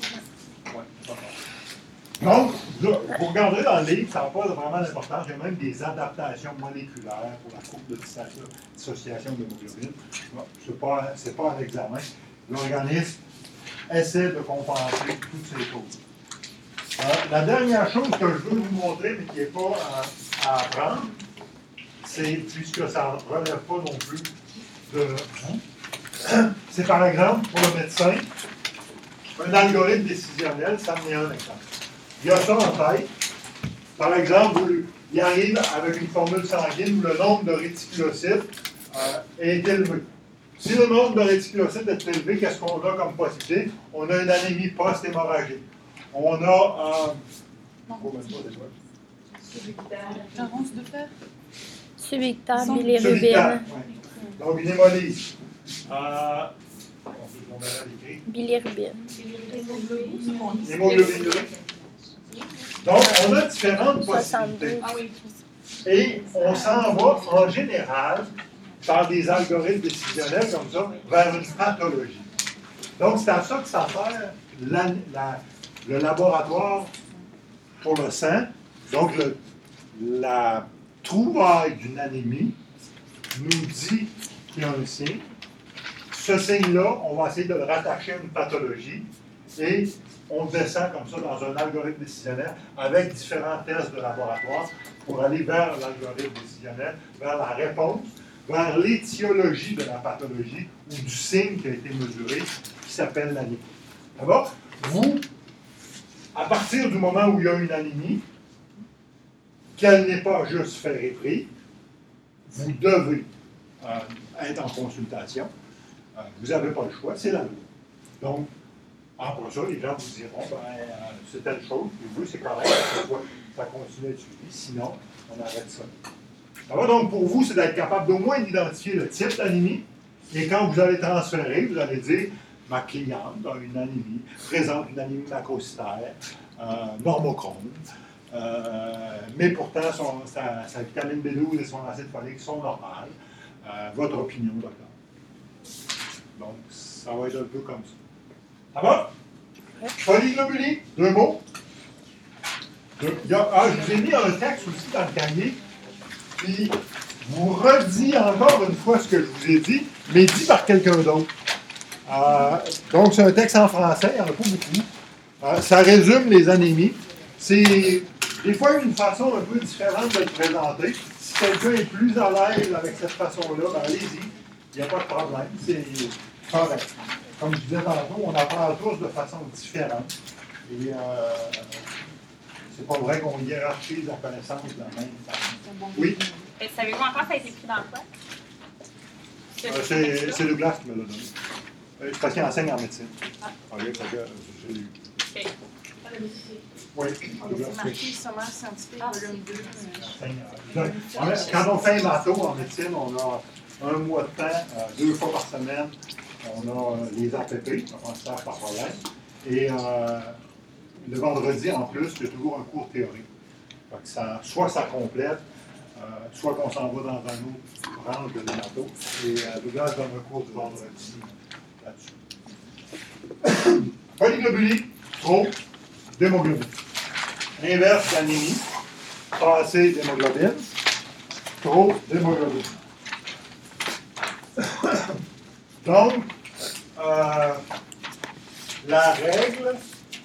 Donc, là, vous regarderez dans le livre, ça n'a pas vraiment d'importance. Il y a même des adaptations moléculaires pour la courbe de dissociation d'hémoglobine. Ce n'est pas un examen. L'organisme essaie de compenser toutes ces choses. La dernière chose que je veux vous montrer, mais qui n'est pas à apprendre, c'est, puisque ça ne relève pas non plus de vous, c'est par exemple, pour le médecin, un algorithme décisionnel, ça me met un exemple. Il y a ça en tête. Par exemple, il arrive avec une formule sanguine où le nombre de réticulocytes est élevé. Si le nombre de réticulocytes est élevé, qu'est-ce qu'on a comme possibilité? On a une anémie post-hémorragique. On a carence de fer. Subictaire, bilirubine. Donc, une hémolyse. Bilirubine. Hémoglobine. Donc, on a différentes possibilités. Et on s'en va, en général, par des algorithmes décisionnels comme ça, vers une pathologie. Donc, c'est à ça que ça sert le laboratoire pour le sang. Donc, la trouvaille d'une anémie nous dit qu'il y a un signe. Ce signe-là, on va essayer de le rattacher à une pathologie et on descend comme ça dans un algorithme décisionnel avec différents tests de laboratoire pour aller vers l'algorithme décisionnel, vers la réponse, vers l'étiologie de la pathologie ou du signe qui a été mesuré, qui s'appelle l'anémie. D'abord, vous, à partir du moment où il y a une anémie, qu'elle n'est pas juste ferrée, vous devez être en consultation. Vous n'avez pas le choix, c'est la loi. Donc, après ça, les gens vous diront, c'est telle chose, puis vous, c'est correct, ça continue à être suivi, sinon, on arrête ça. Alors, donc, pour vous, c'est d'être capable d'au moins d'identifier le type d'anémie, et quand vous allez transférer, vous allez dire, ma cliente a une anémie, présente une anémie macrocytaire, normochrome, mais pourtant sa vitamine B12 et son acide folique sont normales. Votre opinion, docteur? Donc, ça va être un peu comme ça. Ça va? Polyglobulie, 2 mots. Je vous ai mis un texte aussi dans le cahier, puis je vous redis encore une fois ce que je vous ai dit, mais dit par quelqu'un d'autre. Donc, c'est un texte en français, il n'y en a pas beaucoup. Ça résume les anémies. C'est des fois une façon un peu différente de le présenter. Si quelqu'un est plus à l'aise avec cette façon-là, ben allez-y, il n'y a pas de problème. C'est correct. Comme je disais tantôt, on apprend tous de façon différente. Et c'est pas vrai qu'on hiérarchise la connaissance de la même façon. Oui? Et savez-vous encore ça a été pris dans quoi? C'est Douglas qui me l'a donné. C'est parce qu'il enseigne en médecine. OK, j'ai lu. Oui, c'est marqué sommaire scientifique, volume 2. Quand on fait un bateau en médecine, on a 1 mois de temps, 2 fois par semaine. On a les APP, apprentissage par problème. Et le vendredi, en plus, il y a toujours un cours théorique. Soit ça complète, soit qu'on s'en va dans un autre branche de bateau. Et Douglas donne un cours du vendredi là-dessus. Polyglobulie, trop d'hémoglobine. Inverse d'anémie, pas assez d'hémoglobine, trop d'hémoglobine. Donc, la règle,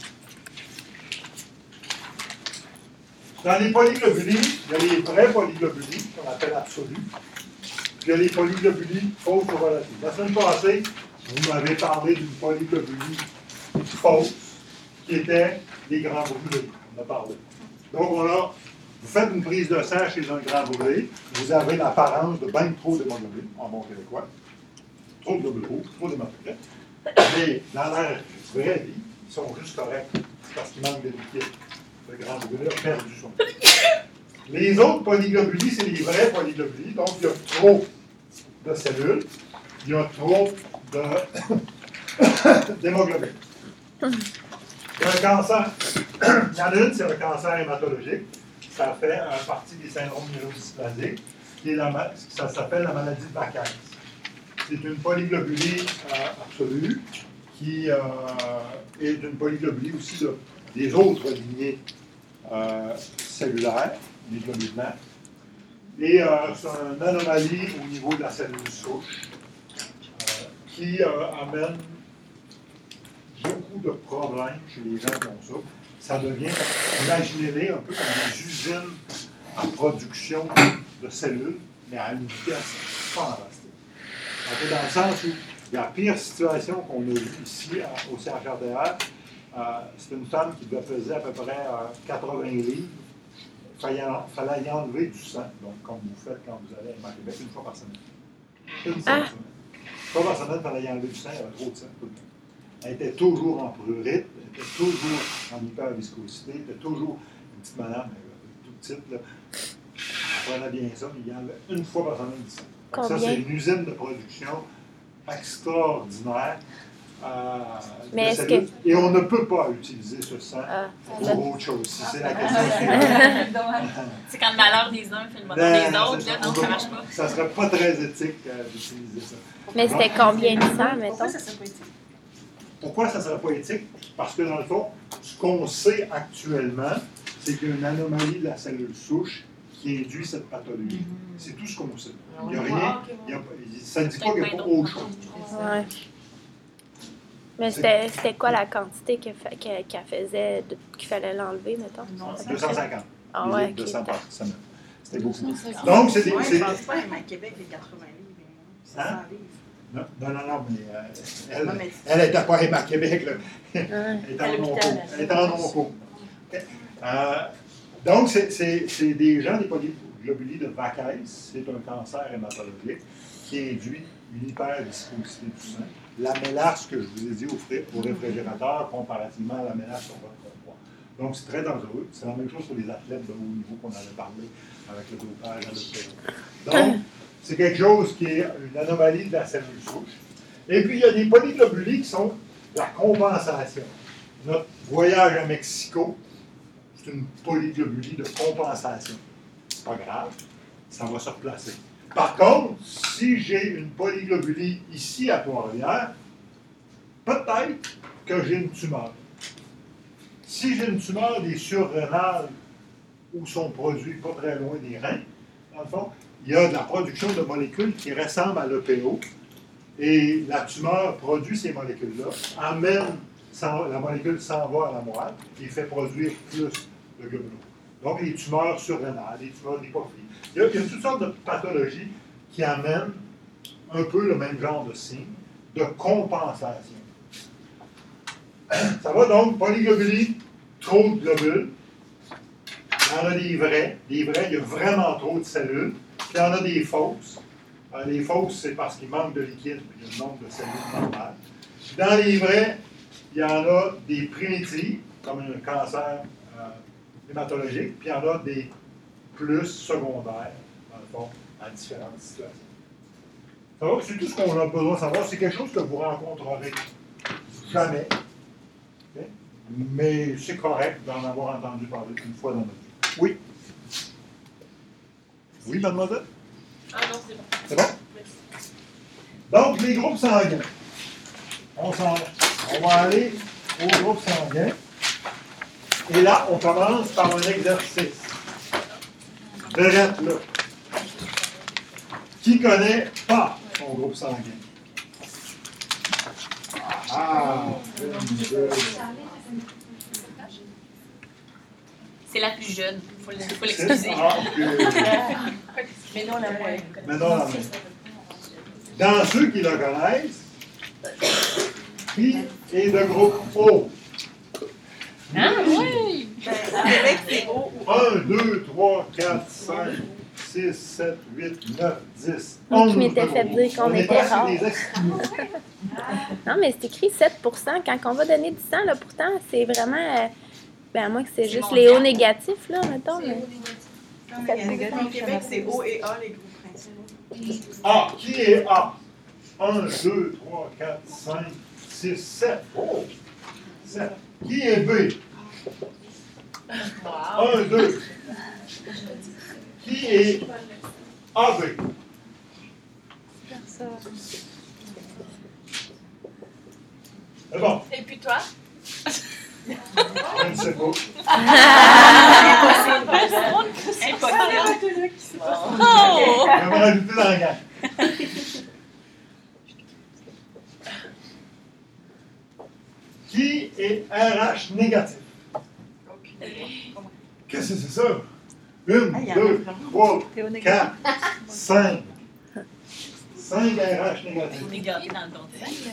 dans les polyglobulies, il y a les vraies polyglobulies, qu'on appelle absolues, puis il y a les polyglobulies fausses ou relatives. La semaine passée, vous m'avez parlé d'une polyglobulie fausse, qui était les grands brûlés. On a parlé. Donc, vous faites une prise de sang chez un grand brûlé, vous avez l'apparence de bien trop d'hémoglobine, en bon québécois. Trop de double O, trop d'hémoglobine. Mais dans leur vraie vie, ils sont juste corrects. C'est parce qu'il manque de liquide. Le grand brûlé a perdu son liquide. Les autres polyglobulies, c'est les vraies polyglobulies. Donc, il y a trop de cellules, il y a trop d'hémoglobine. Il y a un cancer. Il y en a une, c'est un cancer hématologique. Ça fait partie des syndromes myélodysplasiques. Ça s'appelle la maladie de Backes. C'est une polyglobulie absolue qui est une polyglobulie aussi des autres lignées cellulaires, les globules blancs. Et c'est une anomalie au niveau de la cellule souche qui amène beaucoup de problèmes chez les gens qui ont ça. Ça devient, imaginez-les un peu comme des usines à production de cellules, mais à une vitesse fantastique. Donc, dans le sens où la pire situation qu'on a vue ici au CHRDR, c'est une femme qui devait peser à peu près 80 livres. Il fallait y enlever du sang, donc comme vous faites quand vous allez à Québec, une fois par semaine. Une fois par semaine, il fallait y enlever du sang, il y avait trop de sang tout le temps. Elle était toujours en prurite, elle était toujours en hyperviscosité, elle était toujours une petite madame, toute petite, là. Elle prenait bien ça, mais il y enlevait une fois par semaine du sang. Ça, c'est une usine de production extraordinaire. Mais est-ce que... Et on ne peut pas utiliser ce sang pour autre chose, si c'est la question. C'est quand le malheur des uns fait le bonheur des autres, là, non, ça ne marche pas. Ça ne serait pas très éthique d'utiliser ça. Mais c'était combien de sang, mettons? Pourquoi ça serait pas éthique? Pourquoi ça ne serait pas éthique? Parce que dans le fond, ce qu'on sait actuellement, c'est qu'il y a une anomalie de la cellule souche qui induit cette pathologie. C'est tout ce qu'on sait. Il n'y a rien, ça ne dit pas qu'il n'y a pas autre chose. Ouais. Mais c'était quoi la quantité qu'elle faisait, qu'il fallait l'enlever, mettons? 250. Ah ouais, 200 par semaine. C'était beaucoup. Donc, c'est des... Moi, je ne pense pas à Québec, les 80 livres, mais 100 livres. Non, mais elle n'était pas à Québec. Là. Elle était en onco. Donc, c'est des gens, des polyglobulies de Backes, c'est un cancer hématologique qui induit une hyperviscosité du sang. La mélasse que je vous ai dit au réfrigérateur comparativement à la mélasse sur votre comptoir. Donc, c'est très dangereux. C'est la même chose pour les athlètes de haut niveau qu'on avait parlé avec le dopage à l'hôpital. Donc, c'est quelque chose qui est une anomalie de la cellule souche. Et puis, il y a des polyglobulies qui sont la compensation. Notre voyage à Mexico, c'est une polyglobulie de compensation. C'est pas grave, ça va se replacer. Par contre, si j'ai une polyglobulie ici à Trois-Rivières, peut-être que j'ai une tumeur. Si j'ai une tumeur des surrénales où sont produits pas très loin des reins, dans le fond, il y a de la production de molécules qui ressemblent à l'EPO et la tumeur produit ces molécules-là, la molécule s'en va à la moelle et fait produire plus de globules rouges. Donc, les tumeurs surrénales, les tumeurs d'hypophysie. Il y a toutes sortes de pathologies qui amènent un peu le même genre de signe de compensation. Ça va donc, polyglobulie, trop de globules. Il y en a des vrais. Des vrais, il y a vraiment trop de cellules. Puis il y en a des fausses. Les fausses, c'est parce qu'il manque de liquide, puis il y a le nombre de cellules normales. Dans les vrais, il y en a des primitives, comme un cancer hématologique, puis il y en a des plus secondaires, dans le fond, à différentes situations. Ça va, c'est tout ce qu'on a besoin de savoir. C'est quelque chose que vous rencontrerez jamais. Okay? Mais c'est correct d'en avoir entendu parler une fois dans notre vie. Oui? Oui, mademoiselle? Ah non, c'est bon. C'est bon? Donc, les groupes sanguins. On va aller aux groupes sanguins. Et là, on commence par un exercice. Verrette là. Qui connaît pas son groupe sanguin? Ah! C'est la plus jeune, il faut l'excuser. Mais non, la moyenne. Dans ceux qui le connaissent, qui est de groupe O? Ah oui! Avec c'est O ou 1, 2, 3, 4, 5, 6, 7, 8, 9, 10, Moi 11. qui m'étais fait dire qu'on était rare. Non, mais c'est écrit 7 quand on va donner du sang, là, pourtant, c'est vraiment. Ben, à moins que c'est juste les O négatifs, là, mettons. Mais... Au Québec, c'est O et A, les groupes principaux. A, qui est A? 1, 2, 3, 4, 5, 6, 7. Oh! 7. Qui est B? 1, 2. Qui est AB? C'est bon. Et puis toi? Je ne sais pas. Impossible. Je vais me rajouter dans la gang. Qui est RH négatif? Qu'est-ce que c'est ça? 1, 2, 3, 4, 5. 5 RH négatifs. On est gâtés dans le contexte.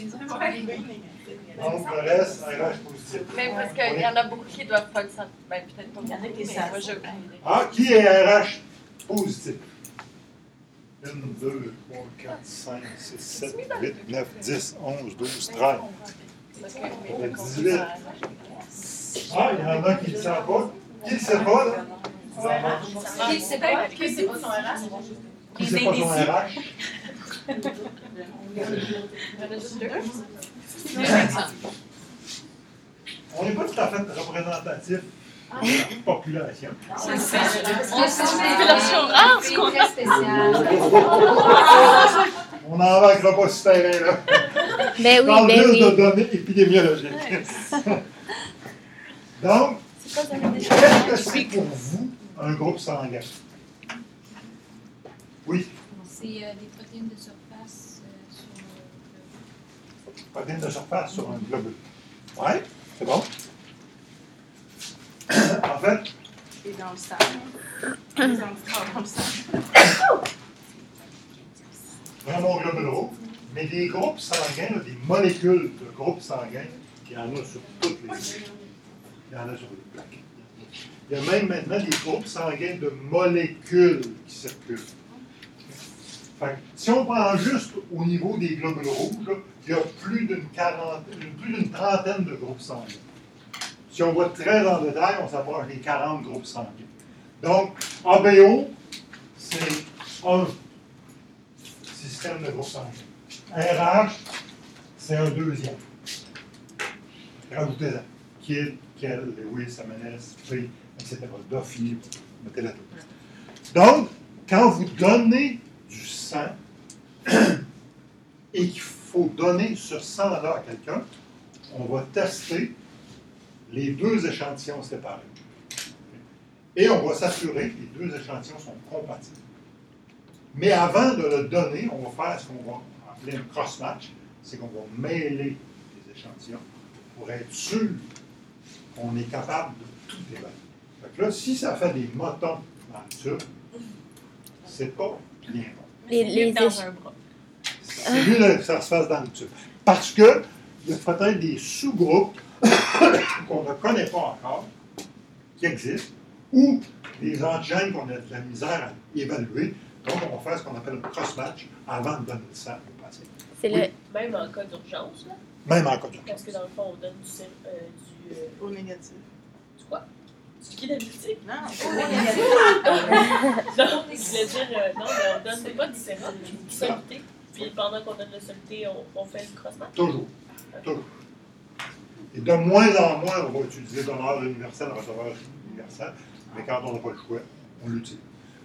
Donc, le reste, RH positif. Mais parce qu'il y en a beaucoup qui doivent pas le savoir. Ben, peut-être pas. Il y en a qui savent. Moi, j'ai aucune idée. Ah, qui est RH positif? 1, 2, 3, 4, 5, 6, 7, 8, 9, 10, 11, 12, 13. 18. Ah, il y en a qui ne le savent pas. Qui ne le sait pas, là? Qui sait pas? Qui sait pas son RH? Qui ne sait pas son RH? On n'est pas tout à fait représentatif de la population. C'est ça. C'est une population rare, ce qu'on a. On n'embarquera pas sur ce terrain-là. Ben oui, Parle ben juste oui. de données épidémiologiques. Donc, qu'est-ce que c'est pour vous un groupe sanguin? Oui. C'est des protéines de surface sur le. Protéines de surface sur un globule. Oui, c'est bon. En fait, Et dans le sang. Les anticorps dans le sang. vraiment globule rouge, mais des groupes sanguins, là, des molécules de groupes sanguins, il y en a sur toutes les lignes. Il y en a sur les plaques. Il y a même maintenant des groupes sanguins de molécules qui circulent. Fait que, si on prend juste au niveau des globules rouges, là, il y a plus d'une trentaine de groupes sanguins. Si on va très en détail, on s'approche des 40 groupes sanguins. Donc, ABO, c'est un système de groupes sanguins. RH, c'est un deuxième. Rajoutez-en. Kid, Kel, Lewis, Amanes, P, etc. Duffy, mettez-la tout. Donc, quand vous donnez du sang et qu'il faut donner ce sang-là à quelqu'un, on va tester les deux échantillons séparés. Et on va s'assurer que les deux échantillons sont compatibles. Mais avant de le donner, on va faire ce qu'on va appeler un cross-match, c'est qu'on va mêler les échantillons pour être sûr qu'on est capable de tout évaluer. Donc là, si ça fait des motons dans le tube, c'est pas bien bon. Les dans un bras. C'est mieux que ça se fasse dans le tube. Parce que il y a peut-être des sous-groupes qu'on ne connaît pas encore, qui existent, ou des antigènes qu'on a de la misère à évaluer. Donc, on va faire ce qu'on appelle un cross-match avant de donner le sang au patient. Même en cas d'urgence, là? Même en cas d'urgence. Parce que dans le fond, on donne Au négatif. Du quoi? Du liquide amniotique? Non, au négatif. Non, je voulais dire, non, mais on donne pas du sérum, du soluté. Puis pendant qu'on donne le soluté, on fait le cross-match? Toujours. Toujours. Et de moins en moins, on va utiliser donneur universel, receveur universel, mais quand on n'a pas le choix, on l'utilise.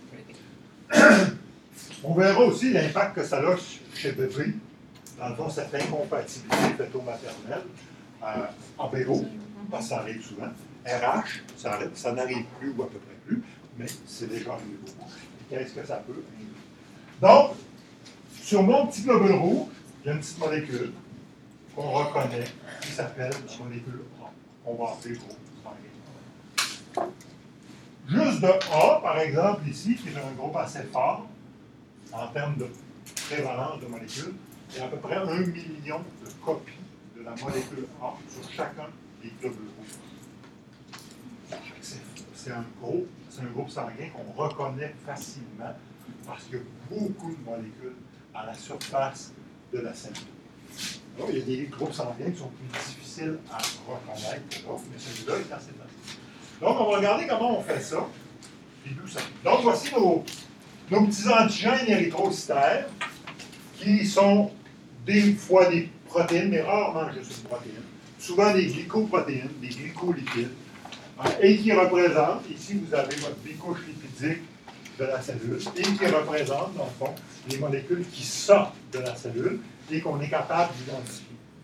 On verra aussi l'impact que ça a chez bébé. Dans le fond, cette incompatibilité fœto-maternelle, en PO, parce que ça arrive souvent. RH, ça n'arrive plus ou à peu près plus, mais c'est déjà arrivé beaucoup. Qu'est-ce que ça peut induire? Donc, sur mon petit globule rouge, il y a une petite molécule qu'on reconnaît qui s'appelle la molécule A, qu'on va appeler groupe sanguin. Juste de A, par exemple, ici, qui est un groupe assez fort en termes de prévalence de molécules, il y a à peu près 1 million de copies de la molécule A sur chacun des globules rouges. C'est un groupe sanguin qu'on reconnaît facilement parce qu'il y a beaucoup de molécules à la surface de la cellule. Alors, il y a des groupes sanguins qui sont plus difficiles à reconnaître que d'autres, mais celui-là est assez facile. Donc, on va regarder comment on fait ça, puis d'où ça. Donc, voici nos petits antigènes érythrocytaires qui sont des fois des protéines, mais rarement juste une protéine. Souvent des glycoprotéines, des glycolipides, et qui représentent, ici vous avez votre bicouche lipidique de la cellule, et qui représentent, dans le fond, les molécules qui sortent de la cellule et qu'on est capable d'identifier.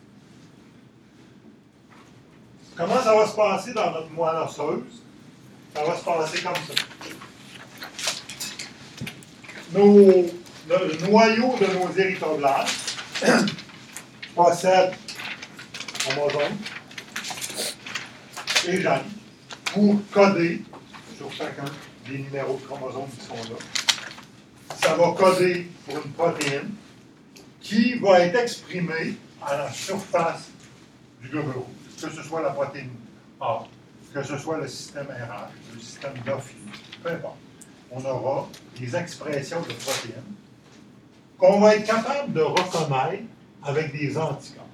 Comment ça va se passer dans notre moelle osseuse? Ça va se passer comme ça. Le noyau de nos érythroblastes possède chromosomes et gènes pour coder sur chacun des numéros de chromosomes qui sont là. Ça va coder pour une protéine qui va être exprimée à la surface du globule rouge, que ce soit la protéine A, que ce soit le système RH, le système Duffy, peu importe. On aura des expressions de protéines qu'on va être capable de reconnaître avec des anticorps.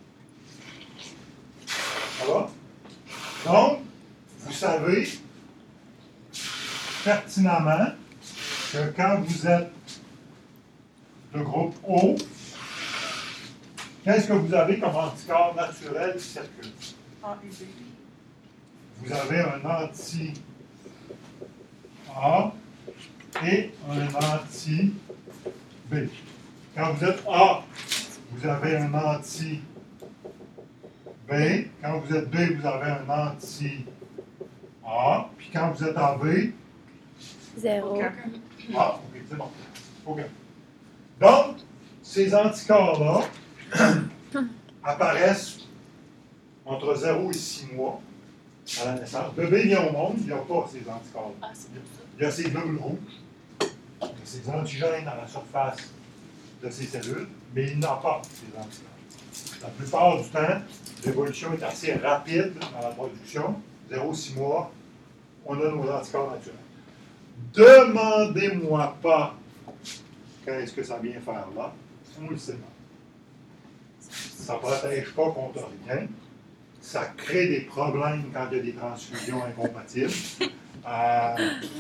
Ça va? Donc, vous savez pertinemment que quand vous êtes de groupe O, qu'est-ce que vous avez comme anticorps naturel qui circule? A et B. Vous avez un anti-A et un anti-B. Quand vous êtes A, vous avez un anti-B. Quand vous êtes B, vous avez un anti-A. Puis quand vous êtes AB, 0. Ah, ok, c'est bon. OK. Donc, ces anticorps-là apparaissent entre 0 et 6 mois à la naissance. Le bébé vient au monde, il n'y a pas ces anticorps-là. Il y a ces globules rouges, il y a ces antigènes à la surface de ces cellules, mais il n'a pas ces anticorps. La plupart du temps, l'évolution est assez rapide dans la production. 0-6 mois, on a nos anticorps naturels. Demandez-moi pas qu'est-ce que ça vient faire là. On le sait pas. Ça ne protège pas contre rien. Ça crée des problèmes quand il y a des transfusions incompatibles.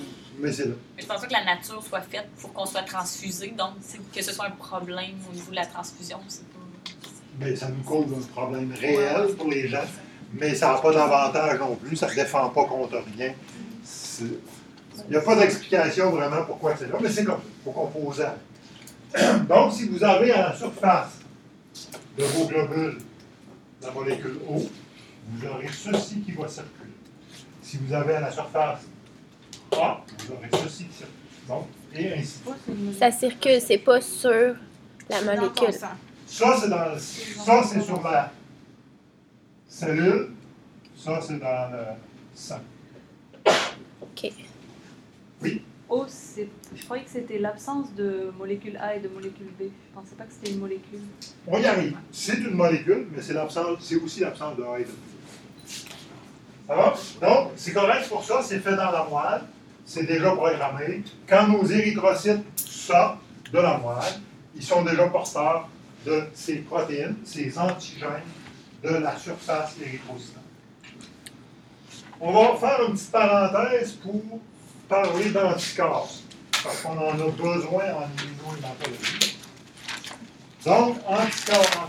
Mais c'est là. Mais je pense pas que la nature soit faite pour qu'on soit transfusé, donc que ce soit un problème au niveau de la transfusion, c'est pas... Mais ça nous cause un problème réel pour les gens, mais ça n'a pas d'avantage non plus, ça ne défend pas contre rien. Il n'y a pas d'explication vraiment pourquoi c'est là, mais c'est comme ça, il faut composer. Donc, si vous avez à la surface de vos globules la molécule O, vous aurez ceci qui va circuler. Si vous avez à la surface A, vous aurez ceci qui circule. Donc, et ainsi de suite. Ça circule, c'est pas sur la molécule. Ça, c'est sur la cellule. Ça, c'est dans le sang. OK. Oui. O, je croyais que c'était l'absence de molécule A et de molécule B. Je pensais pas que c'était une molécule. On y arrive. C'est une molécule, mais c'est aussi l'absence de A et de B. Ça va? Donc, c'est correct pour ça, c'est fait dans la moelle, c'est déjà programmé. Quand nos érythrocytes sortent de la moelle, ils sont déjà porteurs de ces protéines, ces antigènes de la surface érythrocytaire. On va faire une petite parenthèse pour parler d'anticorps, parce qu'on en a besoin en immunohématologie. Donc, anticorps.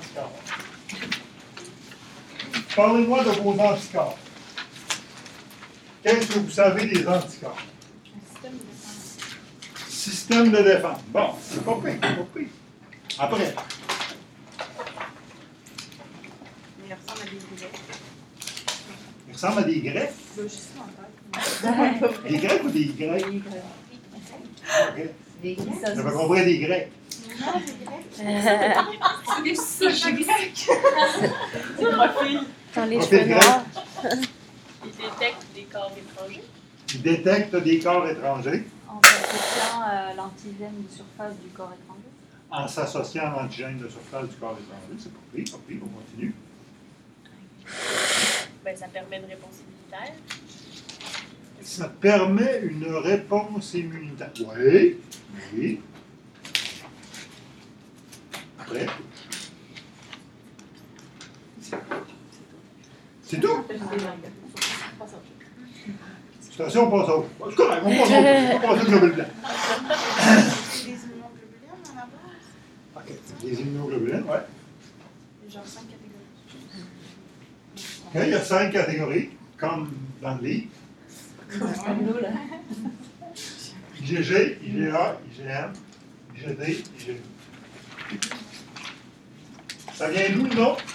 Parlez-moi de vos anticorps. Qu'est-ce que vous savez des anticorps? Système de défense. Bon, c'est pas pire, c'est pas pire. Après. Il ressemble à des grecs. Il ressemble à des grecs? Je suis en tête. Des grecs ou des grecs? Okay. Des grecs. J'avais compris des grecs. Non, des grecs. C'est des souches grecs. C'est profil. Dans les Profil cheveux grec. noirs. Ils détectent des corps étrangers. Ils détectent des corps étrangers En associant l'antigène de surface du corps étranger. en s'associant à l'antigène de surface du corps étranger. C'est pas pire, on continue. Ben, ça permet une réponse immunitaire. Ça permet une réponse immunitaire. Oui, oui. Après. C'est tout. Station, on passe au. C'est correct, on passe au globule blanc. C'est des immunoglobulines à la base. OK. Les immunoglobulines, oui. Il y a genre 5 catégories. OK, il y a 5 catégories, comme dans le livre. IgG, IgA, IgM, IgD, IgE. Ça vient d'où le nom?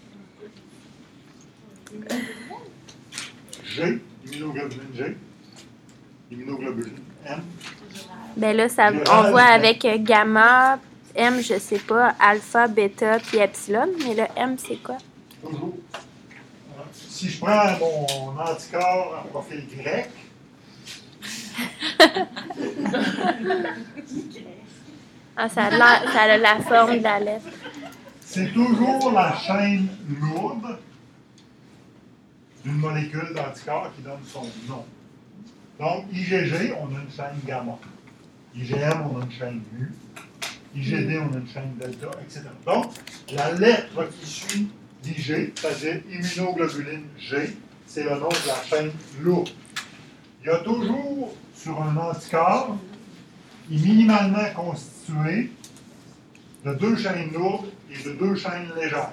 G, immunoglobuline G, immunoglobuline M. Ben là, ça, on voit avec gamma, M, je sais pas, alpha, bêta, puis epsilon. Mais le M, c'est quoi? Toujours. Si je prends mon anticorps en profil grec, Ah, ça a la forme de la lettre. c'est toujours la chaîne lourde d'une molécule d'anticorps qui donne son nom. Donc, IgG, on a une chaîne gamma. IgM, on a une chaîne mu. IgD, on a une chaîne delta, etc. Donc, la lettre qui suit d'IG, c'est-à-dire immunoglobuline G, c'est le nom de la chaîne lourde. Il y a toujours, sur un anticorps, il est minimalement constitué de 2 chaînes lourdes et de 2 chaînes légères.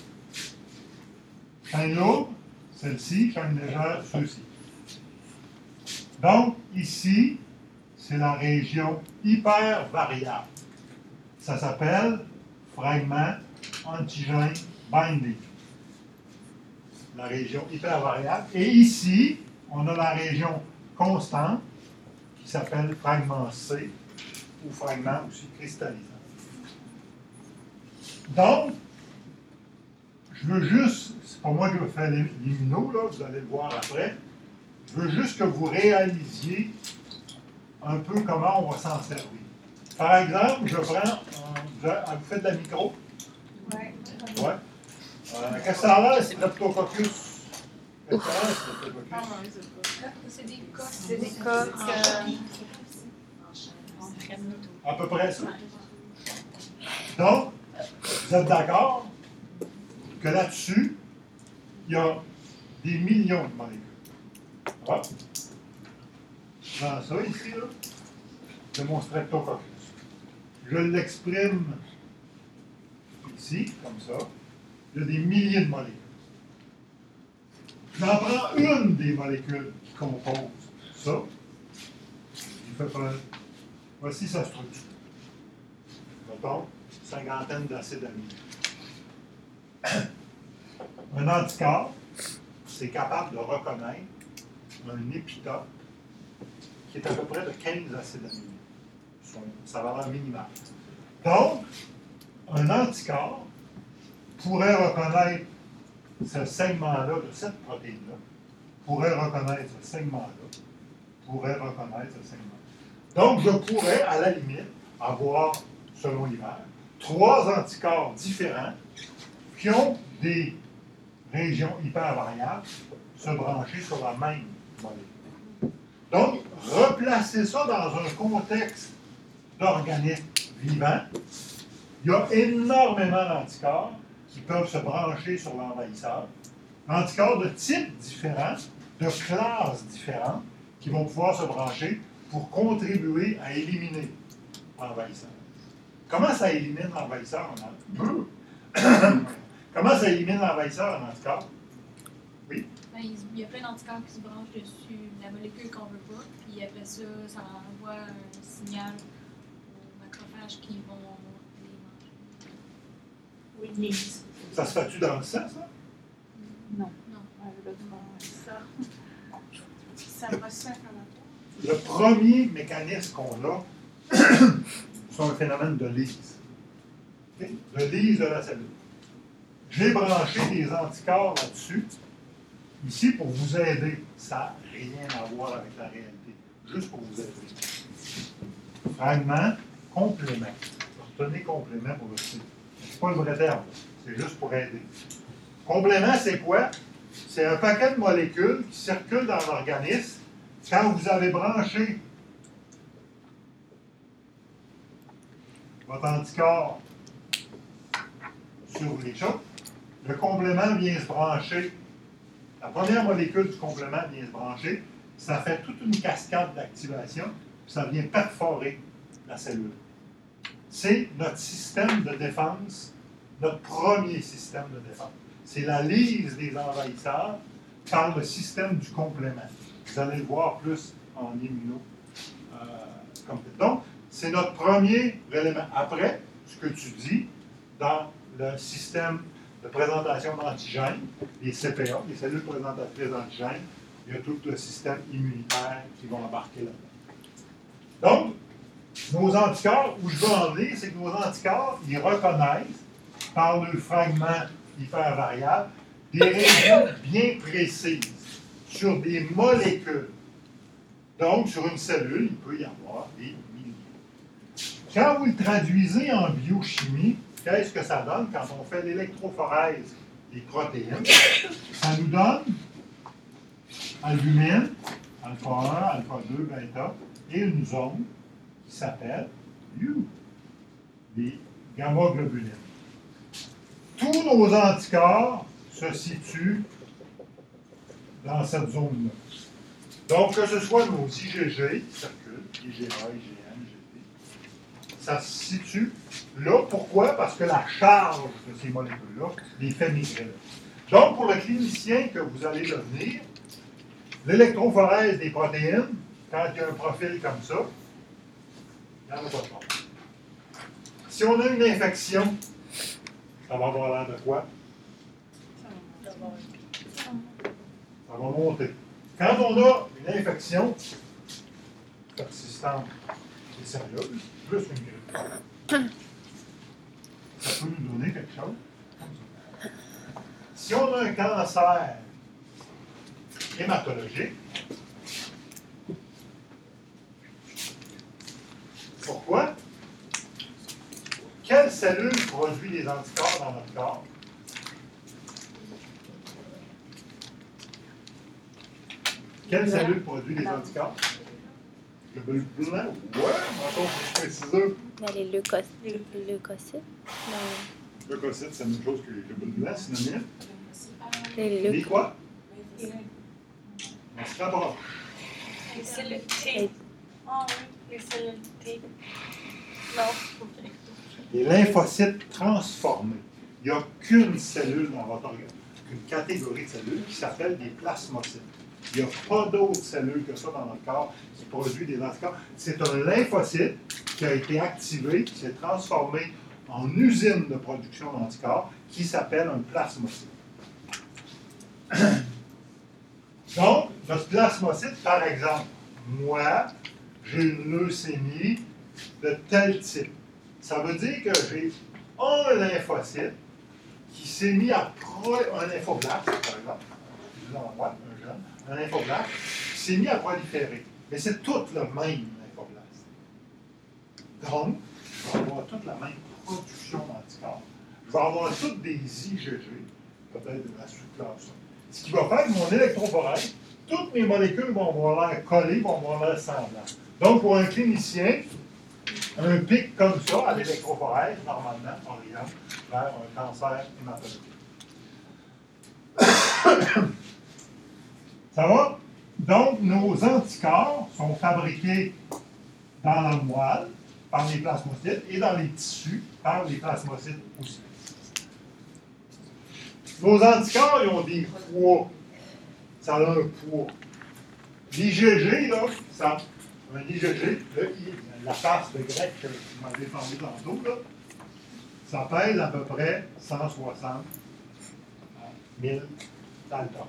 Chaîne lourde, celle-ci, chaîne légère, ceux-ci. Donc, ici, c'est la région hypervariable. Ça s'appelle fragment antigène binding. La région hypervariable. Et ici, on a la région constante qui s'appelle fragment C ou fragment aussi cristallisant. Donc, je veux juste, c'est pas moi qui vais faire l'immuno, là, vous allez le voir après. Je veux juste que vous réalisiez un peu comment on va s'en servir. Par exemple, je prends, vous faites de la micro? Oui. Ouais. Qu'est-ce que ça a l'air, Streptococcus? Qu'est-ce que ça a l'air, Streptococcus? C'est des coques. C'est des coques. À peu près ça. Donc, vous êtes d'accord que là-dessus, il y a des millions de molécules. Ah. prends ça ici, là, c'est mon streptococcus. Je l'exprime ici, comme ça. Il y a des milliers de molécules. J'en prends une des molécules qui composent ça. Il fait pas. Voici sa structure. Mettons, cinquantaine d'acides aminés. Un anticorps, c'est capable de reconnaître un épitope qui est à peu près de 15 acides aminés. Sa valeur minimale. Donc, un anticorps pourrait reconnaître ce segment-là de cette protéine-là, pourrait reconnaître ce segment-là, pourrait reconnaître ce segment-là. Donc, je pourrais, à la limite, avoir, selon l'hiver, 3 anticorps différents qui ont des régions hypervariables se brancher sur la même molécule. Donc, replacer ça dans un contexte d'organisme vivant, il y a énormément d'anticorps qui peuvent se brancher sur l'envahisseur. Anticorps de types différents, de classes différentes, qui vont pouvoir se brancher pour contribuer à éliminer l'envahisseur. Comment ça élimine l'envahisseur en anticorps? Comment ça élimine l'envahisseur en anticorps? Oui? Ben, il y a plein d'anticorps qui se branchent dessus la molécule qu'on veut pas, puis après ça, ça envoie un signal aux macrophages qui vont les manger. Oui, Ça se fait-tu dans le sang, ça? Non. Ça ressent Le premier mécanisme qu'on a, c'est un phénomène de lise. Okay? De lise de la cellule. J'ai branché des anticorps là-dessus, ici pour vous aider. Ça n'a rien à voir avec la réalité. Juste pour vous aider. Fragment, complément. Retenez complément pour le C. C'est pas le vrai terme. C'est juste pour aider. Complément, c'est quoi? C'est un paquet de molécules qui circulent dans l'organisme quand vous avez branché votre anticorps sur les choses. Le complément vient se brancher. La première molécule du complément vient se brancher. Ça fait toute une cascade d'activation, puis ça vient perforer la cellule. C'est notre système de défense, notre premier système de défense. C'est la lise des envahisseurs par le système du complément. Vous allez le voir plus en immuno. Donc, c'est notre premier élément. Après, ce que tu dis, dans le système de présentation d'antigènes, les CPA, les cellules présentatrices d'antigènes, il y a tout le système immunitaire qui va embarquer là-dedans. Donc, nos anticorps, où je veux en venir, c'est que nos anticorps, ils reconnaissent, par le fragment hypervariable, des régions bien précises sur des molécules. Donc, sur une cellule, il peut y avoir des milliers. Quand vous le traduisez en biochimie, qu'est-ce que ça donne quand on fait l'électrophorèse des protéines? Ça nous donne albumine, alpha 1, alpha 2, bêta, et une zone qui s'appelle les gamma-globulines. Tous nos anticorps se situent dans cette zone-là. Donc, que ce soit nos IgG qui circulent, IgA, IgM, IgG, ça se situe là. Pourquoi? Parce que la charge de ces molécules-là les fait migrer là. Donc, pour le clinicien que vous allez devenir, l'électrophorèse des protéines, quand il y a un profil comme ça, il n'y en a pas de problème. Si on a une infection, ça va avoir l'air de quoi? Ça va monter. Quand on a une infection persistante et sérieuse, plus une grippe, ça peut nous donner quelque chose comme ça. Si on a un cancer hématologique, pourquoi? Quelle cellule produit des anticorps dans notre corps? Quelle cellule produit des anticorps? Le globule blanc? Ouais, encore plus préciseux. Les leucocytes. Leucocytes, c'est la même chose que les globules blancs, synonyme. Les Les quoi? On se rapproche. Les cellules T. Ah oui, les cellules T. Non, Les lymphocytes transformés. Il n'y a qu'une cellule dans votre organisme, une catégorie de cellules qui s'appelle des plasmocytes. Il n'y a pas d'autres cellules que ça dans notre corps qui produisent des anticorps. C'est un lymphocyte qui a été activé, qui s'est transformé en usine de production d'anticorps qui s'appelle un plasmocyte. Donc, notre plasmocyte, par exemple, moi, j'ai une leucémie de tel type. Ça veut dire que j'ai un lymphocyte qui s'est mis à un lymphoblaste, par exemple, un lymphoblaste, qui s'est mis à proliférer. Mais c'est tout le même lymphoblaste. Donc, je vais avoir toute la même production d'anticorps. Je vais avoir toutes des IgG, peut-être de la sous-classe. Ce qui va faire que mon électrophorèse, toutes mes molécules vont avoir l'air collées, vont avoir l'air semblables. Donc, pour un clinicien, un pic comme ça à l'électrophorèse, normalement, oriente vers un cancer hématologique. Ça va? Donc, nos anticorps sont fabriqués dans la moelle par les plasmocytes et dans les tissus par les plasmocytes aussi. Nos anticorps, ils ont des poids. Ça a un poids. L'IgG, là, ça, un IgG, la face de grec que vous m'avez parlé tantôt, là, ça pèse à peu près 160 000 daltons.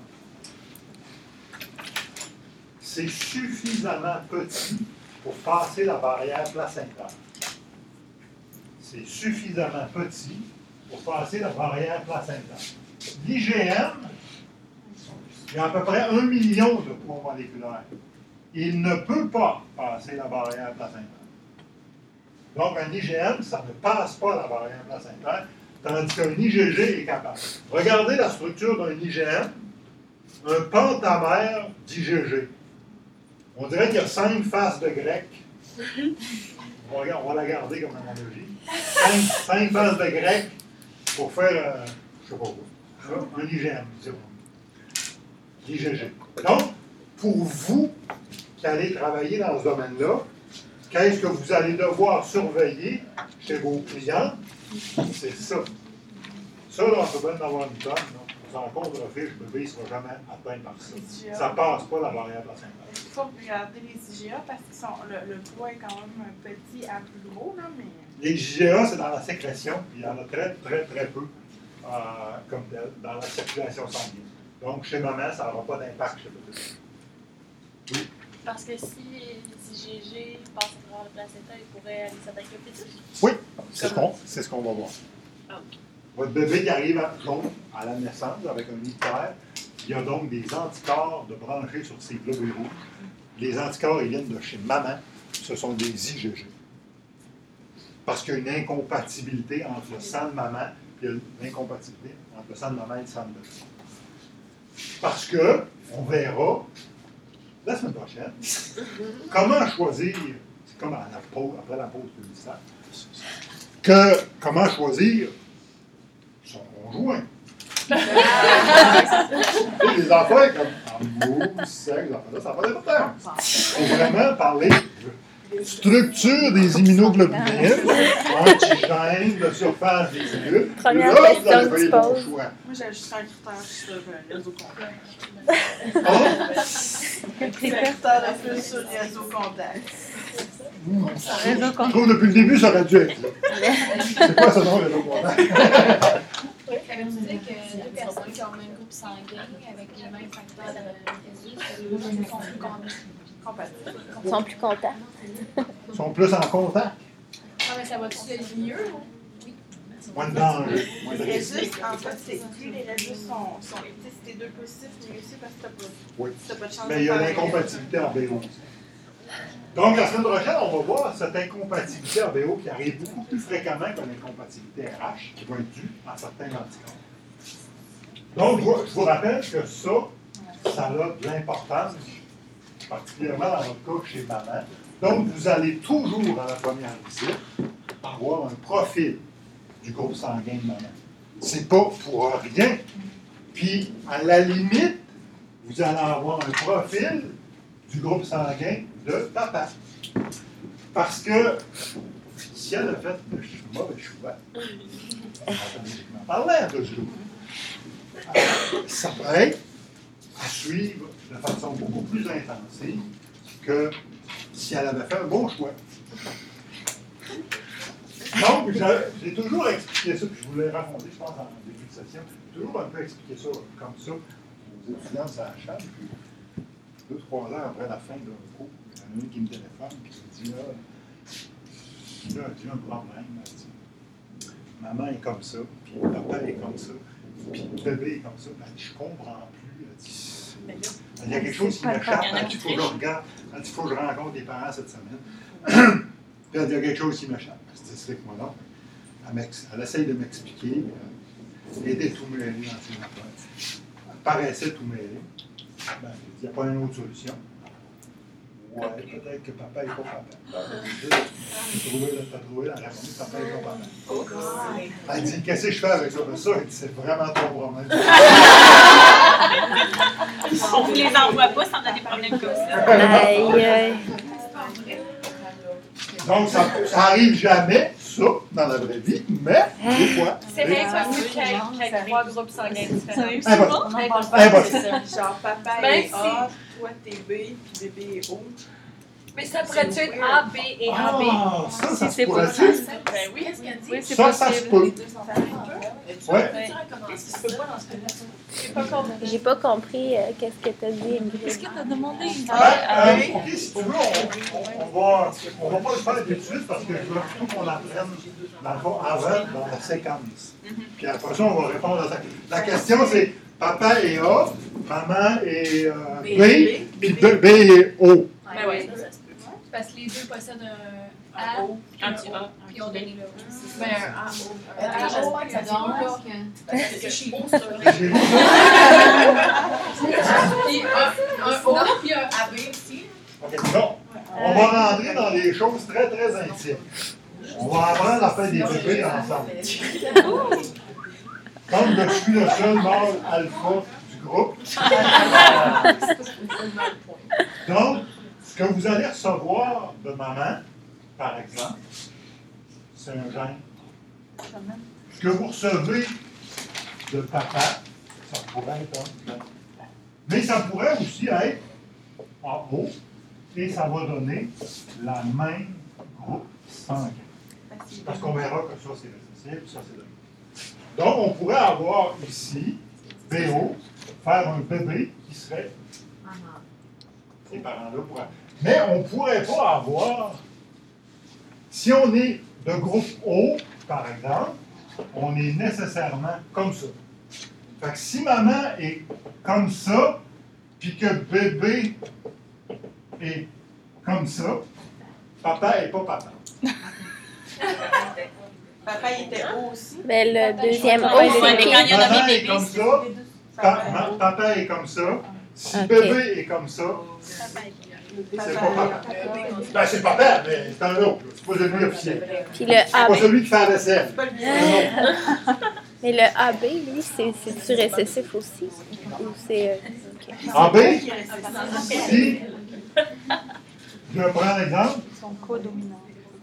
C'est suffisamment petit pour passer la barrière placentaire. C'est suffisamment petit pour passer la barrière placentaire. L'IgM, il y a à peu près 1 million de poids moléculaires. Il ne peut pas passer la barrière placentaire. Donc, un IgM, ça ne passe pas la barrière placentaire, tandis qu'un IgG est capable. Regardez la structure d'un IgM, un pentamère d'IgG. On dirait qu'il y a 5 faces de grec. On va la garder comme analogie. 5 faces de grec pour faire, je ne sais pas quoi, un IgM, disons. IgG. Donc, pour vous qui allez travailler dans ce domaine-là, qu'est-ce que vous allez devoir surveiller chez vos clients? C'est ça. Ça, là, on peut bien en avoir une tonne. On s'en compte, le fiche, le bébé ne sera jamais atteint par ça. Ça ne passe pas la barrière placentaire. Il faut regarder les IgA parce que le poids est quand même petit à plus gros, là, mais... Les IgA, c'est dans la sécrétion, puis il y en a très, très, très peu, comme tel, dans la circulation sanguine. Donc, chez maman, ça n'aura pas d'impact chez bébé. Oui. Parce que si les IgG passent à travers le placenta, ils pourraient aller s'attaquer au fœtus? Oui, c'est ce qu'on va voir. Ah. Votre bébé qui arrive à la naissance avec un ictère, il y a donc des anticorps de brancher sur ces globules rouges. Les anticorps, ils viennent de chez maman, ce sont des IgG. Parce qu'il y a une incompatibilité entre le sang de maman et une incompatibilité entre le sang de maman et le sang de bébé. Parce que, on verra la semaine prochaine, comment choisir, c'est comme à la pause, après la pause publicitaire, comment choisir son conjoint. Les affaires comme amour, sexe, ça n'a pas d'importance. Il faut vraiment parler de structure des immunoglobulines, antigènes, de surface des cellules. Première là, question que tu poses. Moi, j'ai juste un critère sur le réseau contact. Quel critère? Critère de plus sur le réseau contact. Je trouve depuis le début, ça aurait dû être là. C'est quoi ce nom, réseau contact? Ça veut dire que deux personnes qui ont le même groupe sanguin avec les mêmes facteurs de réseau sont plus compatibles. Ils sont plus contents. Ils sont plus en contact. Ah, mais ça va-tu devenir mieux? Oui. Moins de danger, moins de Les risque. résus, en fait, c'est plus les résus sont si t'es deux positifs, négatifs, parce que Oui. t'as pas de chance. Mais il y a l'incompatibilité en BO. Donc, la semaine prochaine, on va voir cette incompatibilité en BO qui arrive beaucoup plus fréquemment que l'incompatibilité RH, qui va être due à certains anticorps. Donc, je vous rappelle que ça a de l'importance, particulièrement dans votre cas chez maman. Donc, vous allez toujours, à la première visite, avoir un profil du groupe sanguin de maman. C'est pas pour rien. Puis, à la limite, vous allez avoir un profil du groupe sanguin de papa. Parce que si elle a fait de mauvais choix, je m'en parlais de ce jour, ça pourrait à suivre de façon beaucoup plus intensive que si elle avait fait un bon choix. Donc, j'ai toujours expliqué ça, puis je vous l'ai raconté, je pense, en début de session. J'ai toujours un peu expliqué ça comme ça aux étudiants de la chambre. Puis 2-3 ans après la fin d'un cours, il y en a une qui me téléphone et qui me dit là, tu as un problème. Elle dit, maman est comme ça, puis papa est comme ça, puis bébé est comme ça. Elle dit, je comprends plus. Elle dit, il y a quelque chose qui m'échappe. Il faut que je regarde. Elle dit, il faut que je rencontre les parents cette semaine. Puis elle dit, il y a quelque chose qui m'échappe. Explique-moi donc. Elle essaye de m'expliquer. Elle était tout mêlée dans ses affaires. Elle paraissait tout mêlée. Ben, il n'y a pas une autre solution. Ouais, peut-être que papa n'est pas papa. T'as trouvé la réponse, papa n'est pas papa. Elle dit, qu'est-ce que je fais avec ça? Ben, ça, elle dit, c'est vraiment ton problème. On ne vous les envoie pas sans avoir des problèmes comme ça. Aïe, aïe. Donc, ça arrive jamais, ça, dans la vraie vie, mais des fois. C'est impossible qu'il y ait 3 groupes sanguins différents. Impossible. Genre, papa Ben, est A, toi t'es B, puis bébé est O. Mais ça pourrait être A, B et A, B. Ah, ça c'est se pourrait. possible. Ben oui, Qu'est-ce qu'elle dit? Oui, c'est Ça se possible. peut. Ouais. Qu'est-ce que tu peux pas dans ce cas-là? J'ai pas compris. J'ai pas compris qu'est-ce que t'as dit, Ingrid. Qu'est-ce que t'as demandé? OK, si tu veux, on va pas le faire tout de suite parce que je veux plutôt qu'on apprenne, dans le fond, avant, dans la séquence. Puis après ça, on va répondre à ça. La question, c'est papa est A, maman est B, puis B est O. Ben oui. Parce que les deux possèdent un Ah, A, oh. Un petit A. puis on donne le O. Mais un A, O. J'espère que ça dit Donc, Parce que chez vous, ça. J'ai- Puis un O, puis un AB aussi. OK, donc, on va rentrer dans des choses très, très intimes. On va apprendre à faire des bébés ensemble. Comme je suis le seul mâle alpha du groupe. Donc, ce que vous allez recevoir de maman, par exemple, c'est un gène. Ce que vous recevez de papa, ça pourrait être un gène. Mais ça pourrait aussi être en haut, et ça va donner la même groupe sanguin. Parce qu'on verra que ça, c'est récessible, ça, c'est donné. Donc, on pourrait avoir ici, BO, faire un bébé qui serait ces parents-là pourraient. Mais on ne pourrait pas avoir, si on est de groupe O, par exemple, on est nécessairement comme ça. Fait que si maman est comme ça, puis que bébé est comme ça, papa n'est pas papa. Papa il était O aussi. Ben, le deuxième O, Ouais, c'est mais quand il y en a Maman des est bébés, comme c'est- ça, papa est comme ça. Si Ok. bébé est comme ça, c'est pas papa. Ben, c'est papa, mais c'est un autre. C'est pas celui officiel. Puis le C'est pas AB. celui qui fait la vaisselle. C'est un autre. Mais le AB, lui, c'est-tu récessif aussi? Ou c'est. OK. En B, si je prends l'exemple, Ils sont codominants.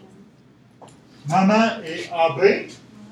maman est AB,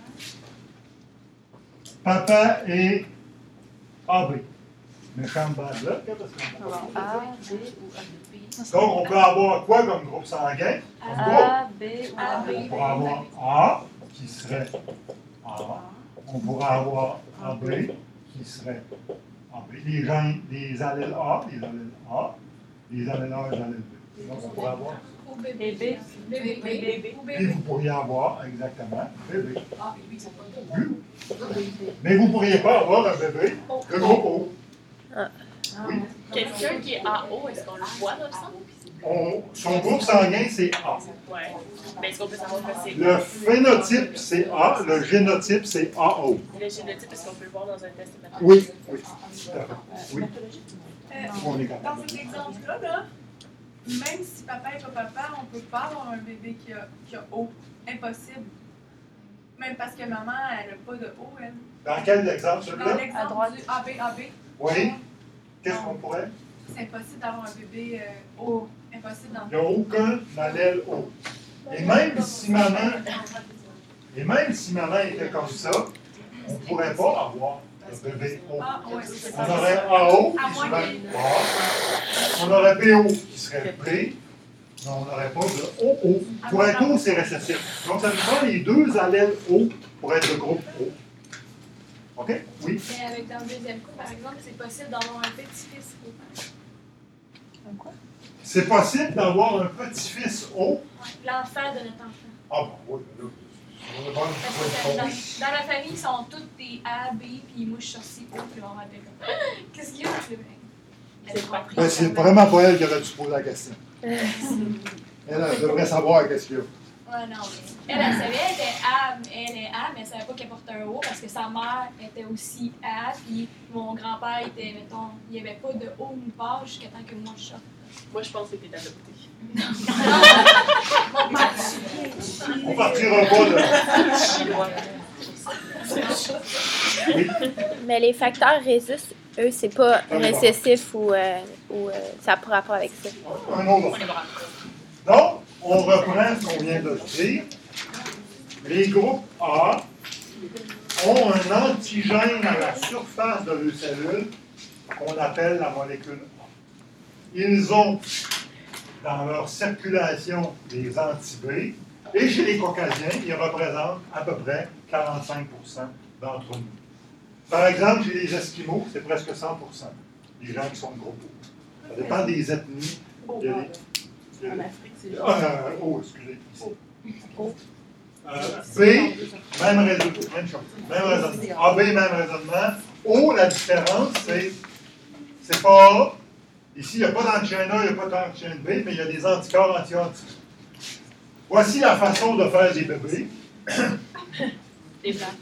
papa est AB. Méchante bande là, parce qu'on Alors, A, B ou AB. Donc, on peut avoir quoi comme groupe sanguin? Comme groupe? A, B ou AB. On pourrait avoir A, qui serait A. On pourrait avoir AB, qui serait AB. Les gènes, les allèles A, les allèles A, les allèles A et les allèles B. Donc, on pourrait avoir. Ou bébé. Et B. Bébé. Ou Et bébé. vous pourriez avoir, exactement, bébé. Ah, mais lui, ils sont pas beaux. Mais vous ne pourriez pas avoir un bébé de groupe O. Oui. Quelqu'un qui est AO, est-ce qu'on le voit dans le sang? Son groupe sanguin, c'est A. Ouais. Mais est-ce qu'on peut savoir que c'est Le phénotype, c'est A. Le génotype, c'est AO. le génotype? Est-ce qu'on peut le voir dans un test de pathologie? Oui, oui, tout à fait. Oui, on est Dans capable. cet exemple-là, là, même si papa n'est pas papa, on ne peut pas avoir un bébé qui a O. Impossible. Même parce que maman, elle n'a pas de O, elle. Dans quel exemple, Dans celui-là? l'exemple du AB. Oui. Qu'est-ce qu'on pourrait? C'est impossible d'avoir un bébé O. Impossible d'en Il n'y a aucun allèle O. Et même si maman était comme ça, on ne pourrait pas avoir le bébé O. Ah, ouais, c'est On ça. aurait AO, À qui moins serait que- A. On aurait BO, qui serait B. Mais on n'aurait pas de OO. Pour être O, c'est récessif. Donc, ça nous prend les deux allèles O pour être le groupe O. OK? Oui? Mais avec dans le deuxième coup, par exemple, c'est possible d'avoir un petit-fils O. Un quoi? C'est possible d'avoir un petit-fils O. L'enfant de notre enfant. Ah, bon, oui, là. On a Parce que dans la famille, ils sont tous des A, B, puis moi je suis sortie O, puis on va être comme qu'est-ce qu'il y a? Ben, c'est vraiment pas elle qui aurait dû poser la question. Elle devrait savoir qu'est-ce qu'il y a. Ouais, non, mais elle savait, elle était A, elle est A, mais elle savait pas qu'elle portait un O parce que sa mère était aussi A, puis mon grand-père était, mettons, il n'y avait pas de O nulle part jusqu'à temps que moi je sorte. Moi, je pense que t'es adoptée. On partira pas de. Oui. Mais les facteurs rhésus, eux, c'est pas récessif ou ça n'a pas rapport avec ça. Un autre. Donc, on reprend ce qu'on vient de dire. Les groupes A ont un antigène à la surface de leurs cellules qu'on appelle la molécule A. Ils ont dans leur circulation des anti-B et chez les Caucasiens, ils représentent à peu près 45% d'entre nous. Par exemple, chez les Esquimaux, c'est presque 100% des gens qui sont de groupe O. Ça dépend des ethnies. Il y a des- il y a En des- Afrique, c'est juste. excusez. Ici. B, même raisonnement, même chose. Même raisonnement. AB, même raisonnement. O, la différence, c'est pas A. Ici, il n'y a pas d'antigène A, il n'y a pas d'antigène B, mais il y a des anticorps anti-anti. Voici la façon de faire des bébés. Des blancs.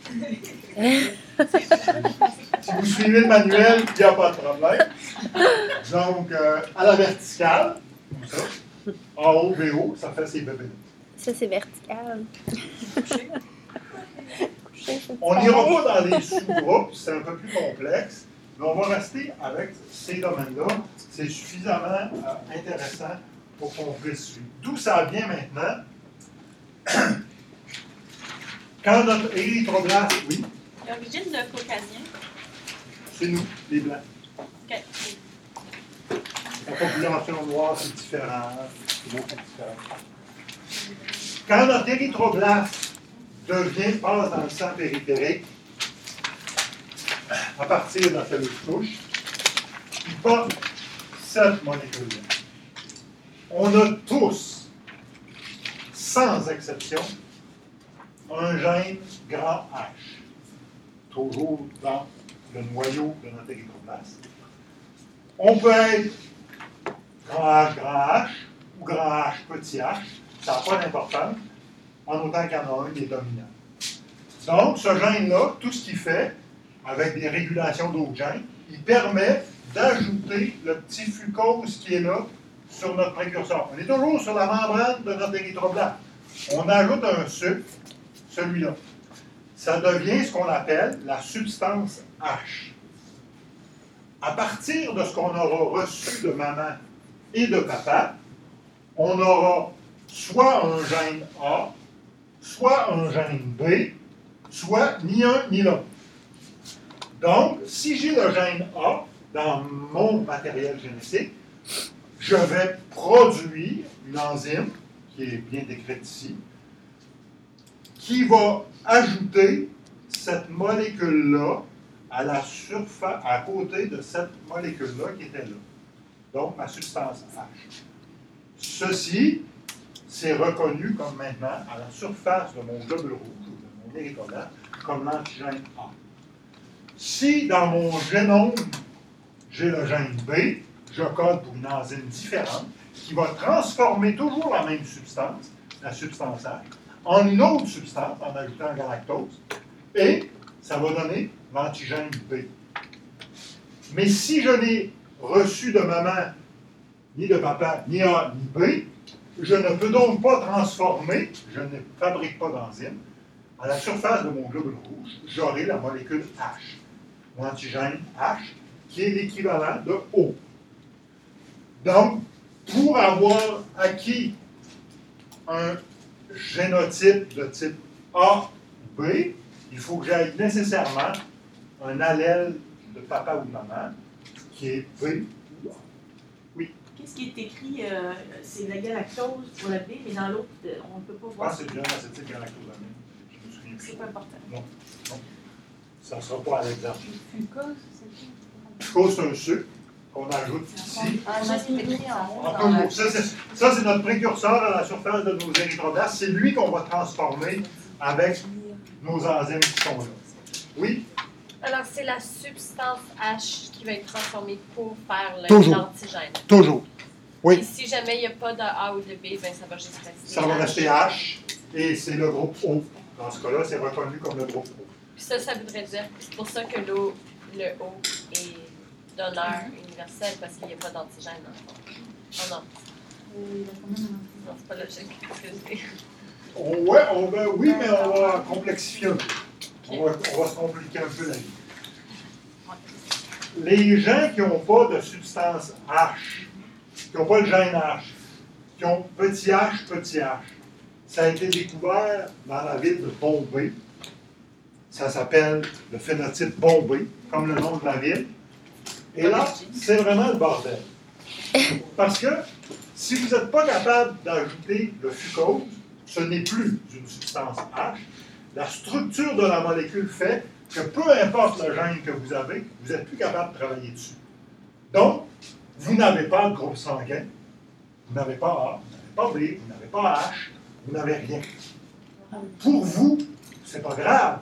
Si vous suivez le manuel, il n'y a pas de problème. Donc, à la verticale, comme ça, AO, BO, ça fait ces bébés. Ça, c'est vertical. On n'ira pas dans les sous-groupes, c'est un peu plus complexe, mais on va rester avec ces domaines-là. C'est suffisamment intéressant pour qu'on puisse suivre. D'où ça vient maintenant? Quand notre érythroblaste, oui, L'origine de caucasien. c'est nous, les Blancs. OK. La population noire, c'est différent. C'est beaucoup différent. Quand notre érythroblaste passe dans le sang périphérique, à partir de la cellule souche, il porte cette molécule-là. On a tous, sans exception, un gène grand H, toujours dans le noyau de notre érythroblaste. On peut être grand H ou grand H petit h, ça n'a pas d'importance, en autant qu'il y en a un qui est dominant. Donc, ce gène-là, tout ce qu'il fait, avec des régulations d'autres gènes, il permet d'ajouter le petit fucose qui est là sur notre précurseur. On est toujours sur la membrane de notre érythroblaste. On ajoute un sucre, celui-là. Ça devient ce qu'on appelle la substance H. À partir de ce qu'on aura reçu de maman et de papa, on aura soit un gène A, soit un gène B, soit ni un ni l'autre. Donc, si j'ai le gène A dans mon matériel génétique, je vais produire une enzyme, qui est bien décrite ici, qui va ajouter cette molécule-là à la surface, à côté de cette molécule-là qui était là. Donc, ma substance H. Ceci, c'est reconnu comme maintenant, à la surface de mon globule rouge, ou de mon érythroblaste, comme l'antigène A. Si dans mon génome, j'ai le gène B, je code pour une enzyme différente qui va transformer toujours la même substance, la substance H, en une autre substance, en ajoutant un galactose, et ça va donner l'antigène B. Mais si je n'ai reçu de maman, ni de papa, ni A, ni B, je ne peux donc pas transformer, je ne fabrique pas d'enzyme, à la surface de mon globule rouge, j'aurai la molécule H, l'antigène H, qui est l'équivalent de O. Donc, pour avoir acquis un génotype de type A ou B, il faut que j'aille nécessairement un allèle de papa ou de maman qui est B ou A. Oui. Qu'est-ce qui est écrit, c'est la galactose pour la B, mais dans l'autre, on ne peut pas voir. Ah, c'est bien acétyl galactosamine. Je me souviens plus. C'est pas important. Non. Ça ne sera pas à l'examen. Fucose, Fucose, c'est un sucre qu'on ajoute ici. on a tout écrit en haut. En toujours. Ça, c'est notre précurseur à la surface de nos érythroblastes. C'est lui qu'on va transformer avec nos enzymes qui sont là. Oui? Alors, c'est la substance H qui va être transformée pour faire Toujours. l'antigène. Toujours. Oui. Et si jamais il n'y a pas de A ou de B, ben ça va juste rester Ça va H. rester H et c'est le groupe O. Dans ce cas-là, c'est reconnu comme le groupe O. Puis ça voudrait dire, c'est pour ça que le O est donneur universel, parce qu'il n'y a pas d'antigène dans le fond. Oh non. Non, c'est pas logique. Excusez. Oui, mais on va complexifier un peu. On va se compliquer un peu la vie. Les gens qui n'ont pas de substance H, qui n'ont pas le gène H, qui ont petit h, ça a été découvert dans la ville de Bombay. Ça s'appelle le phénotype Bombay, comme le nom de la ville. Et là, c'est vraiment le bordel. Parce que si vous n'êtes pas capable d'ajouter le fucose, ce n'est plus une substance H. La structure de la molécule fait que peu importe le gène que vous avez, vous n'êtes plus capable de travailler dessus. Donc, vous n'avez pas de groupe sanguin, vous n'avez pas A, vous n'avez pas B, vous n'avez pas H, vous n'avez rien. Pour vous, c'est pas grave.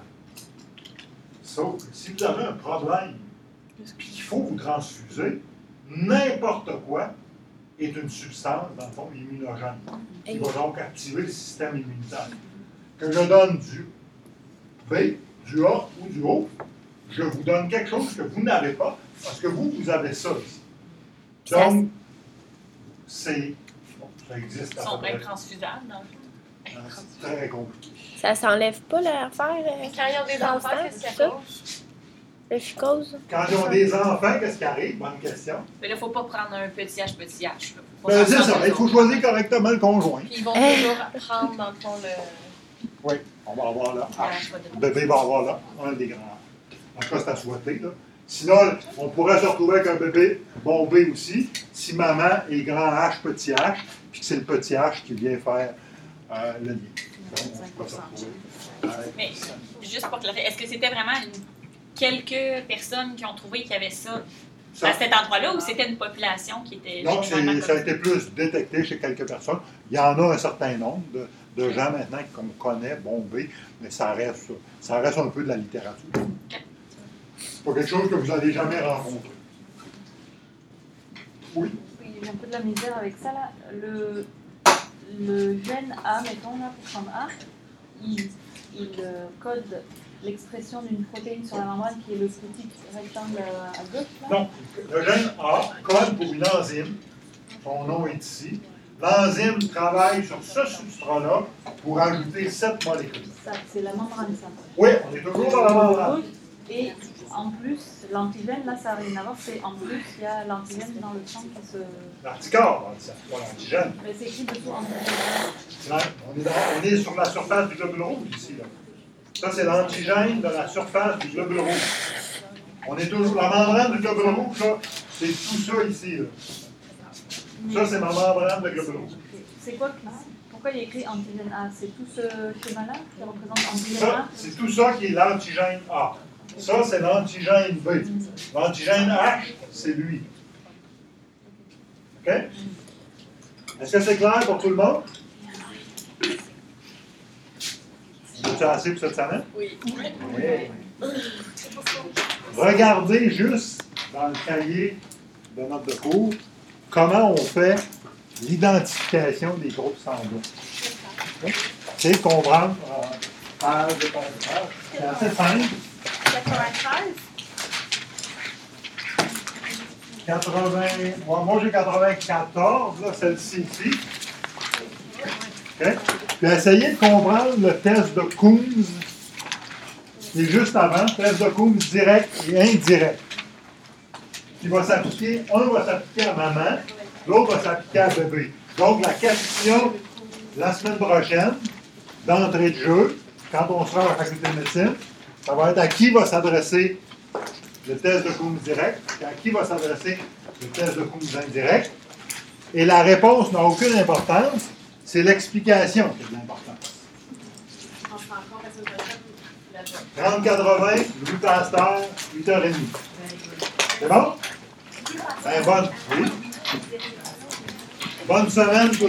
Sauf que si vous avez un problème, puis qu'il faut vous transfuser, n'importe quoi est une substance, dans le fond, immunogène, qui va donc activer le système immunitaire. Que je donne du B, du A ou du O, je vous donne quelque chose que vous n'avez pas, parce que vous avez ça ici. Donc, c'est... Bon, ça existe à Ils sont peu près. intransfusables, dans le fond. C'est très compliqué. Ça s'enlève pas l'affaire? Quand ils ont des enfants, qu'est-ce qu'il y a? Le fucose? Quand ils ont des enfants, qu'est-ce qui arrive? Bonne question. Mais là, il ne faut pas prendre un petit H, petit H. Là. Faut Ben, pas c'est faire ça, il faut choisir correctement le conjoint. Puis ils vont toujours prendre, dans le fond, le... Oui, on va avoir là. Ah, Le bébé va avoir là, un des grands. En tout cas, c'est à souhaiter. Là. Sinon, on pourrait se retrouver avec un bébé bombé aussi, si maman est grand H, petit H, puis que c'est le petit H qui vient faire le lien. Donc, on peut se retrouver. Mais juste pour clarifier, est-ce que c'était vraiment quelques personnes qui ont trouvé qu'il y avait ça à cet endroit-là ou c'était une population qui était... Donc, ça a été plus détecté chez quelques personnes. Il y en a un certain nombre de gens maintenant qu'on connaît bombés, mais ça reste un peu de la littérature. C'est pas quelque chose que vous n'allez jamais rencontrer. Oui? Oui, j'ai un peu de la misère avec ça là. Le gène A, mettons là, pour prendre A, il code l'expression d'une protéine sur la membrane qui est le petit rectangle à gauche là. Non, le gène A code pour une enzyme. Son nom est ici. L'enzyme travaille sur ce substrat-là pour ajouter cette molécule. Ça, c'est la membrane ça. Oui, on est toujours dans la membrane. Et en plus, l'antigène, là, ça n'a rien à voir, c'est en plus, il y a l'antigène dans le sang qui se... L'anticorps, c'est pas l'antigène. Mais c'est écrit dessous antigène. On est sur la surface du globule rouge ici. Là. Ça, c'est l'antigène de la surface du globule rouge. On est toujours... La membrane du globule rouge, là, c'est tout ça ici. Là. Ça, c'est ma membrane de globule rouge. C'est quoi pourquoi il y a écrit antigène A? C'est tout ce schéma-là qui représente antigène Ça, A? c'est tout ça qui est l'antigène A. Ça, c'est l'antigène B. L'antigène H, c'est lui. OK? Est-ce que c'est clair pour tout le monde? As-tu assez pour cette semaine? Oui. Oui. Regardez juste dans le cahier de notes de cours comment on fait l'identification des groupes sanguins. C'est comprendre page de page. C'est assez simple. 93? 80, moi j'ai 94, là, celle-ci ici. Okay. Puis essayez de comprendre le test de Coombs qui est juste avant, test de Coombs direct et indirect. Qui va s'appliquer, un va s'appliquer à maman, l'autre va s'appliquer à bébé. Donc, la question, la semaine prochaine, d'entrée de jeu, quand on sera à la faculté de médecine, ça va être à qui va s'adresser le test de Coombs direct, et à qui va s'adresser le test de Coombs indirect. Et la réponse n'a aucune importance, c'est l'explication qui a de l'importance. On se rend compte la semaine prochaine. 30-80, 8 Pasteur, 8h30. C'est bon? Ben, bonne semaine.